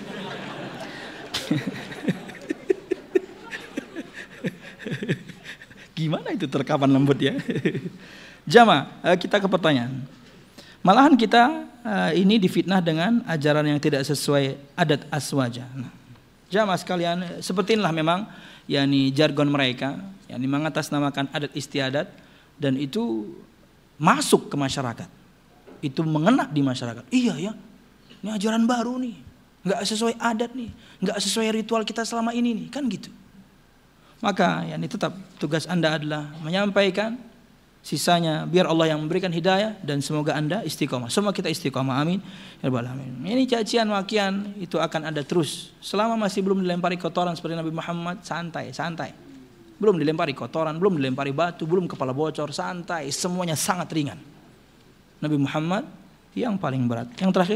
Gimana itu terkaman lembut ya? Jamaah, kita ke pertanyaan. Malahan kita ini difitnah dengan ajaran yang tidak sesuai adat aswaja. Nah, jamaah sekalian, seperti inilah memang yakni jargon mereka, yakni mengatasnamakan adat istiadat, dan itu masuk ke masyarakat. Itu mengena di masyarakat. Iya ya, ini ajaran baru nih, nggak sesuai adat nih, nggak sesuai ritual kita selama ini nih, kan gitu. Maka yakni tetap tugas Anda adalah menyampaikan, sisanya biar Allah yang memberikan hidayah, dan semoga Anda istiqomah. Semua kita istiqomah, amin ya rabbal alamin. Ini cacian makian itu akan ada terus selama masih belum dilempari kotoran seperti Nabi Muhammad. Santai. Belum dilempari kotoran, belum dilempari batu, belum kepala bocor, santai. Semuanya sangat ringan. Nabi Muhammad yang paling berat. Yang terakhir.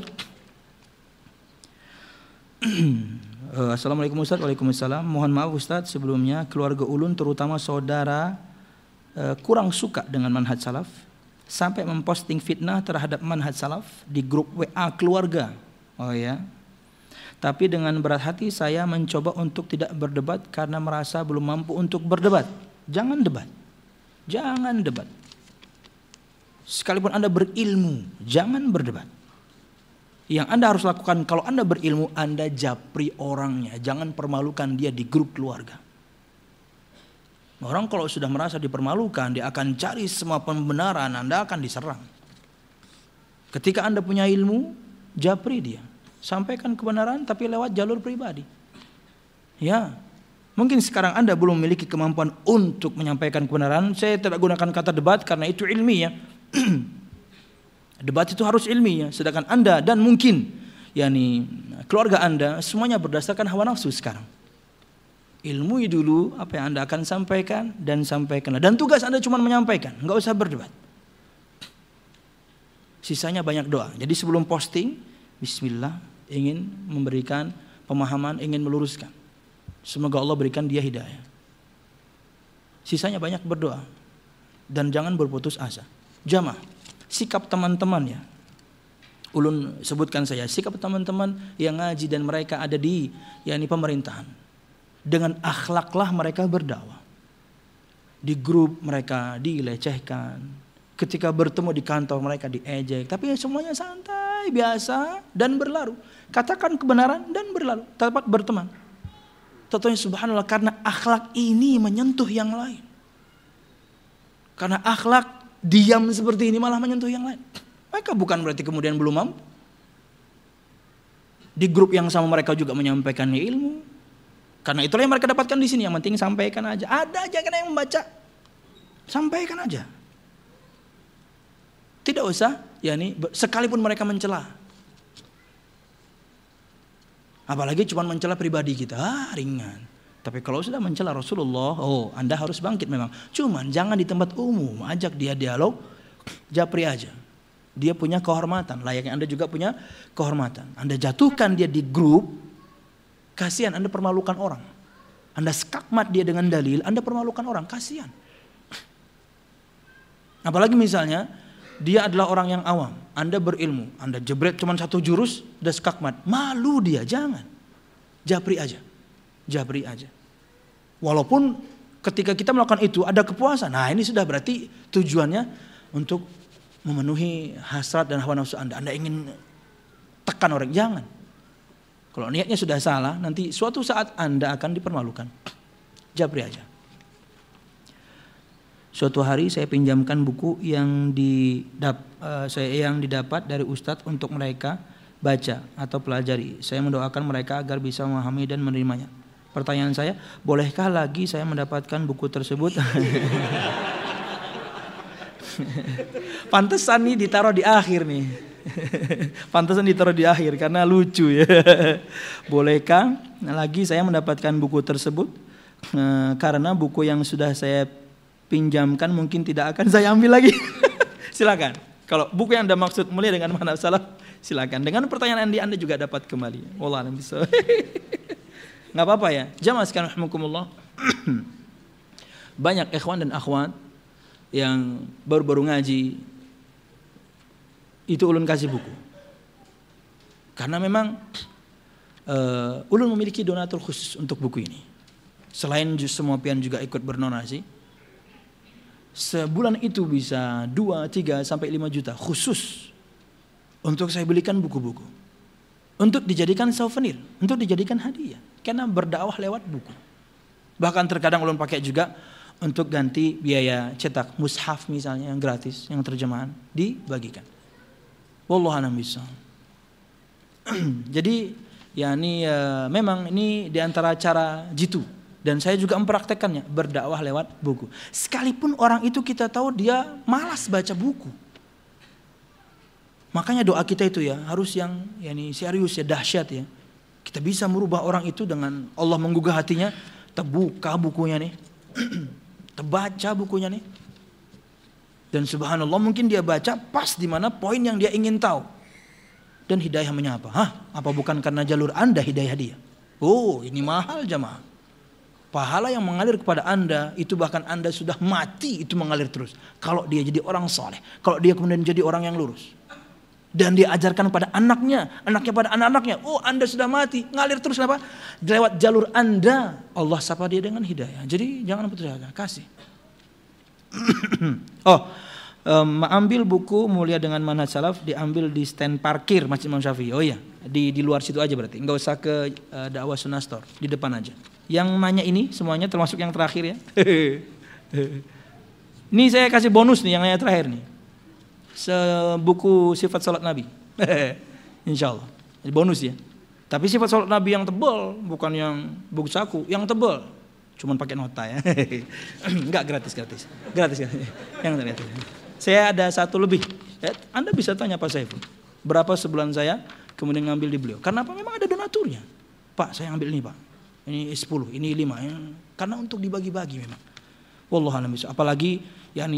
Assalamualaikum Ustaz. Waalaikumsalam. Mohon maaf Ustaz, sebelumnya keluarga ulun terutama saudara kurang suka dengan manhaj salaf sampai memposting fitnah terhadap manhaj salaf di grup WA keluarga. Oh ya. Tapi dengan berat hati saya mencoba untuk tidak berdebat karena merasa belum mampu untuk berdebat. Jangan debat. Jangan debat. Sekalipun Anda berilmu, jangan berdebat. Yang Anda harus lakukan kalau Anda berilmu, Anda japri orangnya, jangan permalukan dia di grup keluarga. Orang kalau sudah merasa dipermalukan, dia akan cari semua pembenaran, Anda akan diserang. Ketika Anda punya ilmu, japri dia. Sampaikan kebenaran tapi lewat jalur pribadi. Ya, mungkin sekarang Anda belum memiliki kemampuan untuk menyampaikan kebenaran. Saya tidak gunakan kata debat karena itu ilmiah. Debat itu harus ilmiah. Sedangkan Anda dan mungkin yakni keluarga Anda semuanya berdasarkan hawa nafsu sekarang. Ilmui dulu apa yang Anda akan sampaikan dan sampaikanlah. Dan tugas Anda cuma menyampaikan, nggak usah berdebat. Sisanya banyak doa. Jadi sebelum posting, bismillah, ingin memberikan pemahaman, ingin meluruskan. Semoga Allah berikan dia hidayah. Sisanya banyak berdoa. Dan jangan berputus asa. Jamaah, sikap teman-teman ya. Ulun sebutkan saya, sikap teman-teman yang ngaji dan mereka ada di yakni pemerintahan. Dengan akhlaklah mereka berdakwah. Di grup mereka dilecehkan. Ketika bertemu di kantor mereka diejek. Tapi semuanya santai. santai, biasa, dan berlalu. Katakan kebenaran dan berlalu, dapat berteman. Tentunya subhanallah, karena akhlak ini menyentuh yang lain. Karena akhlak diam seperti ini malah menyentuh yang lain. Mereka bukan berarti kemudian belum mampu. Di grup yang sama mereka juga menyampaikan ilmu. Karena itulah yang mereka dapatkan di sini. Yang penting sampaikan aja. Ada aja kan yang membaca. Sampaikan aja. Tidak usah, sekalipun mereka mencela. Apalagi cuma mencela pribadi kita, ringan. Tapi kalau sudah mencela Rasulullah, Anda harus bangkit memang. Cuman jangan di tempat umum, ajak dia dialog, japri aja. Dia punya kehormatan, layaknya Anda juga punya kehormatan. Anda jatuhkan dia di grup, kasihan, Anda permalukan orang. Anda skakmat dia dengan dalil, Anda permalukan orang, kasihan. Apalagi misalnya, dia adalah orang yang awam, Anda berilmu, Anda jebret cuma satu jurus, udah skakmat, malu dia, jangan. Japri aja. Walaupun ketika kita melakukan itu ada kepuasan, nah ini sudah berarti tujuannya untuk memenuhi hasrat dan hawa nafsu Anda. Anda ingin tekan orang, jangan. Kalau niatnya sudah salah, nanti suatu saat Anda akan dipermalukan. Japri aja. Suatu hari saya pinjamkan buku yang didapat dari Ustadz untuk mereka baca atau pelajari. Saya mendoakan mereka agar bisa memahami dan menerimanya. Pertanyaan saya, bolehkah lagi saya mendapatkan buku tersebut? Pantesan nih ditaruh di akhir nih. Pantesan ditaruh di akhir karena lucu ya. Bolehkah lagi saya mendapatkan buku tersebut? Karena buku yang sudah saya pinjamkan mungkin tidak akan saya ambil lagi. Silakan. Kalau buku yang Anda maksud mulia dengan makna salaf, silakan. Dengan pertanyaan Anda juga dapat kembali. Wallah bisa. Nggak apa-apa ya. Jamaah sekalian rahimakumullah. Banyak ikhwan dan akhwat yang baru-baru ngaji itu ulun kasih buku. Karena memang ulun memiliki donatur khusus untuk buku ini. Selain semua pian juga ikut berdonasi. Sebulan itu bisa 2, 3 sampai 5 juta khusus untuk saya belikan buku-buku. Untuk dijadikan souvenir, untuk dijadikan hadiah. Karena berdakwah lewat buku. Bahkan terkadang ulun pakai juga untuk ganti biaya cetak mushaf misalnya yang gratis, yang terjemahan dibagikan. Wallahu a'lam bishawab. Jadi memang ini diantara cara jitu. Dan saya juga mempraktekannya, berdakwah lewat buku. Sekalipun orang itu kita tahu dia malas baca buku. Makanya doa kita itu ya harus yang serius ya, dahsyat ya. Kita bisa merubah orang itu dengan Allah menggugah hatinya, terbuka bukunya nih. Terbaca bukunya nih. Dan subhanallah mungkin dia baca pas di mana poin yang dia ingin tahu. Dan hidayah menyapa. Apa bukan karena jalur Anda hidayah dia? Oh, ini mahal jamaah. Pahala yang mengalir kepada Anda itu bahkan Anda sudah mati itu mengalir terus. Kalau dia jadi orang soleh, kalau dia kemudian jadi orang yang lurus, dan dia ajarkan pada anaknya pada anak-anaknya, Anda sudah mati, ngalir terus apa? Lewat jalur Anda, Allah sapa dia dengan hidayah. Jadi jangan putus asa, kasih. Ambil buku Mulia dengan Manhaj Salaf diambil di stand parkir Masjid Imam Syafi'i. Oh iya, di luar situ aja berarti. Enggak usah ke Dakwah Sunnah Store, di depan aja. Yang nanya ini semuanya termasuk yang terakhir ya. Ini saya kasih bonus nih yang nanya terakhir nih. Buku sifat salat Nabi. Insyaallah. Jadi bonus ya. Tapi sifat salat Nabi yang tebal, bukan yang buku saku, yang tebal. Cuman pakai nota ya. Enggak gratis. Gratis. Yang gratis. Saya ada satu lebih. Anda bisa tanya Pak Saiful. Berapa sebulan saya kemudian ngambil di beliau. Karena apa? Memang ada donaturnya. Pak, saya ambil ini Pak. Ini 10, ini 5 ya. Karena untuk dibagi-bagi memang. Wallahu a'lam bishawab. Apalagi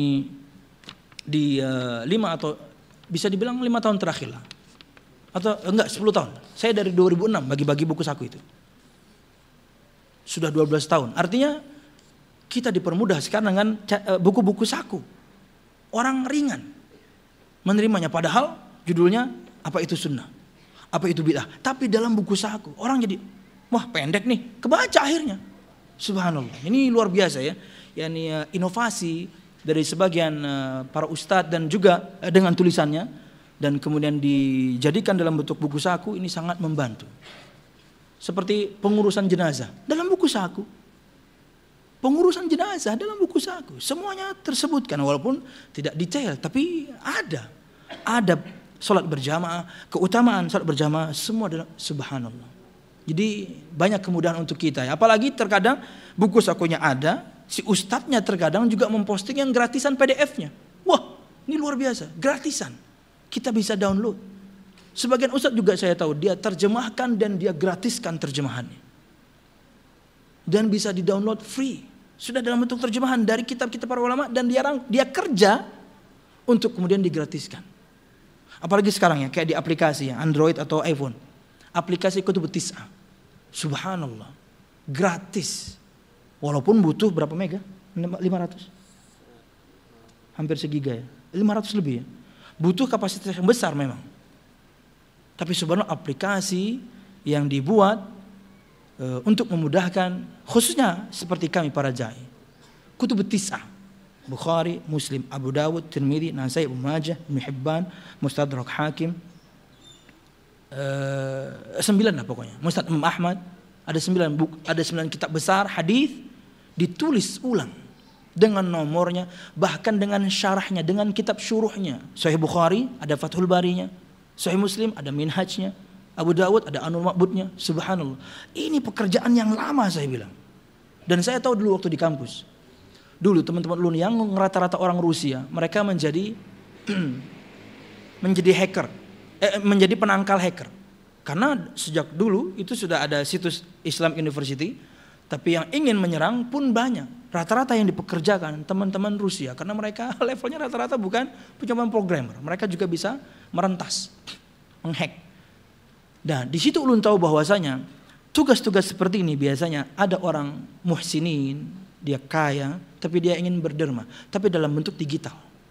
di 5 atau bisa dibilang 5 tahun terakhir lah. Atau enggak 10 tahun. Saya dari 2006 bagi-bagi buku saku itu. Sudah 12 tahun. Artinya kita dipermudah sekarang dengan buku-buku saku. Orang ringan menerimanya, padahal judulnya apa itu sunnah, apa itu bid'ah. Tapi dalam buku saku orang jadi wah pendek nih, kebaca akhirnya. Subhanallah, ini luar biasa ya. Inovasi dari sebagian para ustadz dan juga dengan tulisannya dan kemudian dijadikan dalam bentuk buku saku, ini sangat membantu. Seperti pengurusan jenazah dalam buku saku. Pengurusan jenazah dalam buku saku, semuanya tersebutkan walaupun tidak detail, tapi ada sholat berjamaah, keutamaan sholat berjamaah, semua adalah subhanallah. Jadi banyak kemudahan untuk kita ya. Apalagi terkadang buku sakunya ada, si ustadznya terkadang juga memposting yang gratisan PDF-nya. Wah, ini luar biasa, gratisan. Kita bisa download. Sebagian ustadz juga saya tahu dia terjemahkan dan dia gratiskan terjemahannya. Dan bisa di-download free. Sudah dalam bentuk terjemahan dari kitab-kitab para ulama dan dia kerja untuk kemudian digratiskan. Apalagi sekarang ya, kayak di aplikasi ya, Android atau iPhone. Aplikasi Kutubut Tis'ah. Subhanallah. Gratis. Walaupun butuh berapa mega? 500. Hampir segiga ya. 500 lebih ya. Butuh kapasitas yang besar memang. Tapi subhanallah aplikasi yang dibuat untuk memudahkan khususnya seperti kami para jai. Kutubut Tis'ah, Bukhari, Muslim, Abu Dawud, Tirmidzi, Nasai, Ibnu Majah, Ibnu Hibban, Mustadrak Hakim, 9 lah pokoknya. Musnad Imam Ahmad, ada 9 kitab besar hadis ditulis ulang dengan nomornya, bahkan dengan syarahnya, dengan kitab syuruhnya. Sahih Bukhari ada Fathul Barinya, Sahih Muslim ada Minhajnya, Abu Dawud ada Anul Ma'budnya. Subhanallah. Ini pekerjaan yang lama saya bilang. Dan saya tahu dulu waktu di kampus. Dulu teman-teman dulu yang rata-rata orang Rusia, mereka menjadi hacker, menjadi penangkal hacker. Karena sejak dulu itu sudah ada situs Islam University, tapi yang ingin menyerang pun banyak. Rata-rata yang dipekerjakan teman-teman Rusia, karena mereka levelnya rata-rata bukan cuma programmer, mereka juga bisa merentas, menghack. Nah, di situ ulun tahu bahwasanya tugas-tugas seperti ini biasanya ada orang muhsinin, dia kaya, tapi dia ingin berderma, tapi dalam bentuk digital.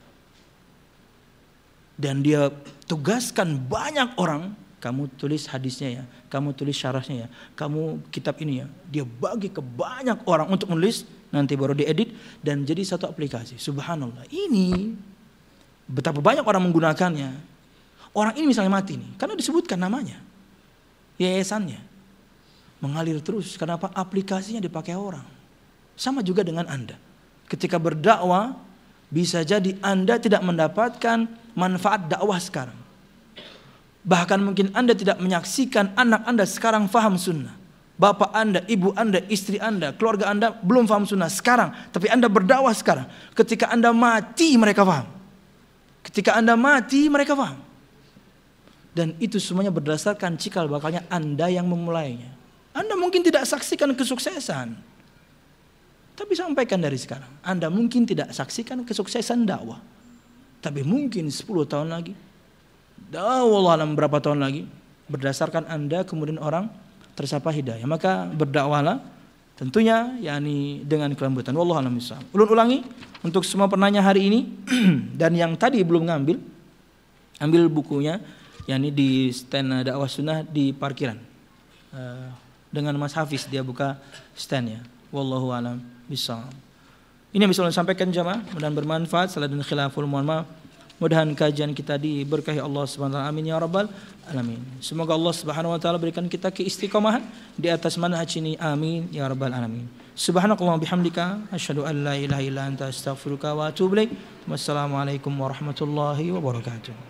Dan dia tugaskan banyak orang, kamu tulis hadisnya ya, kamu tulis syarahnya ya, kamu kitab ini ya. Dia bagi ke banyak orang untuk menulis, nanti baru diedit dan jadi satu aplikasi. Subhanallah. Ini betapa banyak orang menggunakannya. Orang ini misalnya mati nih, karena disebutkan namanya. Yayasannya mengalir terus. Kenapa? Aplikasinya dipakai orang. Sama juga dengan Anda. Ketika berdakwah, bisa jadi Anda tidak mendapatkan manfaat dakwah sekarang. Bahkan mungkin Anda tidak menyaksikan anak Anda sekarang faham sunnah. Bapak Anda, ibu Anda, istri Anda, keluarga Anda belum faham sunnah sekarang. Tapi Anda berdakwah sekarang. Ketika Anda mati mereka faham. Ketika Anda mati mereka faham. Dan itu semuanya berdasarkan cikal bakalnya Anda yang memulainya. Anda mungkin tidak saksikan kesuksesan, tapi sampaikan dari sekarang. Anda mungkin tidak saksikan kesuksesan dakwah, tapi mungkin 10 tahun lagi, wallahu alam berapa tahun lagi, berdasarkan Anda kemudian orang tersapa hidayah. Maka berdakwahlah tentunya yakni dengan kelembutan. Wallahu alam bishawab. Ulun ulangi untuk semua penanya hari ini dan yang tadi belum ngambil, ambil bukunya. Yani di stand dakwah sunnah di parkiran dengan Mas Hafiz, dia buka standnya. Wallahu alam bishawab. Ini yang bisa saya sampaikan jamaah, mudah-mudahan bermanfaat. Salah dan khilaful, mohon maaf. Mudah-mudahan kajian kita diberkahi Allah Subhanahu wa taala. Amin ya rabbal alamin. Semoga Allah Subhanahu wa taala berikan kita keistiqomahan di atas manhaj ini. Amin ya rabbal alamin. Subhanakallahumma bihamdika asyhadu an la ilaha illa anta astaghfiruka wa atubu ilaik. Wassalamualaikum warahmatullahi wabarakatuh.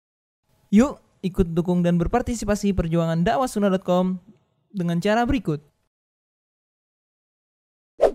Yuk ikut dukung dan berpartisipasi perjuangan dakwahsunnah.com dengan cara berikut.